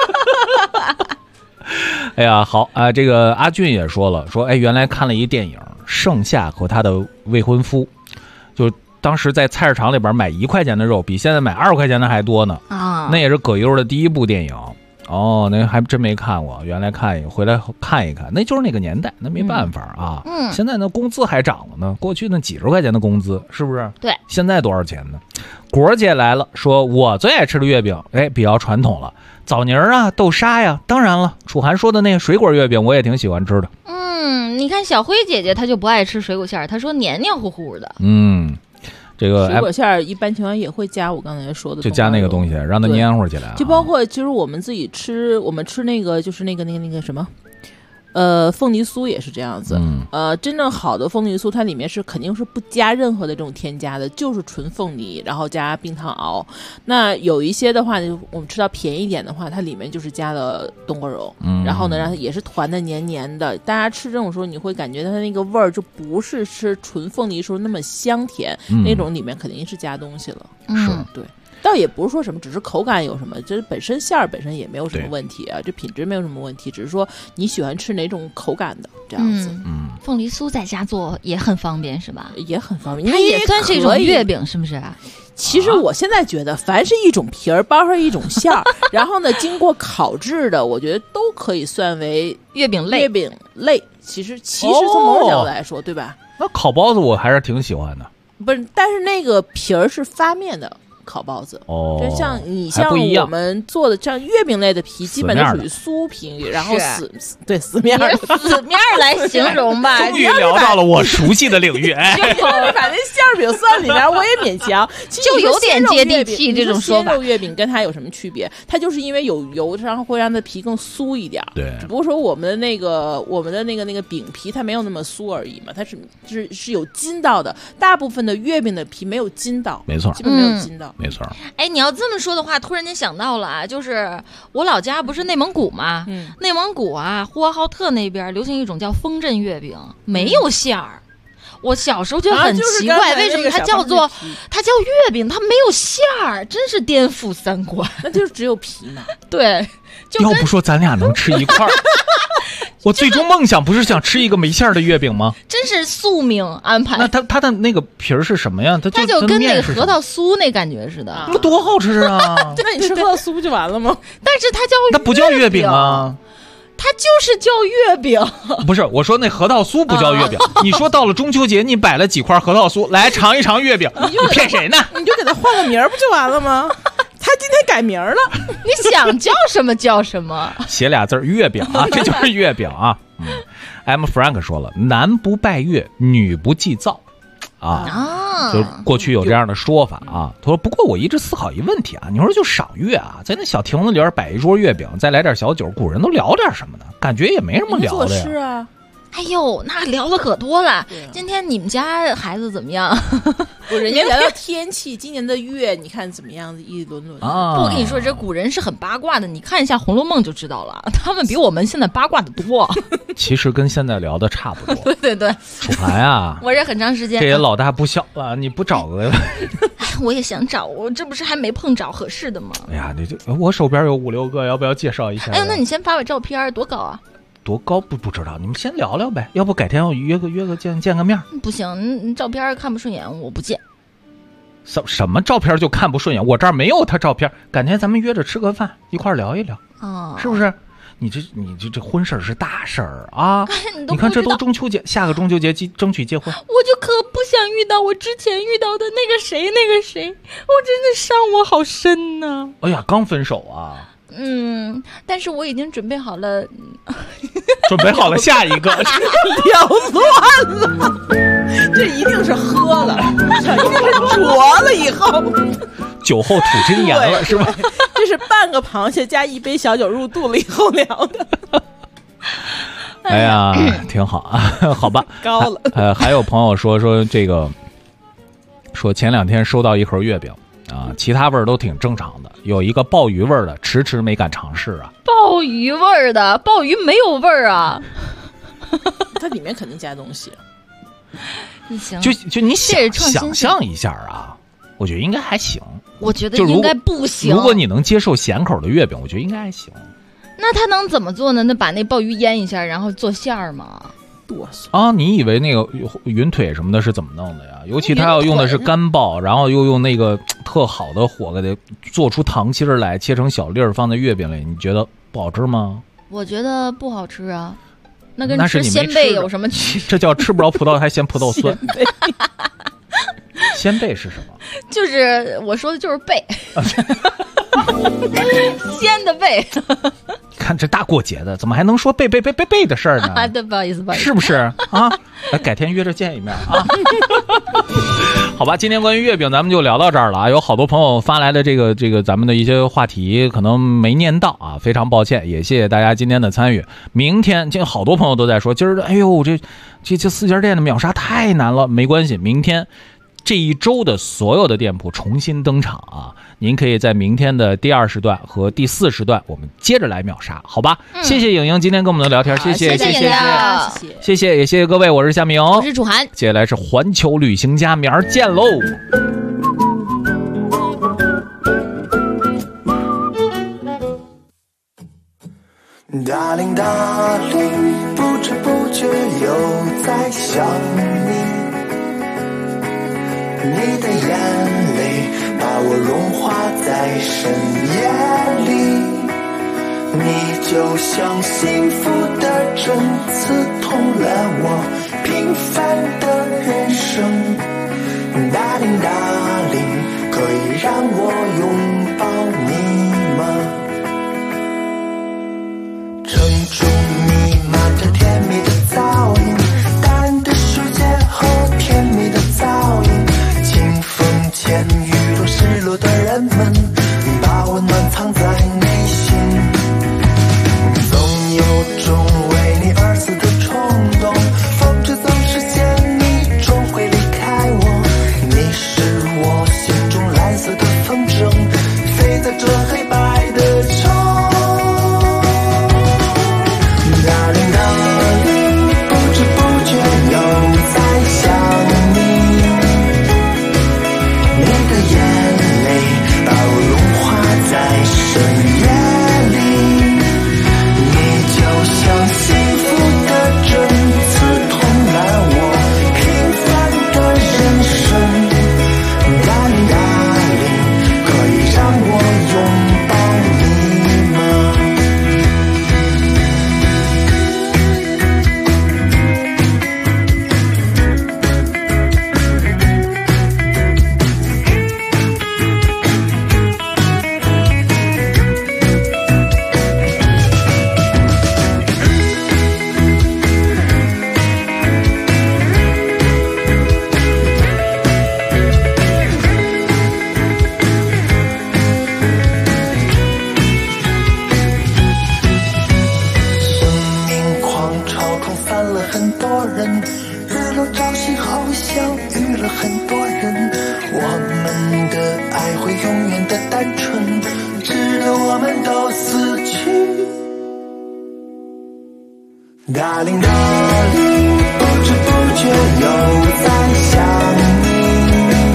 哎呀，好啊，这个阿俊也说了，说哎，原来看了一电影《盛夏和他的未婚夫》，就当时在菜市场里边买1块钱的肉，比现在买20块钱的还多呢。啊，那也是葛优的第一部电影。哦，那还真没看过，原来回来看一看，那就是那个年代，那没办法啊。现在呢，工资还涨了呢，过去那几十块钱的工资，是不是？ 对， 现在多少钱呢？果姐来了，说我最爱吃的月饼，哎，比较传统了，枣泥啊，豆沙呀，当然了，楚涵说的那个水果月饼，我也挺喜欢吃的。 你看小辉姐姐她就不爱吃水果馅儿，她说黏黏糊糊的。 这个水果馅儿一般情况也会加我刚才说的， 就加那个东西，让它黏糊起来。 就包括就是我们自己吃，我们吃那个就是那个什么，凤梨酥也是这样子。真正好的凤梨酥，它里面是肯定是不加任何的这种添加的，就是纯凤梨，然后加冰糖熬。那有一些的话，我们吃到便宜一点的话，它里面就是加了冬瓜蓉，然后呢，让它也是团的黏黏的。大家吃这种时候，你会感觉它那个味儿就不是吃纯凤梨时候那么香甜，那种里面肯定是加东西了。 是， 对。倒也不是说什么，只是口感有什么，这本身馅儿本身也没有什么问题啊，这品质没有什么问题，只是说你喜欢吃哪种口感的这样子。 凤梨酥在家做也很方便是吧？ 也很方便， 它也算是一种月饼，是不是？ 其实我现在觉得，凡是一种皮儿包上一种馅儿，然后呢经过烤制的，我觉得都可以算为月饼类。 其实从某种角度来说，对吧？ 那烤包子我还是挺喜欢的。 不是，但是那个皮儿是发面的。烤包子就像我们做的这样月饼类的皮，基本都属于酥皮，然后死面来形容吧。 终于聊到了我熟悉的领域， 把那馅饼算里面，我也勉强。 就有点接地气这种说法。 鲜肉月饼跟它有什么区别？它就是因为有油，然后会让它皮更酥一点。 对， 只不过说我们的那个饼皮它没有那么酥而已嘛，它是有筋道的。大部分的月饼的皮没有筋道， 没错， 基本没有筋道。 没错， 哎，你要这么说的话，突然间想到了啊，就是我老家不是内蒙古吗？内蒙古啊，呼和浩特那边流行一种叫风镇月饼，没有馅儿。我小时候就很奇怪，为什么它叫月饼，它没有馅儿，真是颠覆三观。 那就是只有皮嘛。 对， 要不说咱俩能吃一块儿。我最终梦想不是想吃一个没馅儿的月饼吗？ 真是宿命安排。 那它的那个皮儿是什么呀？ 它就跟那个核桃酥那感觉似的， 那多好吃啊！ 那你吃核桃酥不就完了吗？ 但是它那不叫月饼啊， 它就是叫月饼。 不是，我说那核桃酥不叫月饼。你说到了中秋节，你摆了几块核桃酥来尝一尝月饼，你骗谁呢？ 你就给它换个名儿不就完了吗？他今天改名了， 你想叫什么叫什么， 写俩字月饼啊，这就是月饼啊。M Frank 说了，男不拜月，女不祭灶啊，就过去有这样的说法啊。他说，不过我一直思考一问题啊，你说就赏月啊，在那小亭子里边摆一桌月饼，再来点小酒，古人都聊点什么呢？感觉也没什么聊的呀。 是啊。 哎呦，那聊的可多了。今天你们家孩子怎么样？ 人家聊到天气，今年的月你看怎么样？一轮轮啊！我跟你说，这古人是很八卦的，你看一下《红楼梦》就知道了，他们比我们现在八卦的多。 其实跟现在聊的差不多。 对， 楚涵啊， 我这很长时间， 这也老大不小了，你不找个？ 我也想找，我这不是还没碰着合适的吗？ 哎呀，我手边有5-6个，要不要介绍一下？ 哎呦，那你先发我照片，多高啊？ 多高不知道，你们先聊聊呗，要不改天我约个见个面。 不行，你照片看不顺眼，我不见。 什么照片就看不顺眼？我这儿没有他照片，改天咱们约着吃个饭，一块聊一聊，是不是？你这婚事是大事儿啊！你看这都中秋节，下个中秋节争取结婚。 我就可不想遇到我之前遇到的那个谁，我真的伤我好深呢。 哎呀，刚分手啊！ 但是我已经准备好了， 下一个， 聊乱了，这一定是喝了，这一定是酌了以后， 酒后吐真言了是吧？ 这是半个螃蟹加一杯小酒入肚了以后聊的。 哎呀，挺好啊，好吧， 高了。 还有朋友说这个说前2天收到一盒月饼啊，其他味儿都挺正常的，有一个鲍鱼味儿的，迟迟没敢尝试啊。 鲍鱼味儿的，鲍鱼没有味儿啊， 它里面肯定加东西。 行， 就你想象一下啊，我觉得应该还行。 我觉得应该不行。 如果你能接受咸口的月饼，我觉得应该还行。 那他能怎么做呢？那把那鲍鱼腌一下，然后做馅儿吗？ 啊，你以为那个云腿什么的是怎么弄的呀？尤其他要用的是干鲍，然后又用那个特好的火给它做出糖心儿来，切成小粒儿放在月饼里，你觉得不好吃吗？ 我觉得不好吃啊。那跟吃鲜贝有什么区别？ 这叫吃不着葡萄还嫌葡萄酸。鲜贝是什么？ 就是我说的就是贝，鲜的贝。 看这大过节的，怎么还能说贝的事儿呢？ 对，不好意思， 是不是啊？改天约着见一面啊。好吧，今天关于月饼咱们就聊到这儿了啊。有好多朋友发来的这个咱们的一些话题可能没念到啊，非常抱歉，也谢谢大家今天的参与。明天今天好多朋友都在说，今儿哎呦这4家店的秒杀太难了，没关系，明天这一周的所有的店铺重新登场啊！您可以在明天的第2时段和第4时段，我们接着来秒杀，好吧？谢谢莹莹今天跟我们的聊天，谢谢，也谢谢各位，我是夏明， 我是楚涵， 接下来是环球旅行家，明儿见喽。 Darling Darling， 不知不觉又在想你。你的眼泪把我融化在深夜里，你就像幸福的针刺痛了我平凡的人生。Darling Darling， 可以让我拥抱你吗？珍珠弥漫着甜蜜的噪音，淡的世界和甜蜜的噪音，前雨中失落的人们，把温暖藏在内心，总有种为你而死的冲动，风筝总是嫌你终会离开我，你是我心中蓝色的风筝，飞在这黑白的虫。Darling Darling， 不知不觉又在想你。你的眼泪把我融化在深夜里，你就像幸福的针刺痛了我平凡的人生。Darling Darling， 可以让我拥抱你吗？Darling Darling， 不知不觉又在想你，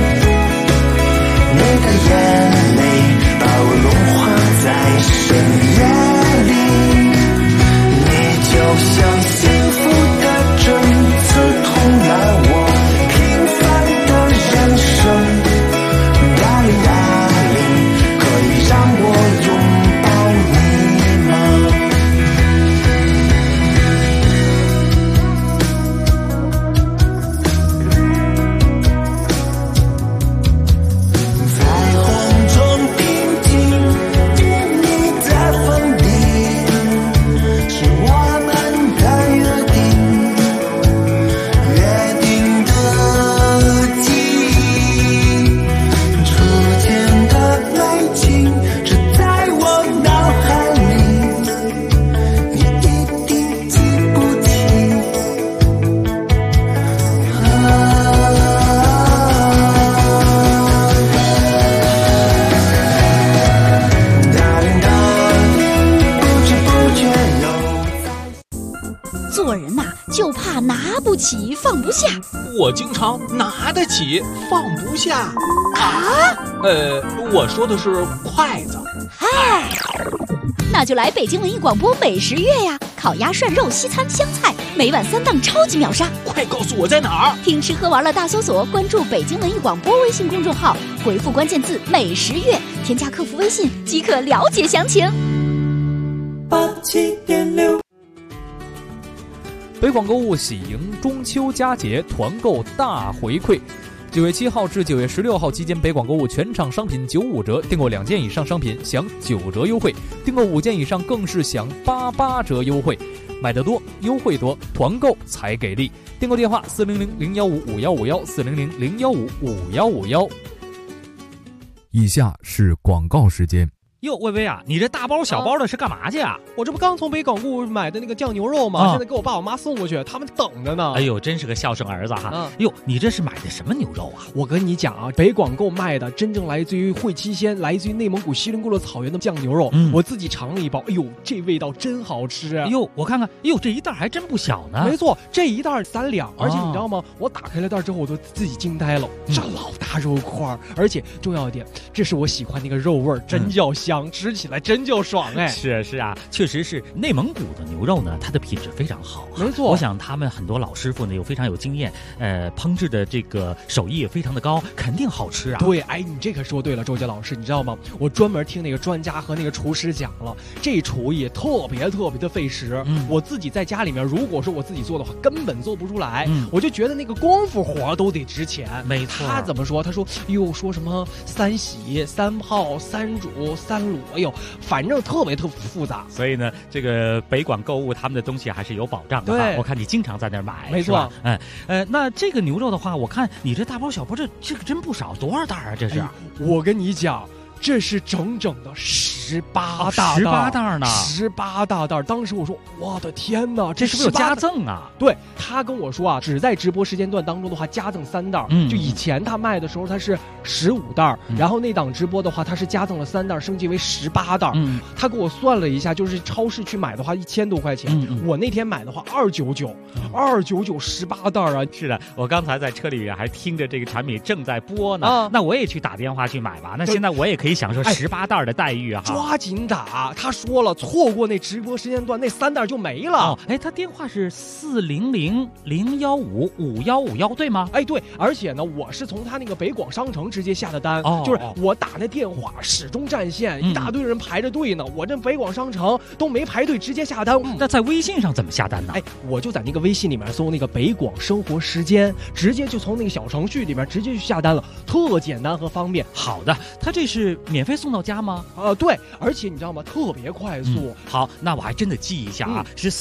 你的眼泪把我融化在深夜里，你就像幸福的针刺痛了我平凡的人生。Darling Darling， 可以让我拥抱你吗？ 起放不下。 我经常拿得起放不下。 啊？ 我说的是筷子。 嗨，那就来北京文艺广播美食月呀！烤鸭、涮肉、西餐、湘菜，每晚3档超级秒杀。 快告诉我在哪儿？ 听吃喝玩乐大搜索，关注北京文艺广播微信公众号，回复关键字美食月，添加客服微信即可了解详情。 87.6 北广购物喜迎中秋佳节团购大回馈，9月7号至9月16号期间，北广购物全场商品95折，订购2件以上商品享9折优惠，订购5件以上更是享88折优惠。买得多，优惠多，团购才给力。订购电话400-015-5151，400-015-5151。 以下是广告时间。 哟，薇薇啊，你这大包小包的是干嘛去啊？ 我这不刚从北广购物买的那个酱牛肉吗？现在给我爸我妈送过去，他们等着呢。 哎呦，真是个孝顺儿子哈！哟，你这是买的什么牛肉啊？ 我跟你讲啊，北广购卖的真正来自于会期鲜，来自于内蒙古锡林郭勒草原的酱牛肉。我自己尝了一包，哎呦，这味道真好吃啊！ 哎呦，我看看，哎呦，这一袋还真不小呢。 没错，这一袋3两，而且你知道吗？我打开了袋之后，我都自己惊呆了，这老大肉块，而且重要一点，这是我喜欢那个肉味，真叫香，吃起来真就爽哎！ 是啊，确实是内蒙古的牛肉呢，它的品质非常好。 没错， 我想他们很多老师傅呢又非常有经验，烹制的这个手艺也非常的高，肯定好吃啊。 对，哎，你这可说对了，周杰老师，你知道吗？我专门听那个专家和那个厨师讲了，这厨艺特别的费时。我自己在家里面，如果说我自己做的话，根本做不出来。我就觉得那个功夫活都得值钱。 没错。 他怎么说？他说，哟，说什么3洗、3泡、3煮、3卤，哎呦。反正特别复杂， 所以呢，这个北广购物他们的东西还是有保障的。对，我看你经常在那儿买， 没错。 那这个牛肉的话，我看你这大包小包，这个真不少，多少袋啊？这是？ 我跟你讲。这是整整的18大袋 ，18袋呢 ，18大袋。当时我说，我的天哪， 这是不是有加赠啊？ 对，他跟我说啊，只在直播时间段当中的话，加赠3袋。就以前他卖的时候，他是15袋，然后那档直播的话，他是加赠了3袋，升级为18袋。他给我算了一下，就是超市去买的话，1000多块钱。我那天买的话，299，29918袋啊！ 是的，我刚才在车里还听着这个产品正在播呢。那我也去打电话去买吧。那现在我也可以享受18袋的待遇啊！ 抓紧打！他说了，错过那直播时间段，那3袋就没了。 他电话是400-015-5151，对吗？ 对，而且呢，我是从他那个北广商城直接下的单，就是我打那电话始终占线，一大堆人排着队呢。我这北广商城都没排队，直接下单。 那在微信上怎么下单呢？ 我就在那个微信里面搜那个北广生活时间，直接就从那个小程序里面直接去下单了，特简单和方便。 好的，他这是免费送到家吗？ 对，而且你知道吗？特别快速。 好，那我还真的记一下啊，是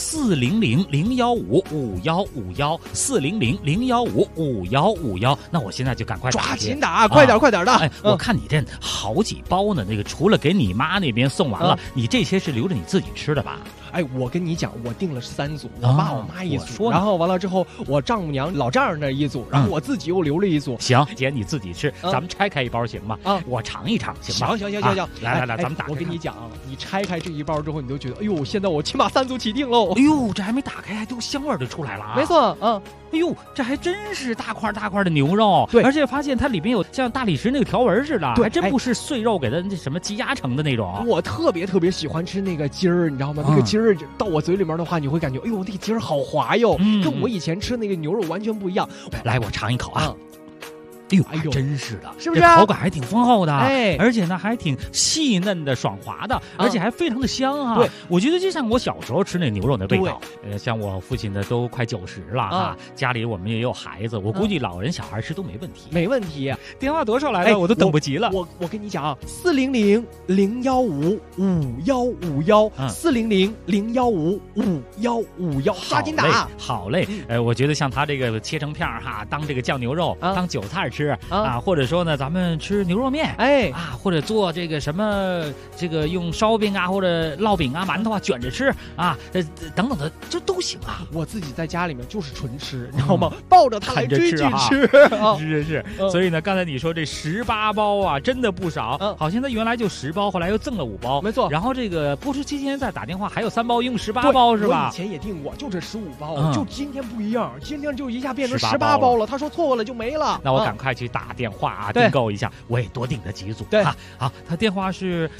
400-015-5151，400-015-5151。那我现在就赶快抓紧打，快点的。 我看你这好几包呢，那个除了给你妈那边送完了，你这些是留着你自己吃的吧？ 我跟你讲，我订了3组，我爸我妈1组，然后完了之后，我丈母娘老丈人那1组，然后我自己又留了1组。 行，姐你自己吃，咱们拆开一包行吗？我尝一尝行吗？ 行， 来，咱们打开。 我跟你讲，你拆开这一包之后，你就觉得，哎呦，现在我起码3组起订喽。 哎呦，这还没打开，还都香味就出来了啊！ 没错， 哎呦，这还真是大块的牛肉，对，而且发现它里边有像大理石那个条纹似的，还真不是碎肉给它那什么积压成的那种。 我特别喜欢吃那个筋儿，你知道吗？那个筋儿到我嘴里面的话，你会感觉，哎呦，那个筋儿好滑哟，跟我以前吃那个牛肉完全不一样。 来，我尝一口啊。哎呦，真是的， 是不是？ 这口感还挺丰厚的，而且呢还挺细嫩的、爽滑的，而且还非常的香啊！ 对， 我觉得就像我小时候吃那牛肉的味道。像我父亲呢都快90了啊，家里我们也有孩子，我估计老人小孩吃都没问题。 没问题。 电话多少来了？我都等不及了。 我跟你讲啊，400-015-5151，400-015-5151，抓紧打！ 好嘞，我觉得像他这个切成片哈，当这个酱牛肉，当韭菜吃。 吃啊，或者说呢，咱们吃牛肉面，或者做这个什么这个用烧饼啊或者烙饼啊、馒头啊卷着吃啊，等等的，这都行啊。 我自己在家里面就是纯吃，你知道吗？抱着它来追剧吃， 是。所以呢，刚才你说这18包啊，真的不少。好像他原来就10包，后来又赠了5包， 没错。 然后这个播出期间再打电话，还有3包，一共18包是吧？ 我以前也订过，就这15包，就今天不一样，今天就一下变成18包了。他说错过了就没了， 那我赶快去打电话啊，订购一下，我也多订了几组。 对， 好，他电话是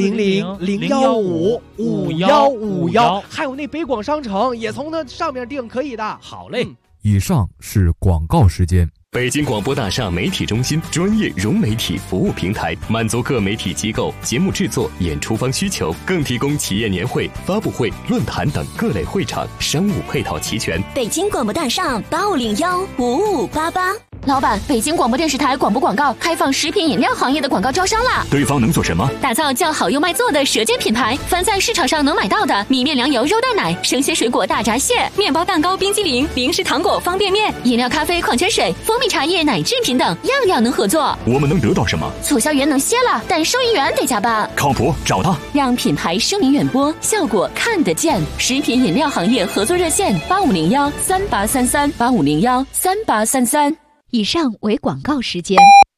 400-015-5151，还有那北广商城也从那上面订，可以的。 好嘞。 以上是广告时间。 北京广播大厦媒体中心专业融媒体服务平台，满足各媒体机构节目制作、演出方需求，更提供企业年会、发布会、论坛等各类会场，商务配套齐全。 北京广播大厦8501-5588。 老板，北京广播电视台广播广告开放食品饮料行业的广告招商啦！ 对方能做什么？ 打造叫好又卖座的舌尖品牌，凡在市场上能买到的米面粮油肉蛋奶、生鲜水果大闸蟹、面包蛋糕、冰激凌、零食糖果、方便面、饮料咖啡、矿泉水、蜂蜜茶叶、奶制品等，样样能合作。 我们能得到什么？ 促销员能歇了，但收银员得加班。 靠谱，找他， 让品牌声名远播，效果看得见。食品饮料行业合作热线：8501-3833，8501-3833。以上为广告时间。